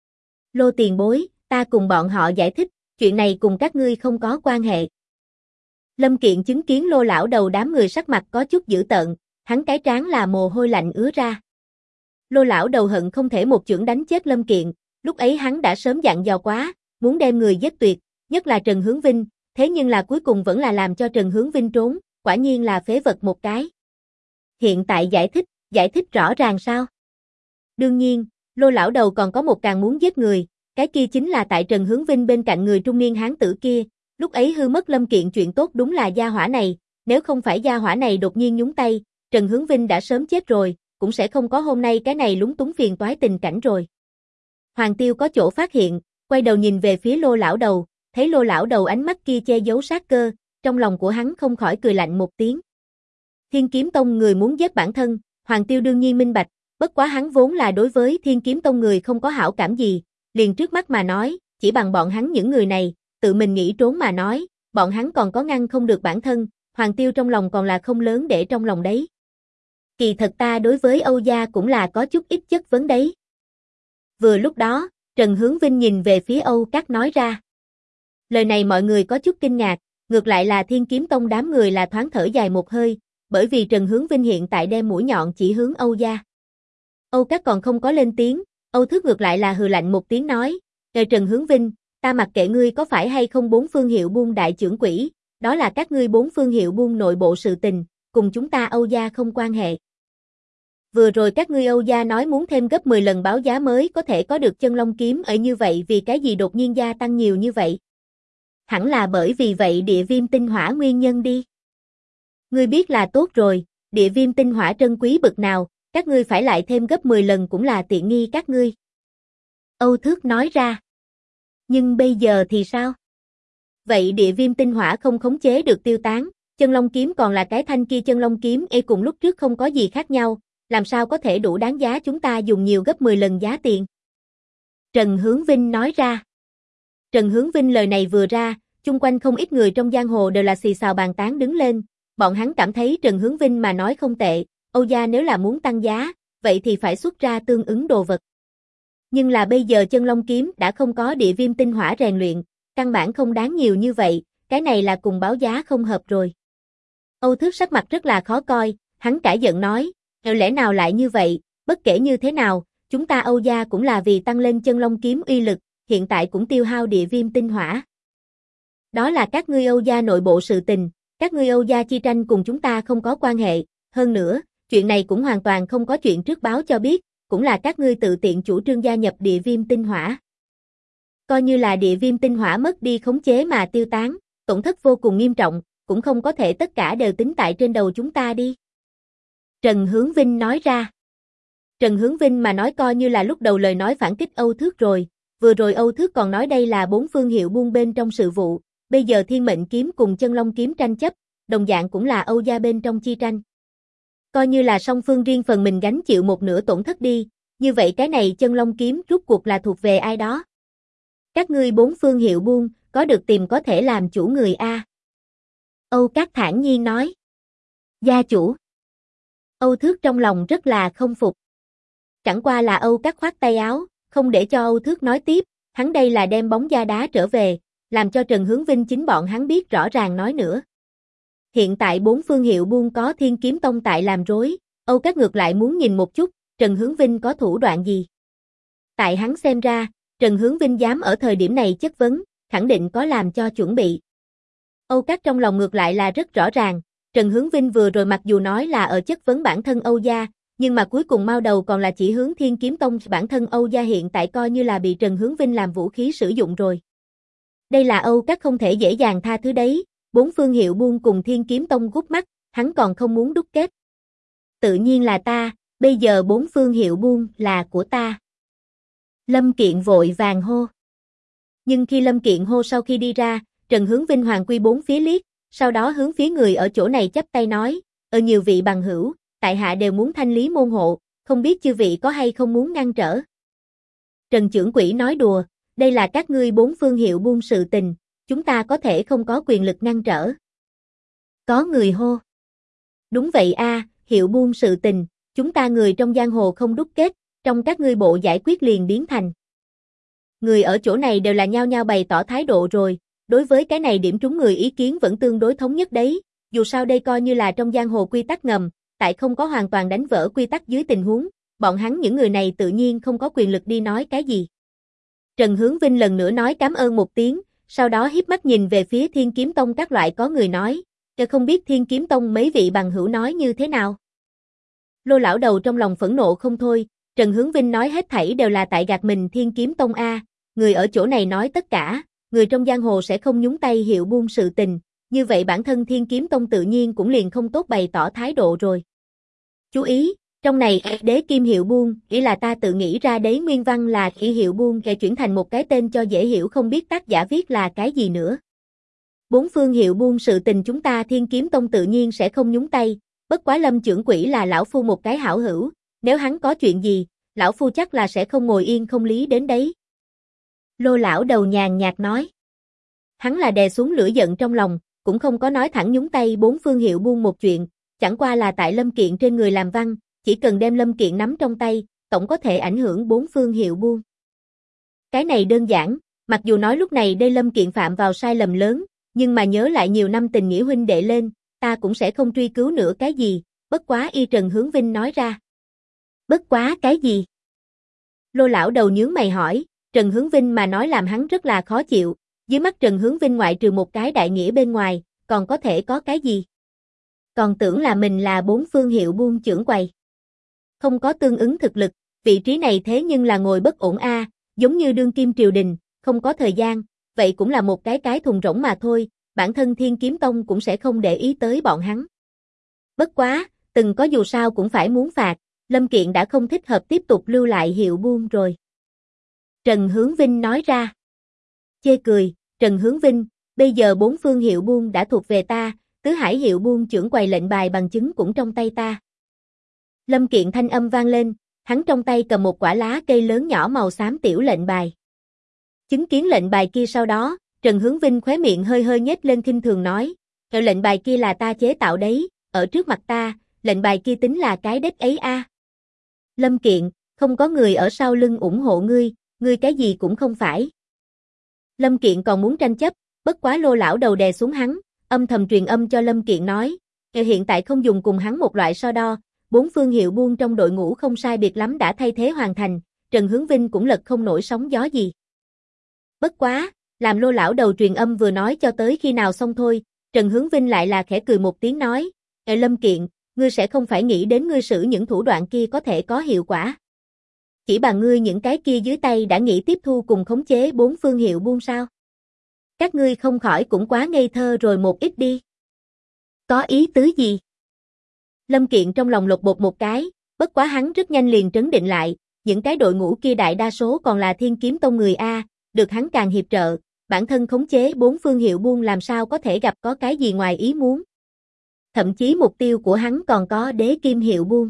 Lô tiền bối, ta cùng bọn họ giải thích, chuyện này cùng các ngươi không có quan hệ. Lâm Kiện chứng kiến Lô lão đầu đám người sắc mặt có chút dữ tợn, hắn cái trán là mồ hôi lạnh ứa ra. Lô lão đầu hận không thể một chưởng đánh chết Lâm Kiện, lúc ấy hắn đã sớm dặn dò quá, muốn đem người giết tuyệt, nhất là Trần Hướng Vinh, thế nhưng là cuối cùng vẫn là làm cho Trần Hướng Vinh trốn, quả nhiên là phế vật một cái. Hiện tại giải thích rõ ràng sao? Đương nhiên, Lô lão đầu còn có một càng muốn giết người, cái kia chính là tại Trần Hướng Vinh bên cạnh người trung niên hán tử kia, lúc ấy hư mất Lâm Kiện chuyện tốt đúng là gia hỏa này, nếu không phải gia hỏa này đột nhiên nhúng tay, Trần Hướng Vinh đã sớm chết rồi, cũng sẽ không có hôm nay cái này lúng túng phiền toái tình cảnh rồi. Hoàng Tiêu có chỗ phát hiện, quay đầu nhìn về phía Lô lão đầu, thấy Lô lão đầu ánh mắt kia che giấu sát cơ, trong lòng của hắn không khỏi cười lạnh một tiếng. Thiên Kiếm Tông người muốn giết bản thân, Hoàng Tiêu đương nhiên minh bạch, bất quá hắn vốn là đối với Thiên Kiếm Tông người không có hảo cảm gì, liền trước mắt mà nói, chỉ bằng bọn hắn những người này, tự mình nghĩ trốn mà nói, bọn hắn còn có ngăn không được bản thân, Hoàng Tiêu trong lòng còn là không lớn để trong lòng đấy. Kỳ thật ta đối với Âu gia cũng là có chút ít chất vấn đấy. Vừa lúc đó, Trần Hướng Vinh nhìn về phía Âu Cát nói ra. Lời này mọi người có chút kinh ngạc, ngược lại là Thiên Kiếm Tông đám người là thoáng thở dài một hơi, bởi vì Trần Hướng Vinh hiện tại đem mũi nhọn chỉ hướng Âu gia. Âu Các còn không có lên tiếng, Âu Thước ngược lại là hừ lạnh một tiếng nói, Trần Hướng Vinh, ta mặc kệ ngươi có phải hay không bốn phương hiệu buôn đại trưởng quỹ, đó là các ngươi bốn phương hiệu buôn nội bộ sự tình, cùng chúng ta Âu gia không quan hệ. Vừa rồi các ngươi Âu gia nói muốn thêm gấp 10 lần báo giá mới có thể có được chân long kiếm ở như vậy vì cái gì đột nhiên gia tăng nhiều như vậy? Hẳn là bởi vì vậy địa viêm tinh hỏa nguyên nhân đi. Ngươi biết là tốt rồi, địa viêm tinh hỏa trân quý bực nào, các ngươi phải lại thêm gấp 10 lần cũng là tiện nghi các ngươi. Âu Thước nói ra. Nhưng bây giờ thì sao? Vậy địa viêm tinh hỏa không khống chế được tiêu tán, chân long kiếm còn là cái thanh kia chân long kiếm cùng lúc trước không có gì khác nhau, làm sao có thể đủ đáng giá chúng ta dùng nhiều gấp 10 lần giá tiền? Trần Hướng Vinh nói ra. Trần Hướng Vinh lời này vừa ra, chung quanh không ít người trong giang hồ đều là xì xào bàn tán đứng lên, bọn hắn cảm thấy Trần Hướng Vinh mà nói không tệ, Âu gia nếu là muốn tăng giá, vậy thì phải xuất ra tương ứng đồ vật. Nhưng là bây giờ chân long kiếm đã không có địa viêm tinh hỏa rèn luyện, căn bản không đáng nhiều như vậy, cái này là cùng báo giá không hợp rồi. Âu Thước sắc mặt rất là khó coi, hắn cãi giận nói, lẽ nào lại như vậy, bất kể như thế nào, chúng ta Âu gia cũng là vì tăng lên chân long kiếm uy lực, hiện tại cũng tiêu hao địa viêm tinh hỏa. Đó là các ngươi Âu gia nội bộ sự tình, các ngươi Âu gia chi tranh cùng chúng ta không có quan hệ, hơn nữa, chuyện này cũng hoàn toàn không có chuyện trước báo cho biết, cũng là các ngươi tự tiện chủ trương gia nhập địa viêm tinh hỏa. Coi như là địa viêm tinh hỏa mất đi khống chế mà tiêu tán, tổn thất vô cùng nghiêm trọng, cũng không có thể tất cả đều tính tại trên đầu chúng ta đi. Trần Hướng Vinh nói ra. Trần Hướng Vinh mà nói coi như là lúc đầu lời nói phản kích Âu Thước rồi, vừa rồi Âu Thước còn nói đây là bốn phương hiệu buôn bên trong sự vụ, bây giờ thiên mệnh kiếm cùng chân long kiếm tranh chấp, đồng dạng cũng là Âu gia bên trong chi tranh. Coi như là song phương riêng phần mình gánh chịu một nửa tổn thất đi, như vậy cái này chân long kiếm rút cuộc là thuộc về ai đó? Các ngươi bốn phương hiệu buôn, có được tìm có thể làm chủ người A. Âu Các thản nhiên nói. Gia chủ. Âu Thước trong lòng rất là không phục. Chẳng qua là Âu Các khoát tay áo, không để cho Âu Thước nói tiếp, hắn đây là đem bóng da đá trở về, làm cho Trần Hướng Vinh chính bọn hắn biết rõ ràng nói nữa. Hiện tại bốn phương hiệu buôn có Thiên Kiếm Tông tại làm rối, Âu Các ngược lại muốn nhìn một chút, Trần Hướng Vinh có thủ đoạn gì. Tại hắn xem ra, Trần Hướng Vinh dám ở thời điểm này chất vấn, khẳng định có làm cho chuẩn bị. Âu Các trong lòng ngược lại là rất rõ ràng, Trần Hướng Vinh vừa rồi mặc dù nói là ở chất vấn bản thân Âu gia, nhưng mà cuối cùng mao đầu còn là chỉ hướng Thiên Kiếm Tông, bản thân Âu gia hiện tại coi như là bị Trần Hướng Vinh làm vũ khí sử dụng rồi. Đây là Âu Các không thể dễ dàng tha thứ đấy, bốn phương hiệu buôn cùng Thiên Kiếm Tông gút mắt, hắn còn không muốn đúc kết. Tự nhiên là ta, bây giờ bốn phương hiệu buôn là của ta. Lâm Kiện vội vàng hô. Nhưng khi Lâm Kiện hô sau khi đi ra, Trần Hướng Vinh hoàng quy bốn phía liếc, sau đó hướng phía người ở chỗ này chắp tay nói, nhiều vị bằng hữu, tại hạ đều muốn thanh lý môn hộ, không biết chư vị có hay không muốn ngăn trở. Trần trưởng quỹ nói đùa, đây là các ngươi bốn phương hiệu buôn sự tình, chúng ta có thể không có quyền lực ngăn trở. Có người hô. Đúng vậy a, hiệu buôn sự tình, chúng ta người trong giang hồ không đúc kết, trong các ngươi bộ giải quyết liền biến thành. Người ở chỗ này đều là nhao nhao bày tỏ thái độ rồi, đối với cái này điểm trúng người ý kiến vẫn tương đối thống nhất đấy, dù sao đây coi như là trong giang hồ quy tắc ngầm, tại không có hoàn toàn đánh vỡ quy tắc dưới tình huống, bọn hắn những người này tự nhiên không có quyền lực đi nói cái gì. Trần Hướng Vinh lần nữa nói cảm ơn một tiếng, sau đó hiếp mắt nhìn về phía Thiên Kiếm Tông các loại có người nói, không biết Thiên Kiếm Tông mấy vị bằng hữu nói như thế nào. Lô lão đầu trong lòng phẫn nộ không thôi, Trần Hướng Vinh nói hết thảy đều là tại gạt mình Thiên Kiếm Tông A, người ở chỗ này nói tất cả, người trong giang hồ sẽ không nhúng tay hiệu buôn sự tình, như vậy bản thân Thiên Kiếm Tông tự nhiên cũng liền không tốt bày tỏ thái độ rồi. Chú ý, trong này đế kim hiệu buôn, chỉ là ta tự nghĩ ra đế nguyên văn là chỉ hiệu buôn kẻ chuyển thành một cái tên cho dễ hiểu không biết tác giả viết là cái gì nữa. Bốn phương hiệu buôn sự tình chúng ta Thiên Kiếm Tông tự nhiên sẽ không nhúng tay, bất quá Lâm trưởng quỹ là lão phu một cái hảo hữu, nếu hắn có chuyện gì, lão phu chắc là sẽ không ngồi yên không lý đến đấy. Lô lão đầu nhàn nhạt nói. Hắn là đè xuống lửa giận trong lòng, cũng không có nói thẳng nhúng tay bốn phương hiệu buôn một chuyện, chẳng qua là tại Lâm Kiện trên người làm văn, chỉ cần đem Lâm Kiện nắm trong tay, tổng có thể ảnh hưởng bốn phương hiệu buôn. Cái này đơn giản, Mặc dù nói lúc này đây Lâm Kiện phạm vào sai lầm lớn, nhưng mà nhớ lại nhiều năm tình nghĩa huynh đệ lên, ta cũng sẽ không truy cứu nữa cái gì, bất quá y Trần Hướng Vinh nói ra. Bất quá cái gì? Lô lão đầu nhướng mày hỏi, Trần Hướng Vinh mà nói làm hắn rất là khó chịu, dưới mắt Trần Hướng Vinh ngoại trừ một cái đại nghĩa bên ngoài, còn có thể có cái gì? Còn tưởng là mình là 4 phương hiệu buôn trưởng quầy. Không có tương ứng thực lực, vị trí này thế nhưng là ngồi bất ổn a, giống như đương kim triều đình, không có thời gian, vậy cũng là một cái thùng rỗng mà thôi, bản thân Thiên Kiếm Tông cũng sẽ không để ý tới bọn hắn. Bất quá, từng có dù sao cũng phải muốn phạt, Lâm Kiện đã không thích hợp tiếp tục lưu lại hiệu buôn rồi. Trần Hướng Vinh nói ra. Chê cười, Trần Hướng Vinh, bây giờ 4 phương hiệu buôn đã thuộc về ta, Tứ Hải hiệu buôn trưởng quầy lệnh bài bằng chứng cũng trong tay ta. Lâm Kiện thanh âm vang lên, hắn trong tay cầm một quả lá cây lớn nhỏ màu xám tiểu lệnh bài. Chứng kiến lệnh bài kia sau đó, Trần Hướng Vinh khóe miệng hơi hơi nhếch lên khinh thường nói, lệnh bài kia là ta chế tạo đấy, ở trước mặt ta, lệnh bài kia tính là cái đếch ấy a. Lâm Kiện, không có người ở sau lưng ủng hộ ngươi cái gì cũng không phải. Lâm Kiện còn muốn tranh chấp, bất quá Lô lão đầu đè xuống hắn, âm thầm truyền âm cho Lâm Kiện nói, hiện tại không dùng cùng hắn một loại so đo, 4 phương hiệu buôn trong đội ngũ không sai biệt lắm đã thay thế hoàn thành, Trần Hướng Vinh cũng lật không nổi sóng gió gì. Bất quá, làm Lô lão đầu truyền âm vừa nói cho tới khi nào xong thôi, Trần Hướng Vinh lại là khẽ cười một tiếng nói, Lâm Kiện, ngươi sẽ không phải nghĩ đến ngươi sử những thủ đoạn kia có thể có hiệu quả. Chỉ bằng ngươi những cái kia dưới tay đã nghĩ tiếp thu cùng khống chế 4 phương hiệu buôn sao? Các ngươi không khỏi cũng quá ngây thơ rồi một ít đi. Có ý tứ gì? Lâm Kiện trong lòng lột bột một cái, bất quá hắn rất nhanh liền trấn định lại, những cái đội ngũ kia đại đa số còn là Thiên Kiếm Tông người A, được hắn càng hiệp trợ, bản thân khống chế 4 phương hiệu buôn làm sao có thể gặp có cái gì ngoài ý muốn. Thậm chí mục tiêu của hắn còn có đế kim hiệu buôn.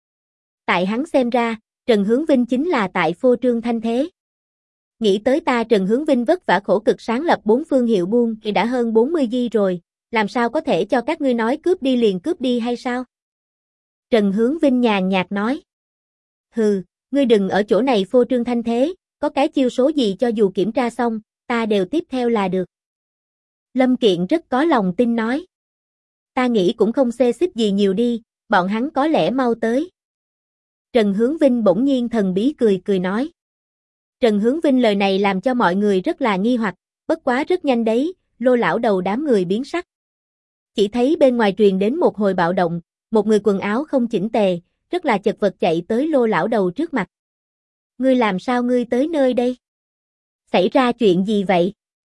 Tại hắn xem ra, Trần Hướng Vinh chính là tại phô trương thanh thế. Nghĩ tới ta Trần Hướng Vinh vất vả khổ cực sáng lập 4 phương hiệu buôn thì đã hơn 40 di rồi, làm sao có thể cho các ngươi nói cướp đi liền cướp đi hay sao? Trần Hướng Vinh nhàn nhạt nói. Hừ, ngươi đừng ở chỗ này phô trương thanh thế, có cái chiêu số gì cho dù kiểm tra xong, ta đều tiếp theo là được. Lâm Kiện rất có lòng tin nói. Ta nghĩ cũng không xê xích gì nhiều đi, bọn hắn có lẽ mau tới. Trần Hướng Vinh bỗng nhiên thần bí cười nói. Trần Hướng Vinh lời này làm cho mọi người rất là nghi hoặc, bất quá rất nhanh đấy, Lô lão đầu đám người biến sắc. Chỉ thấy bên ngoài truyền đến một hồi bạo động, một người quần áo không chỉnh tề, rất là chật vật chạy tới Lô lão đầu trước mặt. Ngươi làm sao ngươi tới nơi đây? Xảy ra chuyện gì vậy?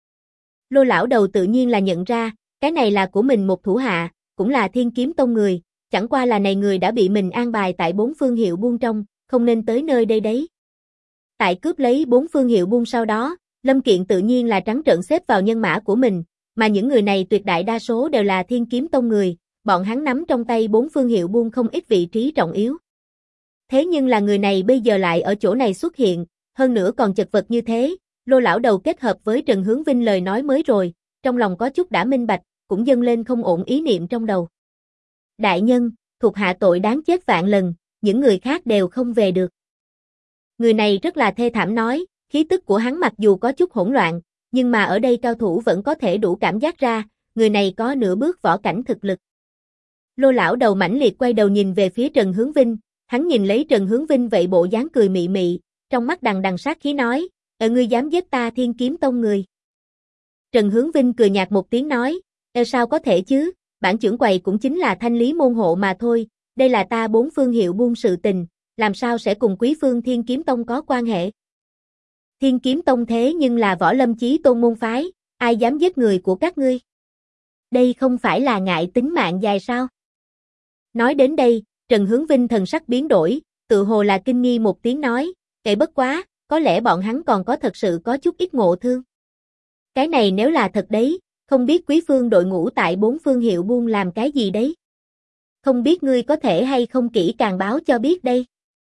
Lô lão đầu tự nhiên là nhận ra, cái này là của mình một thủ hạ, cũng là Thiên Kiếm Tông người, chẳng qua là này người đã bị mình an bài tại 4 phương hiệu buôn trong, không nên tới nơi đây đấy. Tại cướp lấy 4 phương hiệu buôn sau đó, Lâm Kiện tự nhiên là trắng trợn xếp vào nhân mã của mình, mà những người này tuyệt đại đa số đều là Thiên Kiếm Tông người, bọn hắn nắm trong tay 4 phương hiệu buôn không ít vị trí trọng yếu. Thế nhưng là người này bây giờ lại ở chỗ này xuất hiện, hơn nữa còn chật vật như thế, Lô lão đầu kết hợp với Trần Hướng Vinh lời nói mới rồi, trong lòng có chút đã minh bạch, cũng dâng lên không ổn ý niệm trong đầu. Đại nhân, thuộc hạ tội đáng chết vạn lần, những người khác đều không về được. Người này rất là thê thảm nói, khí tức của hắn mặc dù có chút hỗn loạn, nhưng mà ở đây cao thủ vẫn có thể đủ cảm giác ra, người này có nửa bước võ cảnh thực lực. Lô lão đầu mãnh liệt quay đầu nhìn về phía Trần Hướng Vinh, hắn nhìn lấy Trần Hướng Vinh vậy bộ dáng cười mị mị, trong mắt đằng đằng sát khí nói, ngươi dám giết ta Thiên Kiếm Tông người. Trần Hướng Vinh cười nhạt một tiếng nói, sao có thể chứ, bản trưởng quầy cũng chính là thanh lý môn hộ mà thôi, đây là ta 4 phương hiệu buôn sự tình, làm sao sẽ cùng quý phương Thiên Kiếm Tông có quan hệ. Thiên Kiếm Tông thế nhưng là võ lâm chí tôn môn phái, ai dám giết người của các ngươi? Đây không phải là ngại tính mạng dài sao? Nói đến đây, Trần Hướng Vinh thần sắc biến đổi, tự hồ là kinh nghi một tiếng nói, bất quá, có lẽ bọn hắn còn có thật sự có chút ít ngộ thương. Cái này nếu là thật đấy, không biết quý phương đội ngũ tại 4 phương hiệu buôn làm cái gì đấy? Không biết ngươi có thể hay không kỹ càng báo cho biết đây?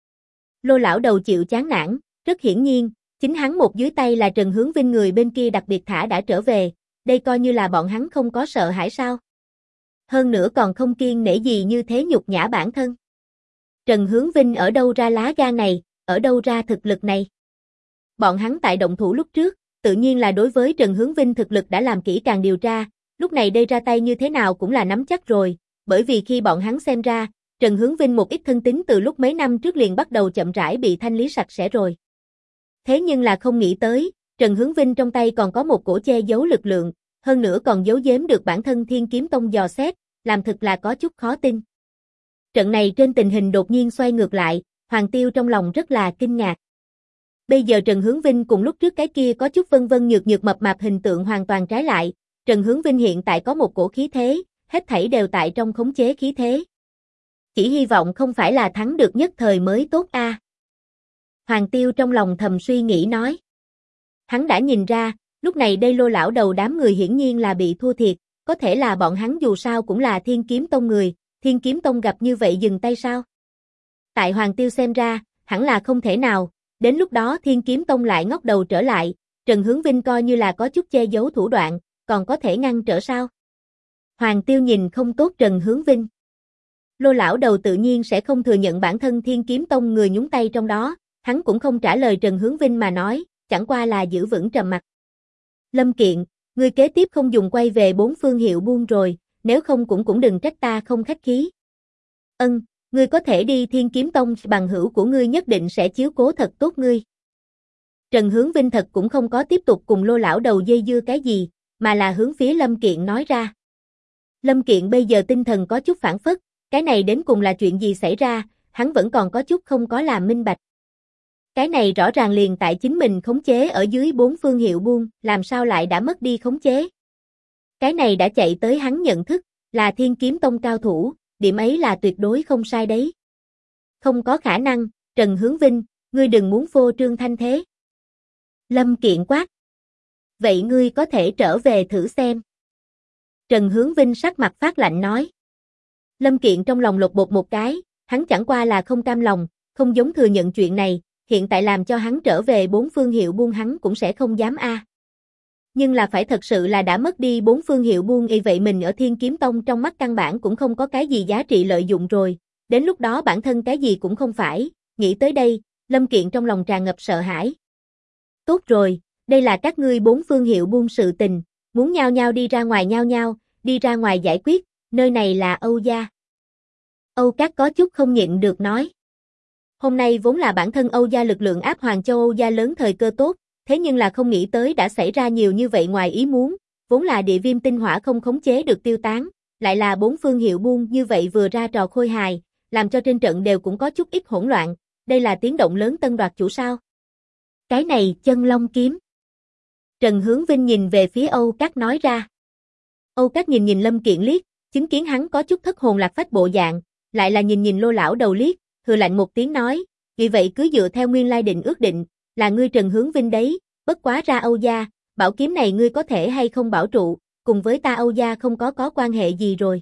Lô lão đầu chịu chán nản, rất hiển nhiên, chính hắn một dưới tay là Trần Hướng Vinh người bên kia đặc biệt thả đã trở về, đây coi như là bọn hắn không có sợ hãi sao? Hơn nữa còn không kiêng nể gì như thế nhục nhã bản thân. Trần Hướng Vinh ở đâu ra lá gan này, ở đâu ra thực lực này? Bọn hắn tại động thủ lúc trước, tự nhiên là đối với Trần Hướng Vinh thực lực đã làm kỹ càng điều tra, lúc này đây ra tay như thế nào cũng là nắm chắc rồi, bởi vì khi bọn hắn xem ra, Trần Hướng Vinh một ít thân tín từ lúc mấy năm trước liền bắt đầu chậm rãi bị thanh lý sạch sẽ rồi. Thế nhưng là không nghĩ tới, Trần Hướng Vinh trong tay còn có một cổ che giấu lực lượng, hơn nữa còn giấu giếm được bản thân Thiên Kiếm Tông dò xét, làm thực là có chút khó tin. Trận này trên tình hình đột nhiên xoay ngược lại, Hoàng Tiêu trong lòng rất là kinh ngạc. Bây giờ Trần Hướng Vinh cùng lúc trước cái kia có chút vân vân nhược nhược mập mạp hình tượng hoàn toàn trái lại, Trần Hướng Vinh hiện tại có một cổ khí thế, hết thảy đều tại trong khống chế khí thế. Chỉ hy vọng không phải là thắng được nhất thời mới tốt a. Hoàng Tiêu trong lòng thầm suy nghĩ nói. Hắn đã nhìn ra, lúc này đây Lô lão đầu đám người hiển nhiên là bị thua thiệt, có thể là bọn hắn dù sao cũng là Thiên Kiếm Tông người, Thiên Kiếm Tông gặp như vậy dừng tay sao? Tại Hoàng Tiêu xem ra, hẳn là không thể nào, đến lúc đó Thiên Kiếm Tông lại ngóc đầu trở lại, Trần Hướng Vinh coi như là có chút che giấu thủ đoạn, còn có thể ngăn trở sao? Hoàng Tiêu nhìn không tốt Trần Hướng Vinh. Lô lão đầu tự nhiên sẽ không thừa nhận bản thân Thiên Kiếm Tông người nhúng tay trong đó, hắn cũng không trả lời Trần Hướng Vinh mà nói, chẳng qua là giữ vững trầm mặc. Lâm Kiện, ngươi kế tiếp không dùng quay về bốn phương hiệu buôn rồi, nếu không cũng đừng trách ta không khách khí. Ngươi có thể đi Thiên Kiếm Tông, bằng hữu của ngươi nhất định sẽ chiếu cố thật tốt ngươi. Trần Hướng Vinh thật cũng không có tiếp tục cùng Lô lão đầu dây dưa cái gì, mà là hướng phía Lâm Kiện nói ra. Lâm Kiện bây giờ tinh thần có chút phản phất, cái này đến cùng là chuyện gì xảy ra, hắn vẫn còn có chút không có làm minh bạch. Cái này rõ ràng liền tại chính mình khống chế ở dưới bốn phương hiệu buôn, làm sao lại đã mất đi khống chế. Cái này đã chạy tới hắn nhận thức, là Thiên Kiếm Tông cao thủ, điểm ấy là tuyệt đối không sai đấy. Không có khả năng, Trần Hướng Vinh, ngươi đừng muốn phô trương thanh thế. Lâm Kiện quát. Vậy ngươi có thể trở về thử xem. Trần Hướng Vinh sắc mặt phát lạnh nói. Lâm Kiện trong lòng lột bột một cái, hắn chẳng qua là không cam lòng, không giống thừa nhận chuyện này, hiện tại làm cho hắn trở về bốn phương hiệu buôn hắn cũng sẽ không dám a. Nhưng là phải thật sự là đã mất đi bốn phương hiệu buôn y vậy mình ở Thiên Kiếm Tông trong mắt căn bản cũng không có cái gì giá trị lợi dụng rồi, đến lúc đó bản thân cái gì cũng không phải, nghĩ tới đây, Lâm Kiện trong lòng tràn ngập sợ hãi. Tốt rồi, đây là các ngươi bốn phương hiệu buôn sự tình, muốn nhau nhau đi ra ngoài nhau nhau, đi ra ngoài giải quyết, nơi này là Âu gia. Âu Cát có chút không nhịn được nói. Hôm nay vốn là bản thân Âu gia lực lượng áp Hoàng Châu Âu gia lớn thời cơ tốt, thế nhưng là không nghĩ tới đã xảy ra nhiều như vậy ngoài ý muốn, vốn là địa viêm tinh hỏa không khống chế được tiêu tán, lại là bốn phương hiệu buôn như vậy vừa ra trò khôi hài, làm cho trên trận đều cũng có chút ít hỗn loạn, đây là tiếng động lớn tân đoạt chủ sao. Cái này chân long kiếm. Trần Hướng Vinh nhìn về phía Âu Cát nói ra. Âu Cát nhìn Lâm Kiện liếc, chứng kiến hắn có chút thất hồn lạc phách bộ dạng, lại là nhìn Lô lão đầu liếc, hừ lạnh một tiếng nói, vì vậy cứ dựa theo nguyên lai định ước định, là ngươi Trần Hướng Vinh đấy, bất quá ra Âu gia, bảo kiếm này ngươi có thể hay không bảo trụ, cùng với ta Âu gia không có quan hệ gì rồi.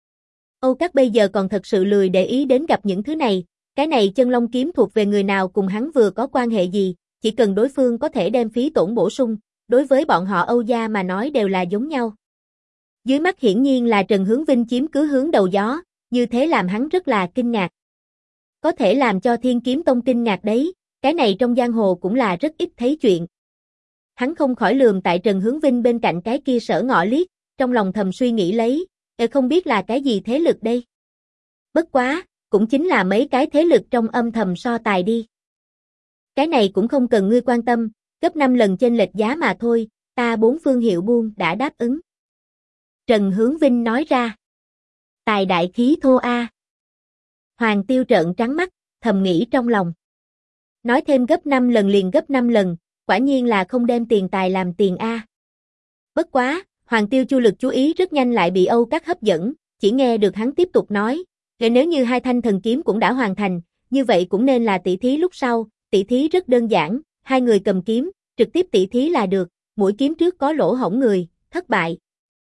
Âu Cát bây giờ còn thật sự lười để ý đến gặp những thứ này, cái này chân long kiếm thuộc về người nào cùng hắn vừa có quan hệ gì, chỉ cần đối phương có thể đem phí tổn bổ sung, đối với bọn họ Âu gia mà nói đều là giống nhau. Dưới mắt hiển nhiên là Trần Hướng Vinh chiếm cứ hướng đầu gió, như thế làm hắn rất là kinh ngạc. Có thể làm cho Thiên Kiếm Tông kinh ngạc đấy, cái này trong giang hồ cũng là rất ít thấy chuyện. Hắn không khỏi lườm tại Trần Hướng Vinh bên cạnh cái kia Sở Ngọ liếc, trong lòng thầm suy nghĩ lấy, không biết là cái gì thế lực đây. Bất quá, cũng chính là mấy cái thế lực trong âm thầm so tài đi. Cái này cũng không cần ngươi quan tâm, gấp 5 lần chênh lệch giá mà thôi, ta bốn phương hiệu buôn đã đáp ứng. Trần Hướng Vinh nói ra. Tài đại khí thô a. Hoàng Tiêu trợn trắng mắt, thầm nghĩ trong lòng. Nói thêm gấp 5 lần liền gấp 5 lần, quả nhiên là không đem tiền tài làm tiền a. Bất quá, Hoàng Tiêu chu lực chú ý rất nhanh lại bị Âu Cát hấp dẫn, chỉ nghe được hắn tiếp tục nói, nếu như hai thanh thần kiếm cũng đã hoàn thành, như vậy cũng nên là tỷ thí lúc sau, tỷ thí rất đơn giản, hai người cầm kiếm, trực tiếp tỷ thí là được, mũi kiếm trước có lỗ hổng người, thất bại.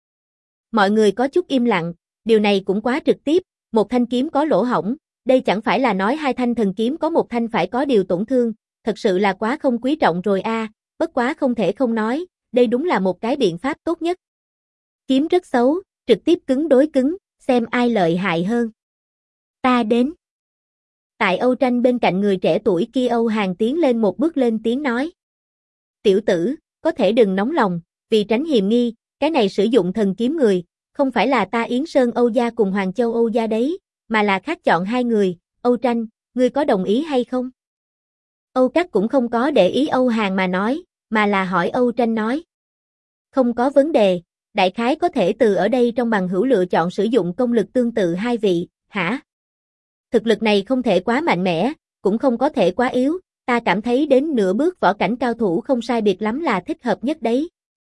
Mọi người có chút im lặng, điều này cũng quá trực tiếp, một thanh kiếm có lỗ hổng, đây chẳng phải là nói hai thanh thần kiếm có một thanh phải có điều tổn thương, thật sự là quá không quý trọng rồi a, bất quá không thể không nói, đây đúng là một cái biện pháp tốt nhất. Kiếm rất xấu, trực tiếp cứng đối cứng, xem ai lợi hại hơn. Ta đến. Tại Âu Tranh bên cạnh người trẻ tuổi kia Âu Hàn tiến lên một bước lên tiếng nói. Tiểu tử, có thể đừng nóng lòng, vì tránh hiềm nghi, cái này sử dụng thần kiếm người, không phải là ta Yến Sơn Âu gia cùng Hoàng Châu Âu gia đấy, mà là khác chọn hai người, Âu Tranh, ngươi có đồng ý hay không? Âu Cát cũng không có để ý Âu Hàng mà nói, mà là hỏi Âu Tranh nói. Không có vấn đề, đại khái có thể từ ở đây trong bằng hữu lựa chọn sử dụng công lực tương tự hai vị, hả? Thực lực này không thể quá mạnh mẽ, cũng không có thể quá yếu, ta cảm thấy đến nửa bước võ cảnh cao thủ không sai biệt lắm là thích hợp nhất đấy.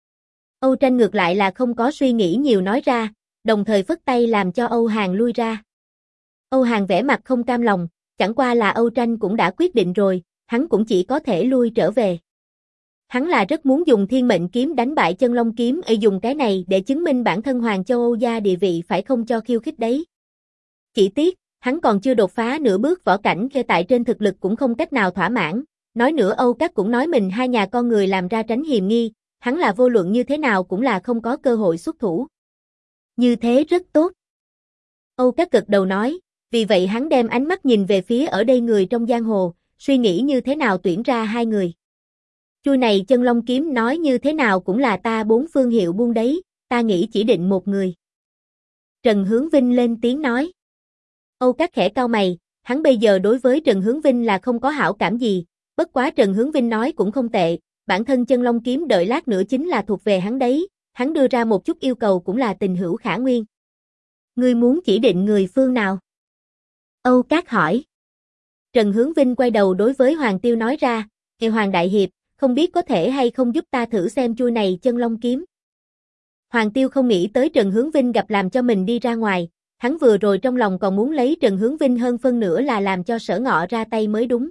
Âu Tranh ngược lại là không có suy nghĩ nhiều nói ra, đồng thời phất tay làm cho Âu Hàng lui ra. Âu Hàng vẻ mặt không cam lòng, chẳng qua là Âu Tranh cũng đã quyết định rồi, hắn cũng chỉ có thể lui trở về. Hắn là rất muốn dùng thiên mệnh kiếm đánh bại chân long kiếm, dùng cái này để chứng minh bản thân Hoàng Châu Âu gia địa vị phải không cho khiêu khích đấy. Chỉ tiếc, hắn còn chưa đột phá nửa bước võ cảnh, tại trên thực lực cũng không cách nào thỏa mãn. Nói nữa Âu Cát cũng nói mình hai nhà con người làm ra tránh hiềm nghi, hắn là vô luận như thế nào cũng là không có cơ hội xuất thủ. Như thế rất tốt. Âu Cát gật đầu nói, vì vậy hắn đem ánh mắt nhìn về phía ở đây người trong giang hồ, suy nghĩ như thế nào tuyển ra hai người. Chui này chân long kiếm nói như thế nào cũng là ta bốn phương hiệu buôn đấy, ta nghĩ chỉ định một người. Trần Hướng Vinh lên tiếng nói. Âu Cát khẽ cau mày, hắn bây giờ đối với Trần Hướng Vinh là không có hảo cảm gì, bất quá Trần Hướng Vinh nói cũng không tệ, bản thân chân long kiếm đợi lát nữa chính là thuộc về hắn đấy, hắn đưa ra một chút yêu cầu cũng là tình hữu khả nguyên. Ngươi muốn chỉ định người phương nào? Âu Cát hỏi. Trần Hướng Vinh quay đầu đối với Hoàng Tiêu nói ra, Hoàng Đại Hiệp, không biết có thể hay không giúp ta thử xem chui này chân long kiếm. Hoàng Tiêu không nghĩ tới Trần Hướng Vinh gặp làm cho mình đi ra ngoài, hắn vừa rồi trong lòng còn muốn lấy Trần Hướng Vinh hơn phân nửa là làm cho Sở Ngọ ra tay mới đúng.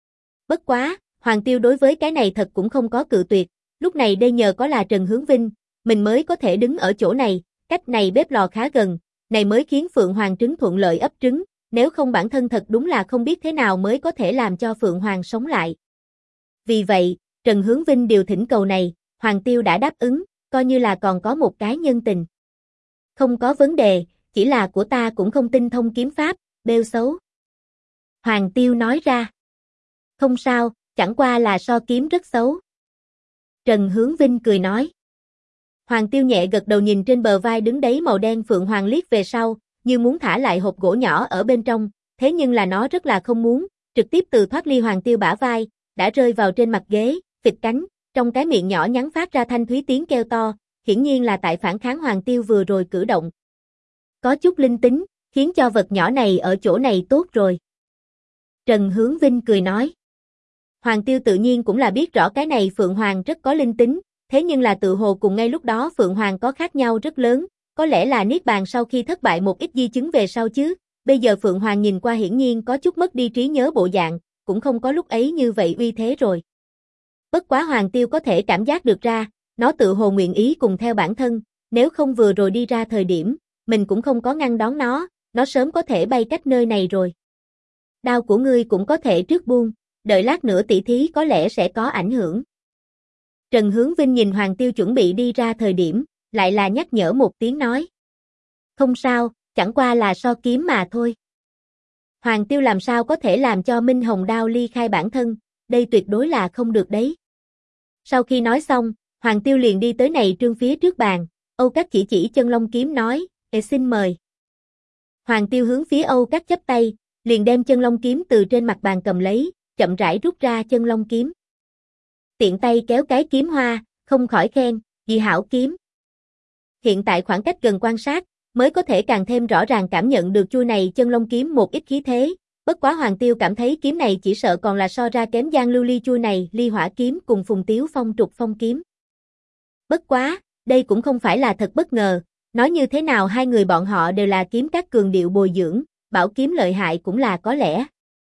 Bất quá, Hoàng Tiêu đối với cái này thật cũng không có cự tuyệt, lúc này đây nhờ có là Trần Hướng Vinh, mình mới có thể đứng ở chỗ này, cách này bếp lò khá gần, này mới khiến Phượng Hoàng trứng thuận lợi ấp trứng, nếu không bản thân thật đúng là không biết thế nào mới có thể làm cho Phượng Hoàng sống lại. Vì vậy, Trần Hướng Vinh điều thỉnh cầu này, Hoàng Tiêu đã đáp ứng, coi như là còn có một cái nhân tình. Không có vấn đề, chỉ là của ta cũng không tinh thông kiếm pháp, bêu xấu. Hoàng Tiêu nói ra. Không sao, chẳng qua là so kiếm rất xấu. Trần Hướng Vinh cười nói. Hoàng Tiêu nhẹ gật đầu nhìn trên bờ vai đứng đấy màu đen Phượng Hoàng liếc về sau, như muốn thả lại hộp gỗ nhỏ ở bên trong, thế nhưng là nó rất là không muốn, trực tiếp từ thoát ly Hoàng Tiêu bả vai, đã rơi vào trên mặt ghế, phịch cánh, trong cái miệng nhỏ nhắn phát ra thanh thúy tiếng kêu to, hiển nhiên là tại phản kháng Hoàng Tiêu vừa rồi cử động. Có chút linh tính, khiến cho vật nhỏ này ở chỗ này tốt rồi. Trần Hướng Vinh cười nói. Hoàng Tiêu tự nhiên cũng là biết rõ cái này Phượng Hoàng rất có linh tính, thế nhưng là tự hồ cùng ngay lúc đó Phượng Hoàng có khác nhau rất lớn, có lẽ là Niết Bàn sau khi thất bại một ít di chứng về sau chứ, bây giờ Phượng Hoàng nhìn qua hiển nhiên có chút mất đi trí nhớ bộ dạng, cũng không có lúc ấy như vậy uy thế rồi. Bất quá Hoàng Tiêu có thể cảm giác được ra, nó tự hồ nguyện ý cùng theo bản thân, nếu không vừa rồi đi ra thời điểm, mình cũng không có ngăn đón nó sớm có thể bay cách nơi này rồi. Đao của ngươi cũng có thể trước buông, đợi lát nữa tỷ thí có lẽ sẽ có ảnh hưởng. Trần Hướng Vinh nhìn Hoàng Tiêu chuẩn bị đi ra thời điểm, lại là nhắc nhở một tiếng nói. Không sao, chẳng qua là so kiếm mà thôi. Hoàng Tiêu làm sao có thể làm cho Minh Hồng đao ly khai bản thân, đây tuyệt đối là không được đấy. Sau khi nói xong, Hoàng Tiêu liền đi tới này trương phía trước bàn, Âu Cát chỉ chân long kiếm nói, xin mời. Hoàng Tiêu hướng phía Âu Cát chắp tay, liền đem chân long kiếm từ trên mặt bàn cầm lấy, chậm rãi rút ra chân long kiếm. Tiện tay kéo cái kiếm hoa, không khỏi khen, dị hảo kiếm. Hiện tại khoảng cách gần quan sát, mới có thể càng thêm rõ ràng cảm nhận được chui này chân long kiếm một ít khí thế, bất quá Hoàng Tiêu cảm thấy kiếm này chỉ sợ còn là so ra kém Giang Lưu Ly chui này ly hỏa kiếm cùng Phùng Tiếu Phong trục phong kiếm. Bất quá, đây cũng không phải là thật bất ngờ, nói như thế nào hai người bọn họ đều là kiếm các cường điệu bồi dưỡng, bảo kiếm lợi hại cũng là có lẽ.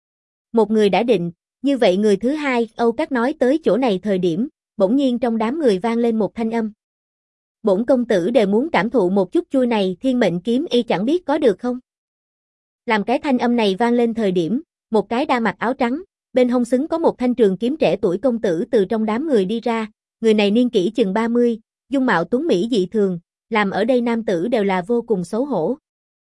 Một người đã định, như vậy người thứ hai, Âu Cát nói tới chỗ này thời điểm, bỗng nhiên trong đám người vang lên một thanh âm. Bổn công tử đều muốn cảm thụ một chút chui này thiên mệnh kiếm y chẳng biết có được không? Làm cái thanh âm này vang lên thời điểm, một cái đa mặc áo trắng, bên hông xứng có một thanh trường kiếm trẻ tuổi công tử từ trong đám người đi ra, người này niên kỷ chừng 30, dung mạo tuấn mỹ dị thường, làm ở đây nam tử đều là vô cùng xấu hổ.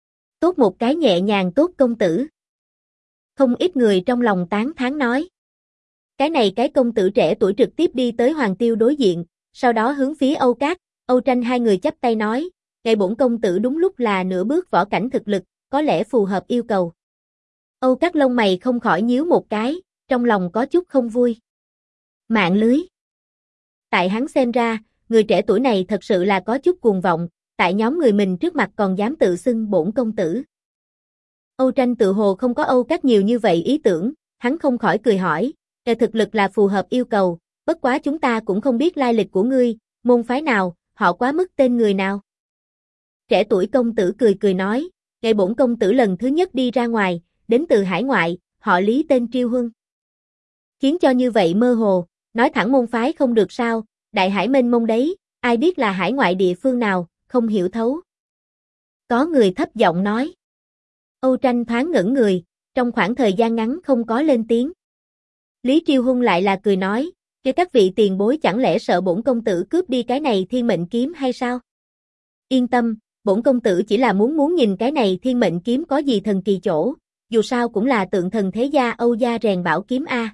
Tốt một cái nhẹ nhàng tốt công tử. Không ít người trong lòng tán thán nói. Cái này cái công tử trẻ tuổi trực tiếp đi tới Hoàng Tiêu đối diện, sau đó hướng phía Âu Cát, Âu Tranh hai người chắp tay nói, ngài bổn công tử đúng lúc là nửa bước võ cảnh thực lực, có lẽ phù hợp yêu cầu. Âu Cát lông mày không khỏi nhíu một cái, trong lòng có chút không vui. Mạng lưới. Tại hắn xem ra, người trẻ tuổi này thật sự là có chút cuồng vọng, tại nhóm người mình trước mặt còn dám tự xưng bổn công tử. Âu Tranh tự hồ không có Âu Cát nhiều như vậy ý tưởng, hắn không khỏi cười hỏi, thực lực là phù hợp yêu cầu, bất quá chúng ta cũng không biết lai lịch của ngươi, môn phái nào, họ quá mức tên người nào. Trẻ tuổi công tử cười cười nói, ngài bổn công tử lần thứ nhất đi ra ngoài, đến từ hải ngoại, họ Lý tên Triêu Huân. Khiến cho như vậy mơ hồ, nói thẳng môn phái không được sao, đại hải mênh mông đấy, ai biết là hải ngoại địa phương nào, không hiểu thấu. Có người thấp giọng nói. Âu Tranh thoáng ngẩn người, trong khoảng thời gian ngắn không có lên tiếng. Lý Triêu Huân lại là cười nói, cho các vị tiền bối chẳng lẽ sợ bổn công tử cướp đi cái này thiên mệnh kiếm hay sao? Yên tâm, bổn công tử chỉ là muốn nhìn cái này thiên mệnh kiếm có gì thần kỳ chỗ, dù sao cũng là tượng thần thế gia Âu gia rèn bảo kiếm a.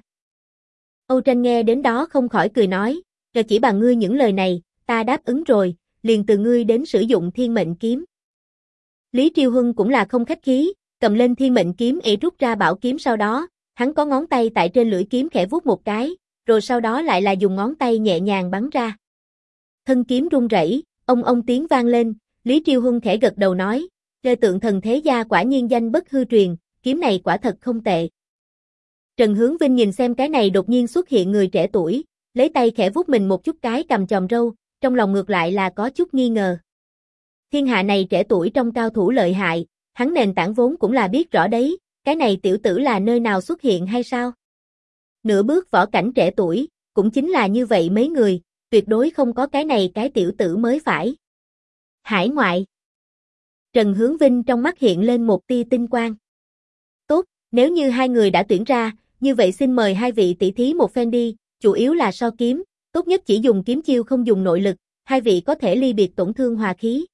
Âu Tranh nghe đến đó không khỏi cười nói, chỉ bằng ngươi những lời này, ta đáp ứng rồi, liền từ ngươi đến sử dụng thiên mệnh kiếm. Lý Triêu Huân cũng là không khách khí, cầm lên thiên mệnh kiếm rút ra bảo kiếm sau đó, hắn có ngón tay tại trên lưỡi kiếm khẽ vuốt một cái, rồi sau đó lại là dùng ngón tay nhẹ nhàng bắn ra. Thân kiếm rung rẩy, ông tiếng vang lên, Lý Triêu Huân khẽ gật đầu nói, tượng thần thế gia quả nhiên danh bất hư truyền, kiếm này quả thật không tệ. Trần Hướng Vinh nhìn xem cái này đột nhiên xuất hiện người trẻ tuổi, lấy tay khẽ vuốt mình một chút cái cầm chòm râu, trong lòng ngược lại là có chút nghi ngờ. Thiên hạ này trẻ tuổi trong cao thủ lợi hại, hắn nền tảng vốn cũng là biết rõ đấy, cái này tiểu tử là nơi nào xuất hiện hay sao? Nửa bước võ cảnh trẻ tuổi, cũng chính là như vậy mấy người, tuyệt đối không có cái này cái tiểu tử mới phải. Hải ngoại. Trần Hướng Vinh trong mắt hiện lên một tia tinh quang. Tốt, nếu như hai người đã tuyển ra, như vậy xin mời hai vị tỷ thí một phen đi, chủ yếu là so kiếm, tốt nhất chỉ dùng kiếm chiêu không dùng nội lực, hai vị có thể ly biệt tổn thương hòa khí.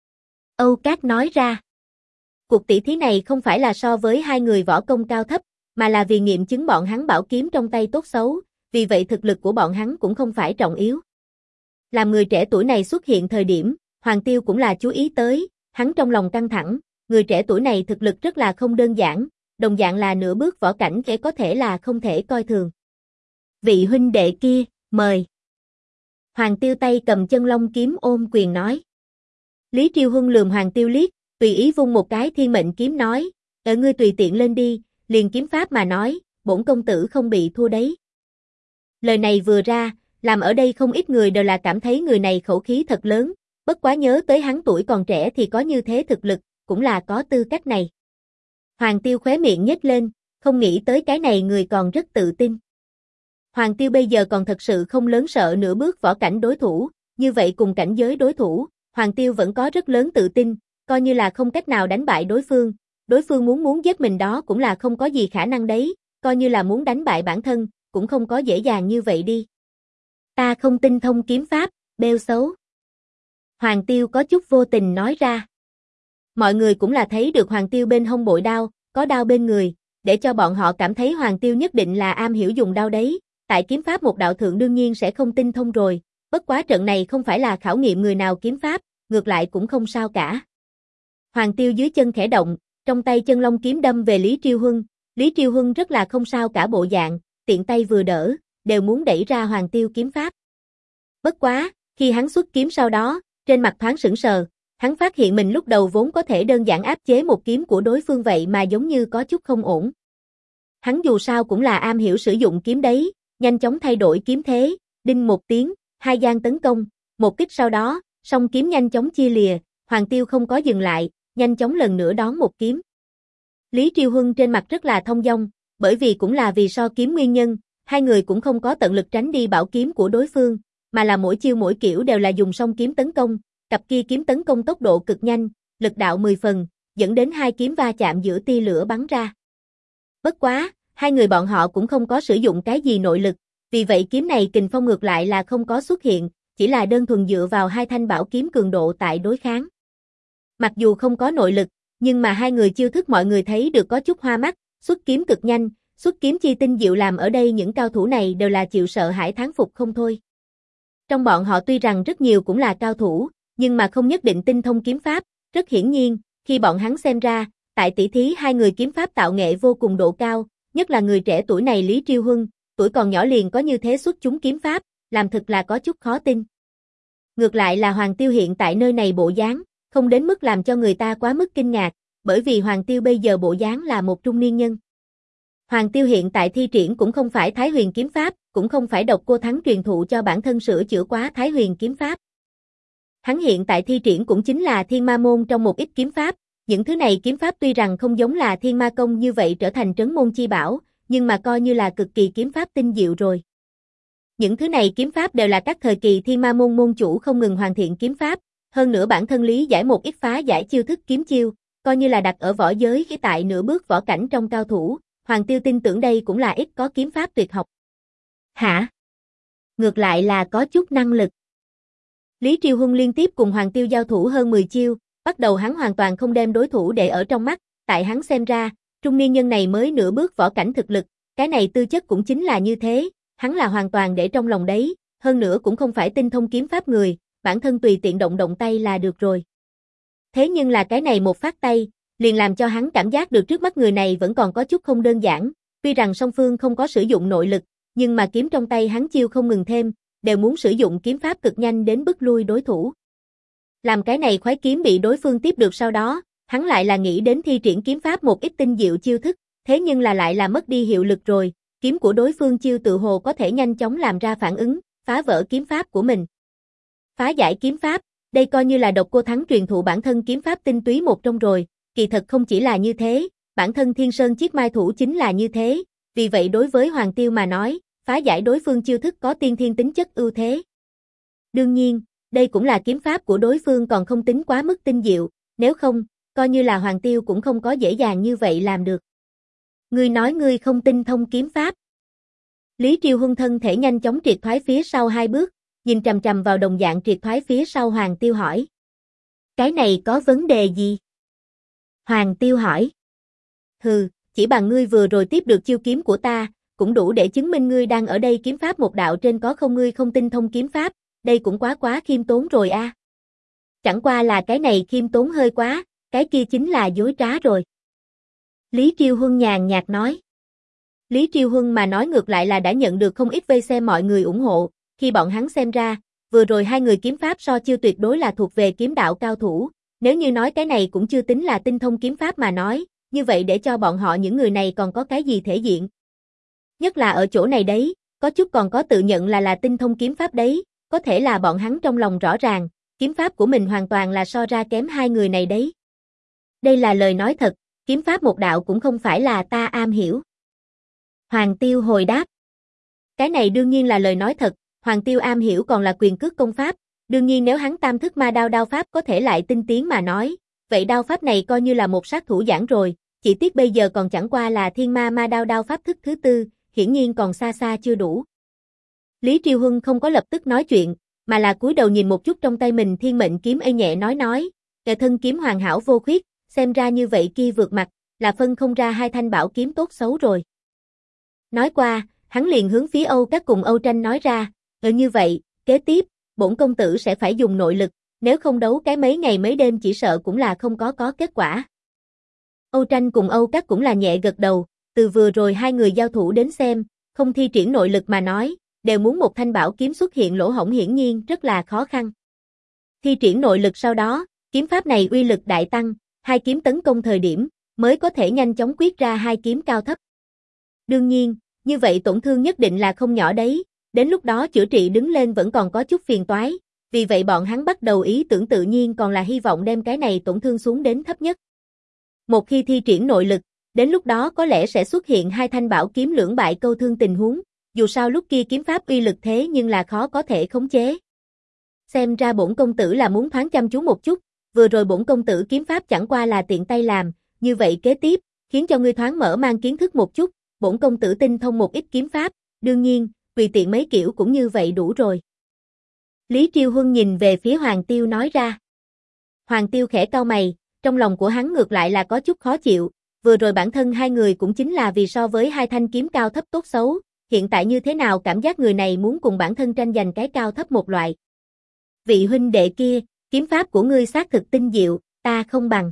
Âu Cát nói ra. Cuộc tỷ thí này không phải là so với hai người võ công cao thấp, mà là vì nghiệm chứng bọn hắn bảo kiếm trong tay tốt xấu, vì vậy thực lực của bọn hắn cũng không phải trọng yếu. Làm người trẻ tuổi này xuất hiện thời điểm, Hoàng Tiêu cũng là chú ý tới, hắn trong lòng căng thẳng, người trẻ tuổi này thực lực rất là không đơn giản, đồng dạng là nửa bước võ cảnh kẻ có thể là không thể coi thường. Vị huynh đệ kia, mời. Hoàng Tiêu tay cầm chân long kiếm ôm quyền nói. Lý Triêu Huân lườm Hoàng Tiêu liếc, tùy ý vung một cái thiên mệnh kiếm nói, ngươi tùy tiện lên đi, liền kiếm pháp mà nói, bổn công tử không bị thua đấy. Lời này vừa ra, làm ở đây không ít người đều là cảm thấy người này khẩu khí thật lớn, bất quá nhớ tới hắn tuổi còn trẻ thì có như thế thực lực, cũng là có tư cách này. Hoàng Tiêu khóe miệng nhếch lên, không nghĩ tới cái này người còn rất tự tin. Hoàng Tiêu bây giờ còn thật sự không lớn sợ nửa bước võ cảnh đối thủ, như vậy cùng cảnh giới đối thủ, Hoàng Tiêu vẫn có rất lớn tự tin, coi như là không cách nào đánh bại đối phương muốn giết mình đó cũng là không có gì khả năng đấy, coi như là muốn đánh bại bản thân, cũng không có dễ dàng như vậy đi. Ta không tinh thông kiếm pháp, bêu xấu. Hoàng Tiêu có chút vô tình nói ra. Mọi người cũng là thấy được Hoàng Tiêu bên hông bội đao, có đao bên người, để cho bọn họ cảm thấy Hoàng Tiêu nhất định là am hiểu dùng đao đấy, tại kiếm pháp một đạo thượng đương nhiên sẽ không tinh thông rồi, bất quá trận này không phải là khảo nghiệm người nào kiếm pháp, ngược lại cũng không sao cả. Hoàng Tiêu dưới chân khẽ động, trong tay chân long kiếm đâm về Lý Triêu Huân rất là không sao cả bộ dạng, tiện tay vừa đỡ, đều muốn đẩy ra Hoàng Tiêu kiếm pháp. Bất quá, khi hắn xuất kiếm sau đó, trên mặt thoáng sững sờ, hắn phát hiện mình lúc đầu vốn có thể đơn giản áp chế một kiếm của đối phương vậy mà giống như có chút không ổn. Hắn dù sao cũng là am hiểu sử dụng kiếm đấy, nhanh chóng thay đổi kiếm thế, đinh một tiếng, hai giang tấn công, một kích sau đó, song kiếm nhanh chóng chia lìa, Hoàng Tiêu không có dừng lại, nhanh chóng lần nữa đón một kiếm. Lý Triêu Huân trên mặt rất là thông dong, bởi vì cũng là vì so kiếm nguyên nhân, hai người cũng không có tận lực tránh đi bảo kiếm của đối phương, mà là mỗi chiêu mỗi kiểu đều là dùng song kiếm tấn công, cặp kia kiếm tấn công tốc độ cực nhanh, lực đạo 10 phần, dẫn đến hai kiếm va chạm giữa tia lửa bắn ra. Bất quá, hai người bọn họ cũng không có sử dụng cái gì nội lực, vì vậy kiếm này kình phong ngược lại là không có xuất hiện, chỉ là đơn thuần dựa vào hai thanh bảo kiếm cường độ tại đối kháng. Mặc dù không có nội lực, nhưng mà hai người chiêu thức mọi người thấy được có chút hoa mắt, xuất kiếm cực nhanh, xuất kiếm chi tinh diệu làm ở đây những cao thủ này đều là chịu sợ hãi thán phục không thôi. Trong bọn họ tuy rằng rất nhiều cũng là cao thủ, nhưng mà không nhất định tinh thông kiếm pháp, rất hiển nhiên, khi bọn hắn xem ra, tại tỷ thí hai người kiếm pháp tạo nghệ vô cùng độ cao, nhất là người trẻ tuổi này Lý Triêu Huân, tuổi còn nhỏ liền có như thế xuất chúng kiếm pháp, làm thực là có chút khó tin. Ngược lại là Hoàng Tiêu hiện tại nơi này bộ dáng, không đến mức làm cho người ta quá mức kinh ngạc, bởi vì Hoàng Tiêu bây giờ bộ dáng là một trung niên nhân. Hoàng Tiêu hiện tại thi triển cũng không phải Thái Huyền kiếm pháp, cũng không phải Độc Cô Thắng truyền thụ cho bản thân sửa chữa quá Thái Huyền kiếm pháp. Hắn hiện tại thi triển cũng chính là Thiên Ma môn trong một ít kiếm pháp, những thứ này kiếm pháp tuy rằng không giống là Thiên Ma công như vậy trở thành trấn môn chi bảo, nhưng mà coi như là cực kỳ kiếm pháp tinh diệu rồi. Những thứ này kiếm pháp đều là các thời kỳ Thiên Ma môn môn chủ không ngừng hoàn thiện kiếm pháp, hơn nữa bản thân lý giải một ít phá giải chiêu thức kiếm chiêu, coi như là đặt ở võ giới khi tại nửa bước võ cảnh trong cao thủ, Hoàng Tiêu tin tưởng đây cũng là ít có kiếm pháp tuyệt học. Hả? Ngược lại là có chút năng lực. Lý Triêu Huân liên tiếp cùng Hoàng Tiêu giao thủ hơn 10 chiêu, bắt đầu hắn hoàn toàn không đem đối thủ để ở trong mắt, tại hắn xem ra, trung niên nhân này mới nửa bước võ cảnh thực lực, cái này tư chất cũng chính là như thế, hắn là hoàn toàn để trong lòng đấy, hơn nữa cũng không phải tinh thông kiếm pháp người, bản thân tùy tiện động động tay là được rồi. Thế nhưng là cái này một phát tay, liền làm cho hắn cảm giác được trước mắt người này vẫn còn có chút không đơn giản, tuy rằng song phương không có sử dụng nội lực, nhưng mà kiếm trong tay hắn chiêu không ngừng thêm, đều muốn sử dụng kiếm pháp cực nhanh đến bức lui đối thủ. Làm cái này khoái kiếm bị đối phương tiếp được sau đó, hắn lại là nghĩ đến thi triển kiếm pháp một ít tinh diệu chiêu thức, thế nhưng là lại là mất đi hiệu lực rồi, kiếm của đối phương chiêu tự hồ có thể nhanh chóng làm ra phản ứng, phá vỡ kiếm pháp của mình. Phá giải kiếm pháp, đây coi như là Độc Cô Thắng truyền thụ bản thân kiếm pháp tinh túy một trong rồi, kỳ thật không chỉ là như thế, bản thân Thiên Sơn Chiết Mai thủ chính là như thế, vì vậy đối với Hoàng Tiêu mà nói, phá giải đối phương chiêu thức có tiên thiên tính chất ưu thế. Đương nhiên, đây cũng là kiếm pháp của đối phương còn không tính quá mức tinh diệu, nếu không, coi như là Hoàng Tiêu cũng không có dễ dàng như vậy làm được. Ngươi nói ngươi không tinh thông kiếm pháp. Lý Triêu Huân thân thể nhanh chóng triệt thoái phía sau 2 bước, nhìn trầm trầm vào đồng dạng triệt thoái phía sau Hoàng Tiêu hỏi. Cái này có vấn đề gì? Hoàng Tiêu hỏi. Hừ, chỉ bằng ngươi vừa rồi tiếp được chiêu kiếm của ta, cũng đủ để chứng minh ngươi đang ở đây kiếm pháp một đạo trên có không ngươi không tinh thông kiếm pháp, đây cũng quá khiêm tốn rồi a. Chẳng qua là cái này khiêm tốn hơi quá, cái kia chính là dối trá rồi. Lý Triêu Huân nhàn nhạt nói. Lý Triêu Huân mà nói ngược lại là đã nhận được không ít vây xem mọi người ủng hộ, khi bọn hắn xem ra, vừa rồi hai người kiếm pháp so chiêu tuyệt đối là thuộc về kiếm đạo cao thủ, nếu như nói cái này cũng chưa tính là tinh thông kiếm pháp mà nói, như vậy để cho bọn họ những người này còn có cái gì thể diện. Nhất là ở chỗ này đấy, có chút còn có tự nhận là tinh thông kiếm pháp đấy, có thể là bọn hắn trong lòng rõ ràng, kiếm pháp của mình hoàn toàn là so ra kém hai người này đấy. Đây là lời nói thật, kiếm pháp một đạo cũng không phải là ta am hiểu. Hoàng Tiêu hồi đáp. Cái này đương nhiên là lời nói thật, Hoàng Tiêu am hiểu còn là quyền cước công pháp, đương nhiên nếu hắn tam thức ma đao pháp có thể lại tinh tiến mà nói, vậy đao pháp này coi như là một sát thủ giảng rồi, chỉ tiếc bây giờ còn chẳng qua là thiên ma đao pháp thức thứ 4, hiển nhiên còn xa xa chưa đủ. Lý Triêu Huân không có lập tức nói chuyện, mà là cúi đầu nhìn một chút trong tay mình thiên mệnh kiếm nhẹ nói, nghệ thân kiếm hoàn hảo vô khuyết, xem ra như vậy kia vượt mặt, là phân không ra hai thanh bảo kiếm tốt xấu rồi. Nói qua, hắn liền hướng phía Âu Các cùng Âu Tranh nói ra, như vậy, kế tiếp, bổn công tử sẽ phải dùng nội lực, nếu không đấu cái mấy ngày mấy đêm chỉ sợ cũng là không có kết quả. Âu Tranh cùng Âu Các cũng là nhẹ gật đầu, từ vừa rồi hai người giao thủ đến xem, không thi triển nội lực mà nói, đều muốn một thanh bảo kiếm xuất hiện lỗ hổng hiển nhiên rất là khó khăn. Thi triển nội lực sau đó, kiếm pháp này uy lực đại tăng, hai kiếm tấn công thời điểm, mới có thể nhanh chóng quyết ra hai kiếm cao thấp. Đương nhiên, như vậy tổn thương nhất định là không nhỏ đấy, đến lúc đó chữa trị đứng lên vẫn còn có chút phiền toái, vì vậy bọn hắn bắt đầu ý tưởng tự nhiên còn là hy vọng đem cái này tổn thương xuống đến thấp nhất. Một khi thi triển nội lực, đến lúc đó có lẽ sẽ xuất hiện hai thanh bảo kiếm lưỡng bại câu thương tình huống, dù sao lúc kia kiếm pháp uy lực thế nhưng là khó có thể khống chế. Xem ra bổn công tử là muốn thoáng chăm chú một chút, vừa rồi bổn công tử kiếm pháp chẳng qua là tiện tay làm, như vậy kế tiếp, khiến cho ngươi thoáng mở mang kiến thức một chút, bổn công tử tinh thông một ít kiếm pháp, đương nhiên, tùy tiện mấy kiểu cũng như vậy đủ rồi. Lý Triêu Huân nhìn về phía Hoàng Tiêu nói ra. Hoàng Tiêu khẽ cau mày, trong lòng của hắn ngược lại là có chút khó chịu, vừa rồi bản thân hai người cũng chính là vì so với hai thanh kiếm cao thấp tốt xấu, hiện tại như thế nào cảm giác người này muốn cùng bản thân tranh giành cái cao thấp một loại. Vị huynh đệ kia, kiếm pháp của ngươi xác thực tinh diệu, ta không bằng.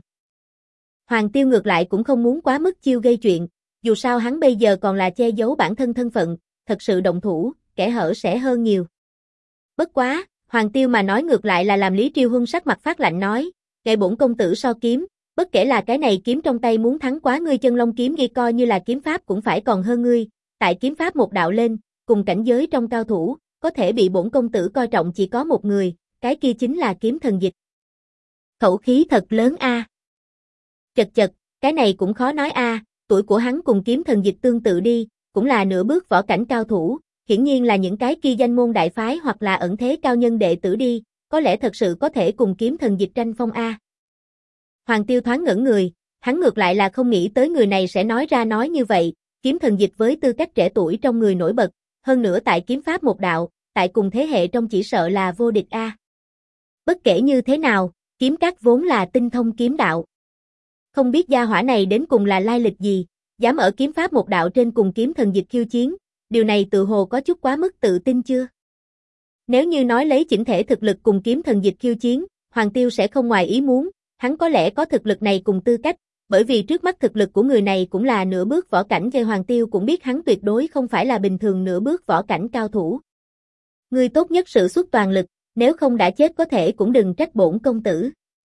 Hoàng Tiêu ngược lại cũng không muốn quá mức chiêu gây chuyện, dù sao hắn bây giờ còn là che giấu bản thân thân phận, thật sự động thủ, kẻ hở sẽ hơn nhiều. Bất quá, Hoàng Tiêu mà nói ngược lại là làm Lý Triêu Huân sắc mặt phát lạnh nói, ngày bổn công tử so kiếm, bất kể là cái này kiếm trong tay muốn thắng quá ngươi chân long kiếm ghi coi như là kiếm pháp cũng phải còn hơn ngươi, tại kiếm pháp một đạo lên, cùng cảnh giới trong cao thủ, có thể bị bổn công tử coi trọng chỉ có một người, cái kia chính là kiếm thần dịch. Khẩu khí thật lớn a. Chật chật, cái này cũng khó nói a, tuổi của hắn cùng kiếm thần dịch tương tự đi, cũng là nửa bước võ cảnh cao thủ, hiển nhiên là những cái kia danh môn đại phái hoặc là ẩn thế cao nhân đệ tử đi, có lẽ thật sự có thể cùng kiếm thần dịch tranh phong a. Hoàng Tiêu thoáng ngẩn người, hắn ngược lại là không nghĩ tới người này sẽ nói ra nói như vậy, kiếm thần dịch với tư cách trẻ tuổi trong người nổi bật, hơn nữa tại kiếm pháp một đạo, tại cùng thế hệ trong chỉ sợ là vô địch a. Bất kể như thế nào, kiếm các vốn là tinh thông kiếm đạo. Không biết gia hỏa này đến cùng là lai lịch gì, dám ở kiếm pháp một đạo trên cùng kiếm thần dịch khiêu chiến, điều này tự hồ có chút quá mức tự tin chưa? Nếu như nói lấy chỉnh thể thực lực cùng kiếm thần dịch khiêu chiến, Hoàng Tiêu sẽ không ngoài ý muốn, hắn có lẽ có thực lực này cùng tư cách, bởi vì trước mắt thực lực của người này cũng là nửa bước võ cảnh về Hoàng Tiêu cũng biết hắn tuyệt đối không phải là bình thường nửa bước võ cảnh cao thủ. Ngươi tốt nhất sử xuất toàn lực, nếu không đã chết có thể cũng đừng trách bổn công tử.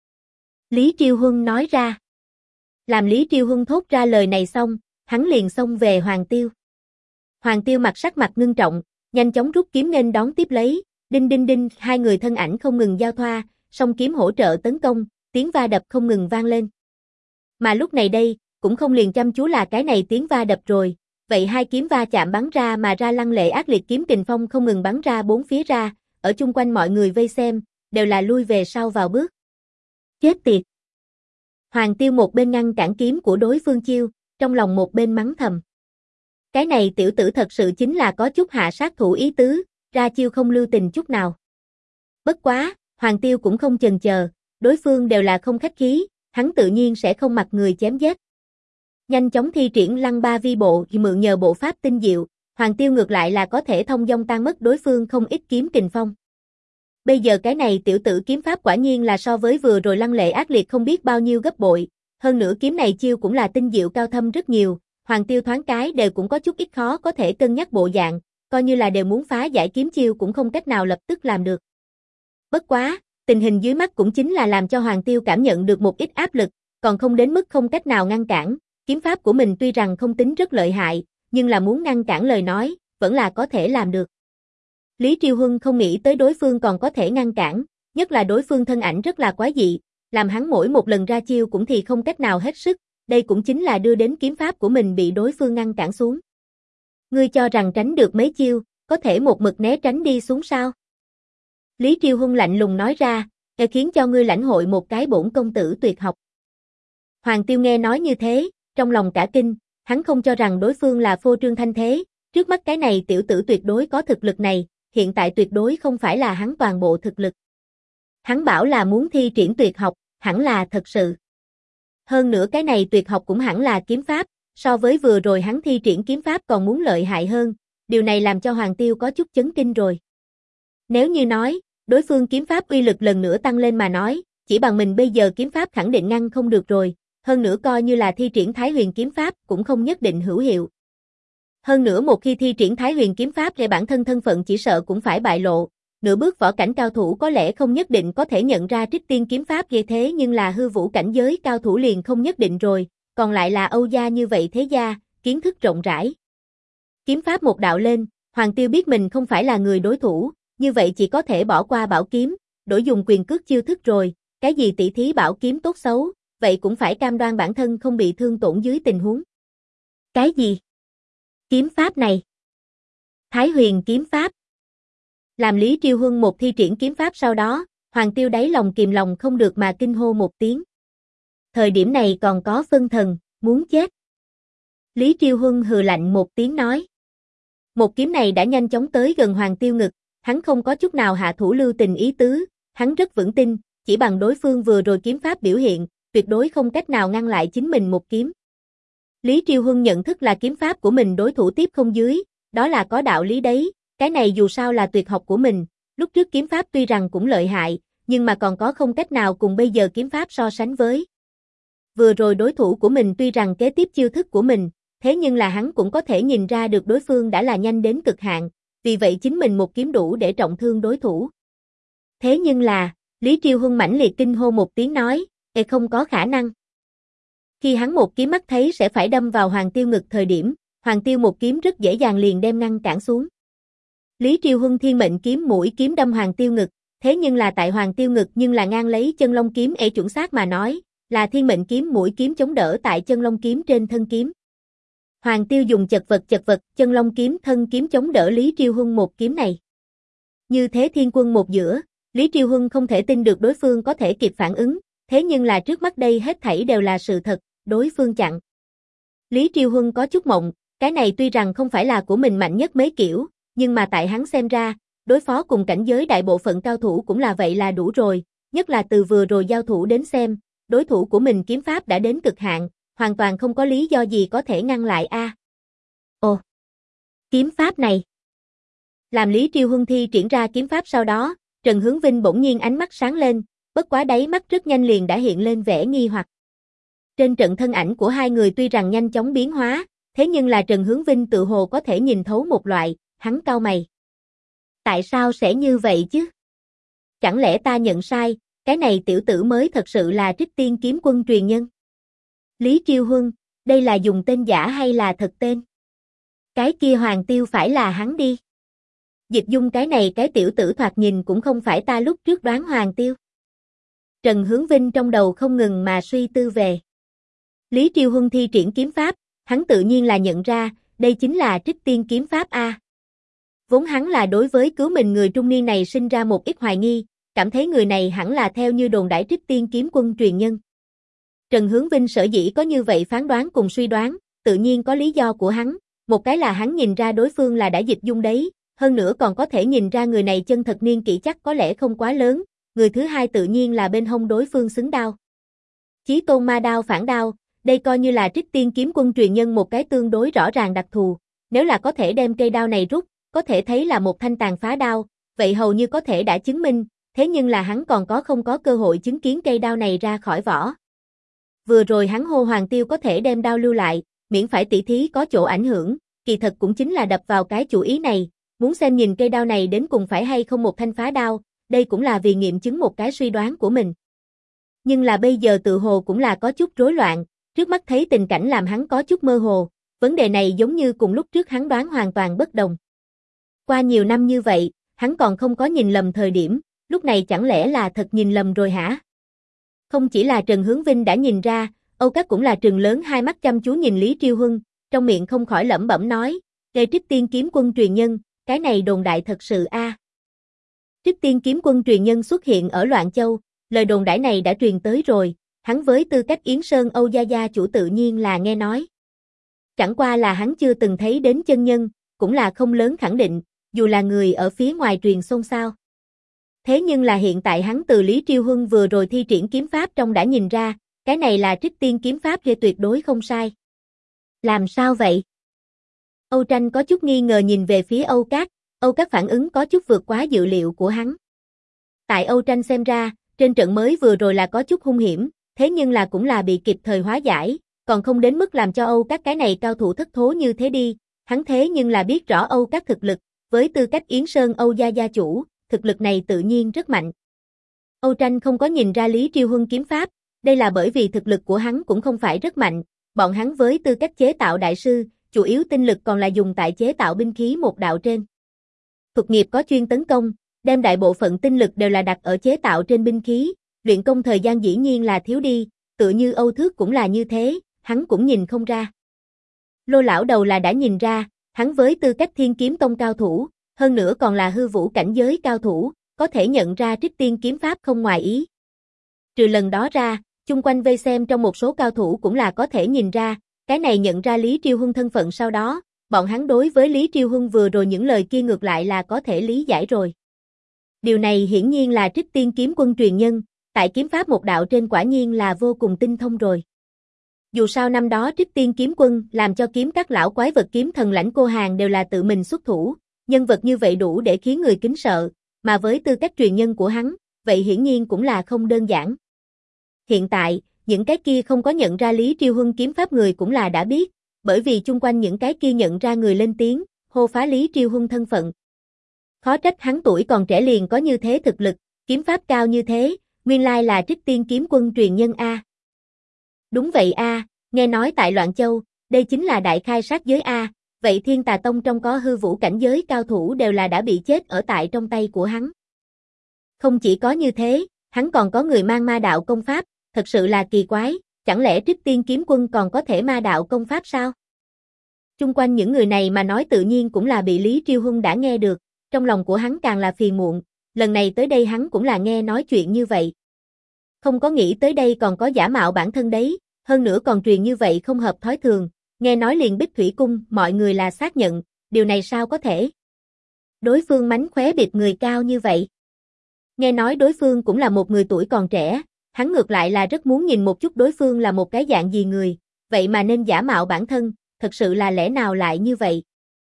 Lý Triêu Huân nói ra. Làm Lý Triêu Huân thốt ra lời này xong, hắn liền xông về Hoàng Tiêu. Hoàng Tiêu sắc mặt ngưng trọng, nhanh chóng rút kiếm nghênh đón tiếp lấy, đinh đinh đinh, hai người thân ảnh không ngừng giao thoa, song kiếm hỗ trợ tấn công, tiếng va đập không ngừng vang lên. Mà lúc này đây, cũng không liền chăm chú là cái này tiếng va đập rồi, vậy hai kiếm va chạm bắn ra mà ra lăng lệ ác liệt kiếm kình phong không ngừng bắn ra bốn phía ra, ở chung quanh mọi người vây xem, đều là lui về sau vào bước. Chết tiệt! Hoàng Tiêu một bên ngăn cản kiếm của đối phương chiêu, trong lòng một bên mắng thầm. Cái này tiểu tử thật sự chính là có chút hạ sát thủ ý tứ, ra chiêu không lưu tình chút nào. Bất quá, Hoàng Tiêu cũng không chần chờ, đối phương đều là không khách khí, hắn tự nhiên sẽ không mặc người chém giết. Nhanh chóng thi triển lăng ba vi bộ thì mượn nhờ bộ pháp tinh diệu, Hoàng Tiêu ngược lại là có thể thông dong tan mất đối phương không ít kiếm kình phong. Bây giờ cái này tiểu tử kiếm pháp quả nhiên là so với vừa rồi lăng lệ ác liệt không biết bao nhiêu gấp bội, hơn nữa kiếm này chiêu cũng là tinh diệu cao thâm rất nhiều, Hoàng Tiêu thoáng cái đều cũng có chút ít khó có thể cân nhắc bộ dạng, coi như là đều muốn phá giải kiếm chiêu cũng không cách nào lập tức làm được. Bất quá, tình hình dưới mắt cũng chính là làm cho Hoàng Tiêu cảm nhận được một ít áp lực, còn không đến mức không cách nào ngăn cản, kiếm pháp của mình tuy rằng không tính rất lợi hại, nhưng là muốn ngăn cản lời nói, vẫn là có thể làm được. Lý Triêu Huân không nghĩ tới đối phương còn có thể ngăn cản, nhất là đối phương thân ảnh rất là quái dị, làm hắn mỗi một lần ra chiêu cũng thì không cách nào hết sức, đây cũng chính là đưa đến kiếm pháp của mình bị đối phương ngăn cản xuống. Ngươi cho rằng tránh được mấy chiêu, có thể một mực né tránh đi xuống sao? Lý Triêu Huân lạnh lùng nói ra, khiến cho ngươi lãnh hội một cái bổn công tử tuyệt học. Hoàng Tiêu nghe nói như thế, trong lòng cả kinh, hắn không cho rằng đối phương là phô trương thanh thế, trước mắt cái này tiểu tử tuyệt đối có thực lực này, hiện tại tuyệt đối không phải là hắn toàn bộ thực lực. Hắn bảo là muốn thi triển tuyệt học, hẳn là thật sự. Hơn nữa cái này tuyệt học cũng hẳn là kiếm pháp, so với vừa rồi hắn thi triển kiếm pháp còn muốn lợi hại hơn, điều này làm cho Hoàng Tiêu có chút chấn kinh rồi. Nếu như nói, đối phương kiếm pháp uy lực lần nữa tăng lên mà nói, chỉ bằng mình bây giờ kiếm pháp khẳng định ngăn không được rồi, hơn nữa coi như là thi triển Thái Huyền kiếm pháp cũng không nhất định hữu hiệu. Hơn nữa một khi thi triển Thái Huyền kiếm pháp thì bản thân thân phận chỉ sợ cũng phải bại lộ, nửa bước võ cảnh cao thủ có lẽ không nhất định có thể nhận ra Trích Tiên kiếm pháp như thế nhưng là hư vũ cảnh giới cao thủ liền không nhất định rồi, còn lại là Âu gia như vậy thế gia, kiến thức rộng rãi. Kiếm pháp một đạo lên, Hoàng Tiêu biết mình không phải là người đối thủ, như vậy chỉ có thể bỏ qua bảo kiếm, đổi dùng quyền cước chiêu thức rồi, cái gì tỷ thí bảo kiếm tốt xấu, vậy cũng phải cam đoan bản thân không bị thương tổn dưới tình huống. Cái gì? Kiếm pháp này? Thái Huyền kiếm pháp. Làm Lý Triêu Huân một thi triển kiếm pháp sau đó, Hoàng Tiêu đáy lòng kìm lòng không được mà kinh hô một tiếng. Thời điểm này còn có phân thần, muốn chết. Lý Triêu Huân hừ lạnh một tiếng nói. Một kiếm này đã nhanh chóng tới gần Hoàng Tiêu ngực, hắn không có chút nào hạ thủ lưu tình ý tứ, hắn rất vững tin, chỉ bằng đối phương vừa rồi kiếm pháp biểu hiện, tuyệt đối không cách nào ngăn lại chính mình một kiếm. Lý Triêu Huân nhận thức là kiếm pháp của mình đối thủ tiếp không dưới, đó là có đạo lý đấy, cái này dù sao là tuyệt học của mình, lúc trước kiếm pháp tuy rằng cũng lợi hại, nhưng mà còn có không cách nào cùng bây giờ kiếm pháp so sánh với. Vừa rồi đối thủ của mình tuy rằng kế tiếp chiêu thức của mình, thế nhưng là hắn cũng có thể nhìn ra được đối phương đã là nhanh đến cực hạn, vì vậy chính mình một kiếm đủ để trọng thương đối thủ. Thế nhưng là, Lý Triêu Huân mãnh liệt kinh hô một tiếng nói, không có khả năng. Khi hắn một kiếm mắt thấy sẽ phải đâm vào Hoàng Tiêu ngực thời điểm, Hoàng Tiêu một kiếm rất dễ dàng liền đem ngăn cản xuống. Lý Triêu Huân thiên mệnh kiếm mũi kiếm đâm Hoàng Tiêu ngực, thế nhưng là tại Hoàng Tiêu ngực nhưng là ngang lấy chân long kiếm chuẩn xác mà nói, là thiên mệnh kiếm mũi kiếm chống đỡ tại chân long kiếm trên thân kiếm. Hoàng Tiêu dùng chật vật chân long kiếm thân kiếm chống đỡ Lý Triêu Huân một kiếm này. Như thế thiên quân một giữa, Lý Triêu Huân không thể tin được đối phương có thể kịp phản ứng, thế nhưng là trước mắt đây hết thảy đều là sự thật, đối phương chặn. Lý Triêu Huân có chút mộng, cái này tuy rằng không phải là của mình mạnh nhất mấy kiểu, nhưng mà tại hắn xem ra, đối phó cùng cảnh giới đại bộ phận cao thủ cũng là vậy là đủ rồi, nhất là từ vừa rồi giao thủ đến xem, đối thủ của mình kiếm pháp đã đến cực hạn, hoàn toàn không có lý do gì có thể ngăn lại a. Ồ, kiếm pháp này. Làm Lý Triêu Huân thi triển ra kiếm pháp sau đó, Trần Hướng Vinh bỗng nhiên ánh mắt sáng lên, bất quá đáy mắt rất nhanh liền đã hiện lên vẻ nghi hoặc. Trên trận thân ảnh của hai người tuy rằng nhanh chóng biến hóa, thế nhưng là Trần Hướng Vinh tự hồ có thể nhìn thấu một loại, hắn cau mày. Tại sao sẽ như vậy chứ? Chẳng lẽ ta nhận sai, cái này tiểu tử mới thật sự là Trích Tiên Kiếm Quân truyền nhân? Lý Triêu Huân, đây là dùng tên giả hay là thật tên? Cái kia Hoàng Tiêu phải là hắn đi. Dịch Dung cái này cái tiểu tử thoạt nhìn cũng không phải ta lúc trước đoán Hoàng Tiêu. Trần Hướng Vinh trong đầu không ngừng mà suy tư về. Lý Triêu Huân thi triển kiếm pháp, hắn tự nhiên là nhận ra, đây chính là Trích Tiên kiếm pháp a. Vốn hắn là đối với cứu mình người trung niên này sinh ra một ít hoài nghi, cảm thấy người này hẳn là theo như đồn đãi Trích Tiên kiếm quân truyền nhân. Trần Hướng Vinh sở dĩ có như vậy phán đoán cùng suy đoán, tự nhiên có lý do của hắn, một cái là hắn nhìn ra đối phương là đã Dịch Dung đấy, hơn nữa còn có thể nhìn ra người này chân thật niên kỷ chắc có lẽ không quá lớn, người thứ hai tự nhiên là bên hông đối phương xứng đao. Chí Tôn ma đao phản đao, đây coi như là Trích Tiên kiếm quân truyền nhân một cái tương đối rõ ràng đặc thù, nếu là có thể đem cây đao này rút, có thể thấy là một thanh tàn phá đao, vậy hầu như có thể đã chứng minh, thế nhưng là hắn còn không có cơ hội chứng kiến cây đao này ra khỏi vỏ. Vừa rồi hắn hô Hoàng Tiêu có thể đem đao lưu lại, miễn phải tỉ thí có chỗ ảnh hưởng, kỳ thật cũng chính là đập vào cái chủ ý này, muốn xem nhìn cây đao này đến cùng phải hay không một thanh phá đao, đây cũng là vì nghiệm chứng một cái suy đoán của mình. Nhưng là bây giờ tự hồ cũng là có chút rối loạn, trước mắt thấy tình cảnh làm hắn có chút mơ hồ, vấn đề này giống như cùng lúc trước hắn đoán hoàn toàn bất đồng. Qua nhiều năm như vậy, hắn còn không có nhìn lầm thời điểm, lúc này chẳng lẽ là thật nhìn lầm rồi hả? Không chỉ là Trần Hướng Vinh đã nhìn ra, Âu Các cũng là trừng lớn hai mắt chăm chú nhìn Lý Triêu Huân, trong miệng không khỏi lẩm bẩm nói, Lê Trích Tiên kiếm quân truyền nhân, cái này đồn đại thật sự a. Trích Tiên kiếm quân truyền nhân xuất hiện ở Loạn Châu, lời đồn đại này đã truyền tới rồi, hắn với tư cách Yến Sơn Âu gia gia chủ tự nhiên là nghe nói. Chẳng qua là hắn chưa từng thấy đến chân nhân, cũng là không lớn khẳng định, dù là người ở phía ngoài truyền xôn xao. Thế nhưng là hiện tại hắn từ Lý Triêu Huân vừa rồi thi triển kiếm pháp trong đã nhìn ra, cái này là Trích Tiên kiếm pháp kia tuyệt đối không sai. Làm sao vậy? Âu Tranh có chút nghi ngờ nhìn về phía Âu Các phản ứng có chút vượt quá dự liệu của hắn. Tại Âu Tranh xem ra, trên trận mới vừa rồi là có chút hung hiểm, thế nhưng là cũng là bị kịp thời hóa giải, còn không đến mức làm cho Âu Các cái này cao thủ thất thố như thế đi, hắn thế nhưng là biết rõ Âu Các thực lực, với tư cách Yến Sơn Âu gia gia chủ, thực lực này tự nhiên rất mạnh. Âu Tranh không có nhìn ra Lý Triêu Huân kiếm pháp, đây là bởi vì thực lực của hắn cũng không phải rất mạnh, bọn hắn với tư cách chế tạo đại sư, chủ yếu tinh lực còn là dùng tại chế tạo binh khí một đạo trên. Thuật nghiệp có chuyên tấn công, đem đại bộ phận tinh lực đều là đặt ở chế tạo trên binh khí, luyện công thời gian dĩ nhiên là thiếu đi, tự như Âu Thước cũng là như thế, hắn cũng nhìn không ra. Lô lão đầu là đã nhìn ra, hắn với tư cách Thiên Kiếm Tông cao thủ, hơn nữa còn là hư vũ cảnh giới cao thủ, có thể nhận ra Trích Tiên kiếm pháp không ngoài ý. Trừ lần đó ra, chung quanh vây xem trong một số cao thủ cũng là có thể nhìn ra, cái này nhận ra Lý Triêu Huân thân phận sau đó, bọn hắn đối với Lý Triêu Huân vừa rồi những lời kia ngược lại là có thể lý giải rồi. Điều này hiển nhiên là Trích Tiên kiếm quân truyền nhân, tại kiếm pháp một đạo trên quả nhiên là vô cùng tinh thông rồi. Dù sao năm đó Trích Tiên kiếm quân làm cho kiếm các lão quái vật kiếm thần lãnh cô hàng đều là tự mình xuất thủ, nhân vật như vậy đủ để khiến người kính sợ, mà với tư cách truyền nhân của hắn, vậy hiển nhiên cũng là không đơn giản. Hiện tại, những cái kia không có nhận ra Lý Triêu Huân kiếm pháp người cũng là đã biết, bởi vì chung quanh những cái kia nhận ra người lên tiếng, hô phá Lý Triêu Huân thân phận. Khó trách hắn tuổi còn trẻ liền có như thế thực lực, kiếm pháp cao như thế, nguyên lai là Trích Tiên kiếm quân truyền nhân a. Đúng vậy a, nghe nói tại Loạn Châu, đây chính là đại khai sát giới a, vậy Thiên Tà Tông trong có hư vũ cảnh giới cao thủ đều là đã bị chết ở tại trong tay của hắn. Không chỉ có như thế, hắn còn có người mang ma đạo công pháp, thật sự là kỳ quái, chẳng lẽ Trích Tiên kiếm quân còn có thể ma đạo công pháp sao? Chung quanh những người này mà nói tự nhiên cũng là bị Lý Triêu Huân đã nghe được, trong lòng của hắn càng là phiền muộn, lần này tới đây hắn cũng là nghe nói chuyện như vậy. Không có nghĩ tới đây còn có giả mạo bản thân đấy, hơn nữa còn truyền như vậy không hợp thói thường, nghe nói liền Bích Thủy Cung, mọi người là xác nhận, điều này sao có thể? Đối phương mánh khóe biệt người cao như vậy. Nghe nói đối phương cũng là một người tuổi còn trẻ, hắn ngược lại là rất muốn nhìn một chút đối phương là một cái dạng gì người, vậy mà nên giả mạo bản thân, thật sự là lẽ nào lại như vậy?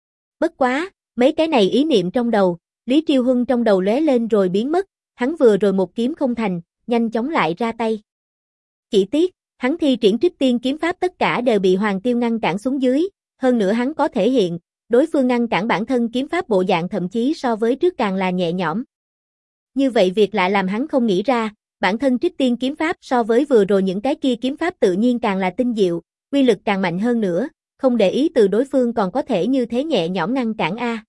Bất quá, mấy cái này ý niệm trong đầu, Lý Triêu Huân trong đầu lóe lên rồi biến mất, hắn vừa rồi một kiếm không thành, nhanh chóng lại ra tay. Chỉ tiếc, hắn thi triển Trích Tiên kiếm pháp tất cả đều bị Hoàng Tiêu ngăn cản xuống dưới, hơn nữa hắn có thể hiện, đối phương ngăn cản bản thân kiếm pháp bộ dạng thậm chí so với trước càng là nhẹ nhõm. Như vậy việc lại làm hắn không nghĩ ra, bản thân Trích Tiên kiếm pháp so với vừa rồi những cái kia kiếm pháp tự nhiên càng là tinh diệu, uy lực càng mạnh hơn nữa, không để ý từ đối phương còn có thể như thế nhẹ nhõm ngăn cản a.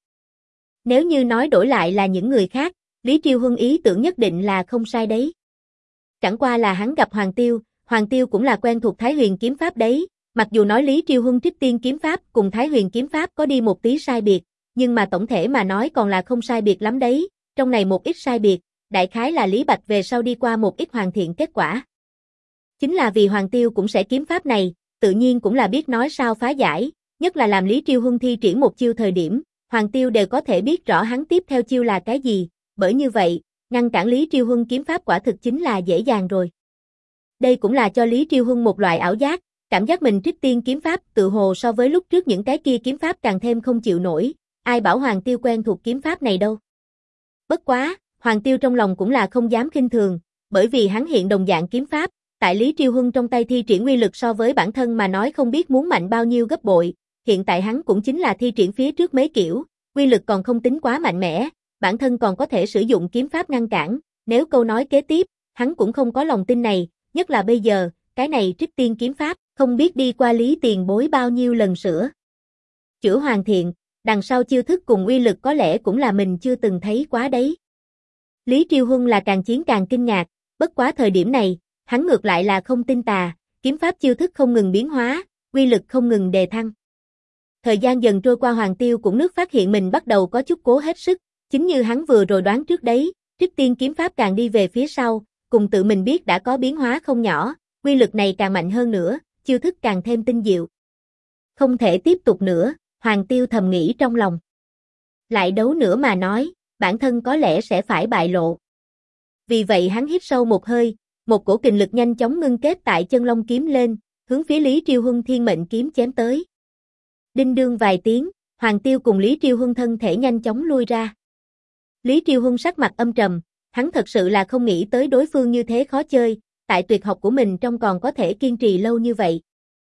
Nếu như nói đổi lại là những người khác, Lý Triêu Huân ý tưởng nhất định là không sai đấy. Chẳng qua là hắn gặp Hoàng Tiêu cũng là quen thuộc Thái Huyền kiếm pháp đấy, mặc dù nói Lý Triêu Huân Trích Tiên kiếm pháp cùng Thái Huyền kiếm pháp có đi một tí sai biệt, nhưng mà tổng thể mà nói còn là không sai biệt lắm đấy, trong này một ít sai biệt, đại khái là Lý Bạch về sau đi qua một ít hoàn thiện kết quả. Chính là vì Hoàng Tiêu cũng sẽ kiếm pháp này, tự nhiên cũng là biết nói sao phá giải, nhất là làm Lý Triêu Huân thi triển một chiêu thời điểm, Hoàng Tiêu đều có thể biết rõ hắn tiếp theo chiêu là cái gì, bởi như vậy, ngăn cản Lý Triêu Huân kiếm pháp quả thực chính là dễ dàng rồi. Đây cũng là cho Lý Triêu Huân một loại ảo giác, cảm giác mình Trích Tiên kiếm pháp tự hồ so với lúc trước những cái kia kiếm pháp càng thêm không chịu nổi, ai bảo Hoàng Tiêu quen thuộc kiếm pháp này đâu. Bất quá, Hoàng Tiêu trong lòng cũng là không dám khinh thường, bởi vì hắn hiện đồng dạng kiếm pháp, tại Lý Triêu Huân trong tay thi triển uy lực so với bản thân mà nói không biết muốn mạnh bao nhiêu gấp bội, hiện tại hắn cũng chính là thi triển phía trước mấy kiểu, uy lực còn không tính quá mạnh mẽ, bản thân còn có thể sử dụng kiếm pháp ngăn cản, nếu câu nói kế tiếp, hắn cũng không có lòng tin này, nhất là bây giờ, cái này Trích Tiên kiếm pháp, không biết đi qua Lý tiền bối bao nhiêu lần sửa. Chữa hoàn thiện, đằng sau chiêu thức cùng uy lực có lẽ cũng là mình chưa từng thấy quá đấy. Lý Triêu Huân là càng chiến càng kinh ngạc, bất quá thời điểm này, hắn ngược lại là không tin tà, kiếm pháp chiêu thức không ngừng biến hóa, uy lực không ngừng đề thăng. Thời gian dần trôi qua Hoàng Tiêu cũng nước phát hiện mình bắt đầu có chút cố hết sức, chính như hắn vừa rồi đoán trước đấy, Trích Tiên kiếm pháp càng đi về phía sau, cùng tự mình biết đã có biến hóa không nhỏ, uy lực này càng mạnh hơn nữa, chiêu thức càng thêm tinh diệu. Không thể tiếp tục nữa, Hoàng Tiêu thầm nghĩ trong lòng. Lại đấu nữa mà nói, bản thân có lẽ sẽ phải bại lộ. Vì vậy hắn hít sâu một hơi, một cổ kình lực nhanh chóng ngưng kết tại chân long kiếm lên, hướng phía Lý Triêu Huân thiên mệnh kiếm chém tới. Đinh đương vài tiếng, Hoàng Tiêu cùng Lý Triêu Huân thân thể nhanh chóng lui ra. Lý Triêu Huân sắc mặt âm trầm, hắn thật sự là không nghĩ tới đối phương như thế khó chơi, tại tuyệt học của mình trong còn có thể kiên trì lâu như vậy.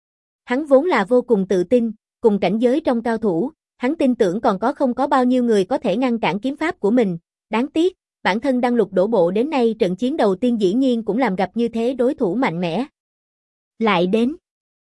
Hắn vốn là vô cùng tự tin, cùng cảnh giới trong cao thủ, hắn tin tưởng còn không có bao nhiêu người có thể ngăn cản kiếm pháp của mình, đáng tiếc, bản thân đăng lục đổ bộ đến nay trận chiến đầu tiên dĩ nhiên cũng làm gặp như thế đối thủ mạnh mẽ. Lại đến.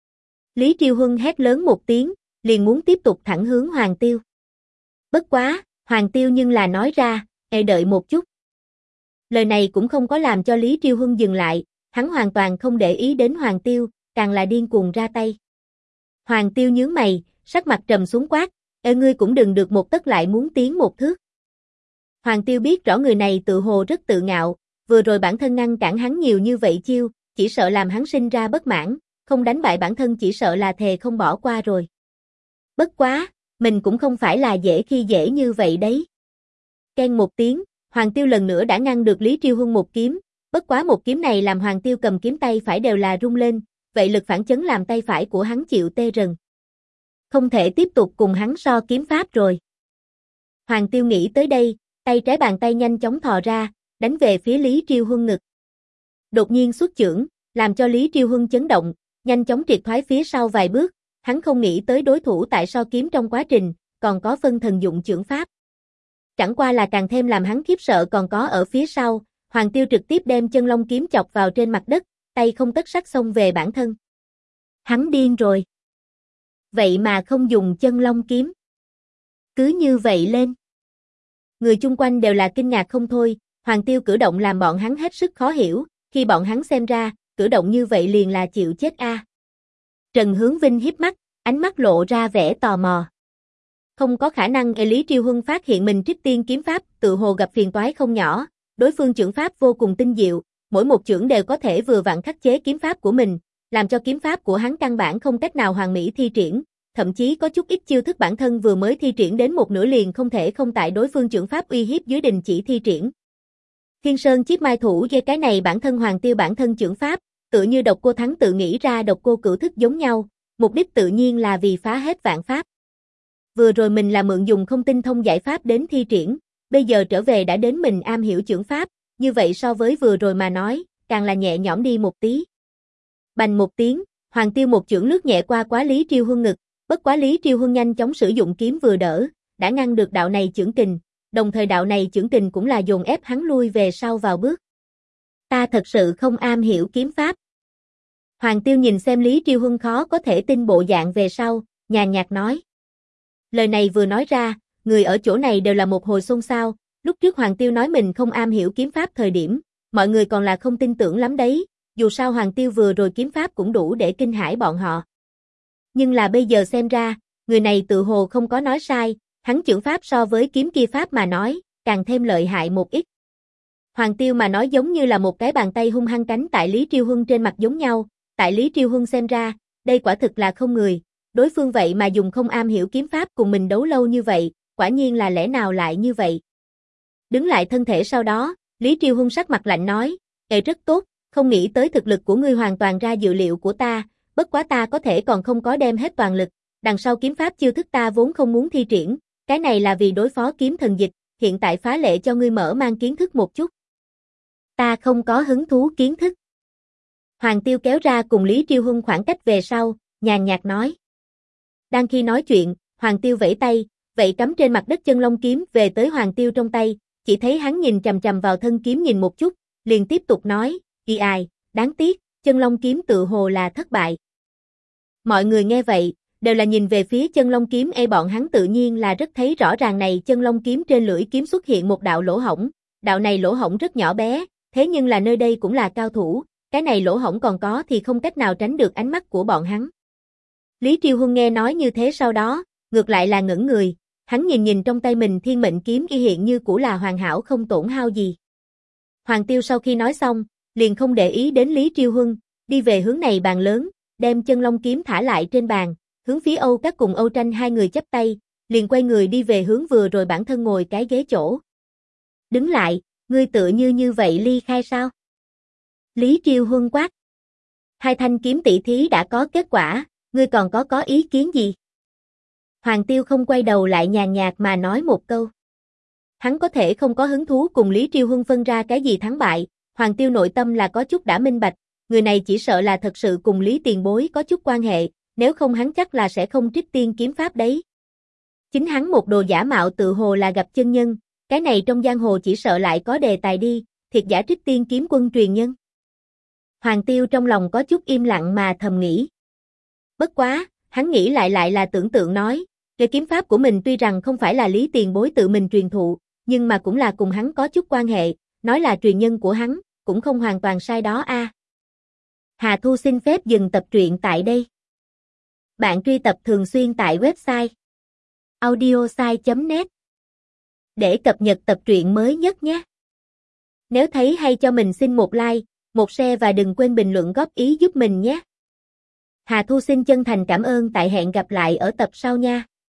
Lý Triêu Huân hét lớn một tiếng, liền muốn tiếp tục thẳng hướng Hoàng Tiêu. Bất quá, Hoàng Tiêu nhưng là nói ra, đợi một chút. Lời này cũng không có làm cho Lý Triêu Huân dừng lại, hắn hoàn toàn không để ý đến Hoàng Tiêu, càng là điên cuồng ra tay. Hoàng Tiêu nhướng mày, sắc mặt trầm xuống quát, ngươi cũng đừng được một tấc lại muốn tiến một thước. Hoàng Tiêu biết rõ người này tự hồ rất tự ngạo, vừa rồi bản thân ngăn cản hắn nhiều như vậy chiêu, chỉ sợ làm hắn sinh ra bất mãn, không đánh bại bản thân chỉ sợ là thề không bỏ qua rồi. Bất quá, mình cũng không phải là dễ khi dễ như vậy đấy. Keng một tiếng, Hoàng Tiêu lần nữa đã ngăn được Lý Triêu Huân một kiếm, bất quá một kiếm này làm Hoàng Tiêu cầm kiếm tay phải đều là rung lên, vậy lực phản chấn làm tay phải của hắn chịu tê rần. Không thể tiếp tục cùng hắn so kiếm pháp rồi. Hoàng Tiêu nghĩ tới đây, tay trái bàn tay nhanh chóng thò ra, đánh về phía Lý Triêu Huân ngực. Đột nhiên xuất chưởng, làm cho Lý Triêu Huân chấn động, nhanh chóng triệt thoái phía sau vài bước, hắn không nghĩ tới đối thủ tại so kiếm trong quá trình, còn có phân thần dụng chưởng pháp. Chẳng qua là càng thêm làm hắn khiếp sợ còn có ở phía sau, Hoàng Tiêu trực tiếp đem chân long kiếm chọc vào trên mặt đất, tay không tất sắc xông về bản thân. Hắn điên rồi. Vậy mà không dùng chân long kiếm. Cứ như vậy lên. Người chung quanh đều là kinh ngạc không thôi, Hoàng Tiêu cử động làm bọn hắn hết sức khó hiểu, khi bọn hắn xem ra, cử động như vậy liền là chịu chết a. Trần Hướng Vinh híp mắt, ánh mắt lộ ra vẻ tò mò. Không có khả năng Lý Triêu Huân phát hiện mình trích tiên kiếm pháp, tự hồ gặp phiền toái không nhỏ, đối phương chưởng pháp vô cùng tinh diệu, mỗi một chưởng đều có thể vừa vặn khắc chế kiếm pháp của mình, làm cho kiếm pháp của hắn căn bản không cách nào hoàn mỹ thi triển, thậm chí có chút ít chiêu thức bản thân vừa mới thi triển đến một nửa liền không thể không tại đối phương chưởng pháp uy hiếp dưới đình chỉ thi triển. Thiên Sơn chiếc mai thủ dê cái này bản thân Hoàng Tiêu bản thân chưởng pháp, tựa như Độc Cô Thắng tự nghĩ ra Độc Cô Cửu thức giống nhau, mục đích tự nhiên là vì phá hết vạn pháp. Vừa rồi mình là mượn dùng không tinh thông giải pháp đến thi triển, bây giờ trở về đã đến mình am hiểu chưởng pháp, như vậy so với vừa rồi mà nói, càng là nhẹ nhõm đi một tí. Bành một tiếng, Hoàng Tiêu một chưởng lướt nhẹ qua quá Lý Triêu Huân ngực, bất quá Lý Triêu Huân nhanh chóng sử dụng kiếm vừa đỡ, đã ngăn được đạo này chưởng kình, đồng thời đạo này chưởng kình cũng là dồn ép hắn lui về sau vào bước. Ta thật sự không am hiểu kiếm pháp. Hoàng Tiêu nhìn xem Lý Triêu Huân khó có thể tin bộ dạng về sau, nhàn nhạt nói. Lời này vừa nói ra, người ở chỗ này đều là một hồi xôn xao, lúc trước Hoàng Tiêu nói mình không am hiểu kiếm pháp thời điểm, mọi người còn là không tin tưởng lắm đấy, dù sao Hoàng Tiêu vừa rồi kiếm pháp cũng đủ để kinh hãi bọn họ. Nhưng là bây giờ xem ra, người này tự hồ không có nói sai, hắn chưởng pháp so với kiếm kia pháp mà nói, càng thêm lợi hại một ít. Hoàng Tiêu mà nói giống như là một cái bàn tay hung hăng cánh tại Lý Triêu Huân trên mặt giống nhau, tại Lý Triêu Huân xem ra, đây quả thực là không người, đối phương vậy mà dùng không am hiểu kiếm pháp cùng mình đấu lâu như vậy, quả nhiên là lẽ nào lại như vậy. Đứng lại thân thể sau đó, Lý Triêu Huân sắc mặt lạnh nói, rất tốt, không nghĩ tới thực lực của ngươi hoàn toàn ra dự liệu của ta, bất quá ta có thể còn không có đem hết toàn lực, đằng sau kiếm pháp chiêu thức ta vốn không muốn thi triển, cái này là vì đối phó kiếm thần dịch, hiện tại phá lệ cho ngươi mở mang kiến thức một chút. Ta không có hứng thú kiến thức. Hoàng Tiêu kéo ra cùng Lý Triêu Huân khoảng cách về sau, nhàn nhạt nói. Đang khi nói chuyện, Hoàng Tiêu vẫy tay, vậy cắm trên mặt đất chân long kiếm về tới Hoàng Tiêu trong tay, chỉ thấy hắn nhìn chằm chằm vào thân kiếm nhìn một chút, liền tiếp tục nói, đáng tiếc, chân long kiếm tự hồ là thất bại. Mọi người nghe vậy, đều là nhìn về phía chân long kiếm bọn hắn tự nhiên là rất thấy rõ ràng này chân long kiếm trên lưỡi kiếm xuất hiện một đạo lỗ hổng, đạo này lỗ hổng rất nhỏ bé, thế nhưng là nơi đây cũng là cao thủ, cái này lỗ hổng còn có thì không cách nào tránh được ánh mắt của bọn hắn. Lý Triêu Huân nghe nói như thế sau đó, ngược lại là ngẩn người, hắn nhìn nhìn trong tay mình thiên mệnh kiếm y hiện như cũ là hoàn hảo không tổn hao gì. Hoàng Tiêu sau khi nói xong, liền không để ý đến Lý Triêu Huân, đi về hướng này bàn lớn, đem chân long kiếm thả lại trên bàn, hướng phía Âu Các cùng Âu Tranh hai người chắp tay, liền quay người đi về hướng vừa rồi bản thân ngồi cái ghế chỗ. Đứng lại, ngươi tựa như vậy ly khai sao? Lý Triêu Huân quát. Hai thanh kiếm tỷ thí đã có kết quả, ngươi còn có ý kiến gì? Hoàng Tiêu không quay đầu lại nhàn nhạt mà nói một câu. Hắn có thể không có hứng thú cùng Lý Triêu Huân phân ra cái gì thắng bại, Hoàng Tiêu nội tâm là có chút đã minh bạch, người này chỉ sợ là thật sự cùng Lý Tiền Bối có chút quan hệ, nếu không hắn chắc là sẽ không trích tiên kiếm pháp đấy. Chính hắn một đồ giả mạo tự hồ là gặp chân nhân, cái này trong giang hồ chỉ sợ lại có đề tài đi, thiệt giả trích tiên kiếm quân truyền nhân. Hoàng Tiêu trong lòng có chút im lặng mà thầm nghĩ. Bất quá, hắn nghĩ lại là tưởng tượng nói, cái kiếm pháp của mình tuy rằng không phải là Lý Tiền Bối tự mình truyền thụ, nhưng mà cũng là cùng hắn có chút quan hệ, nói là truyền nhân của hắn, cũng không hoàn toàn sai đó a. Hà Thu xin phép dừng tập truyện tại đây. Bạn truy tập thường xuyên tại website audiosai.net để cập nhật tập truyện mới nhất nhé. Nếu thấy hay cho mình xin một like, một share và đừng quên bình luận góp ý giúp mình nhé. Hà Thu xin chân thành cảm ơn tại hẹn gặp lại ở tập sau nha.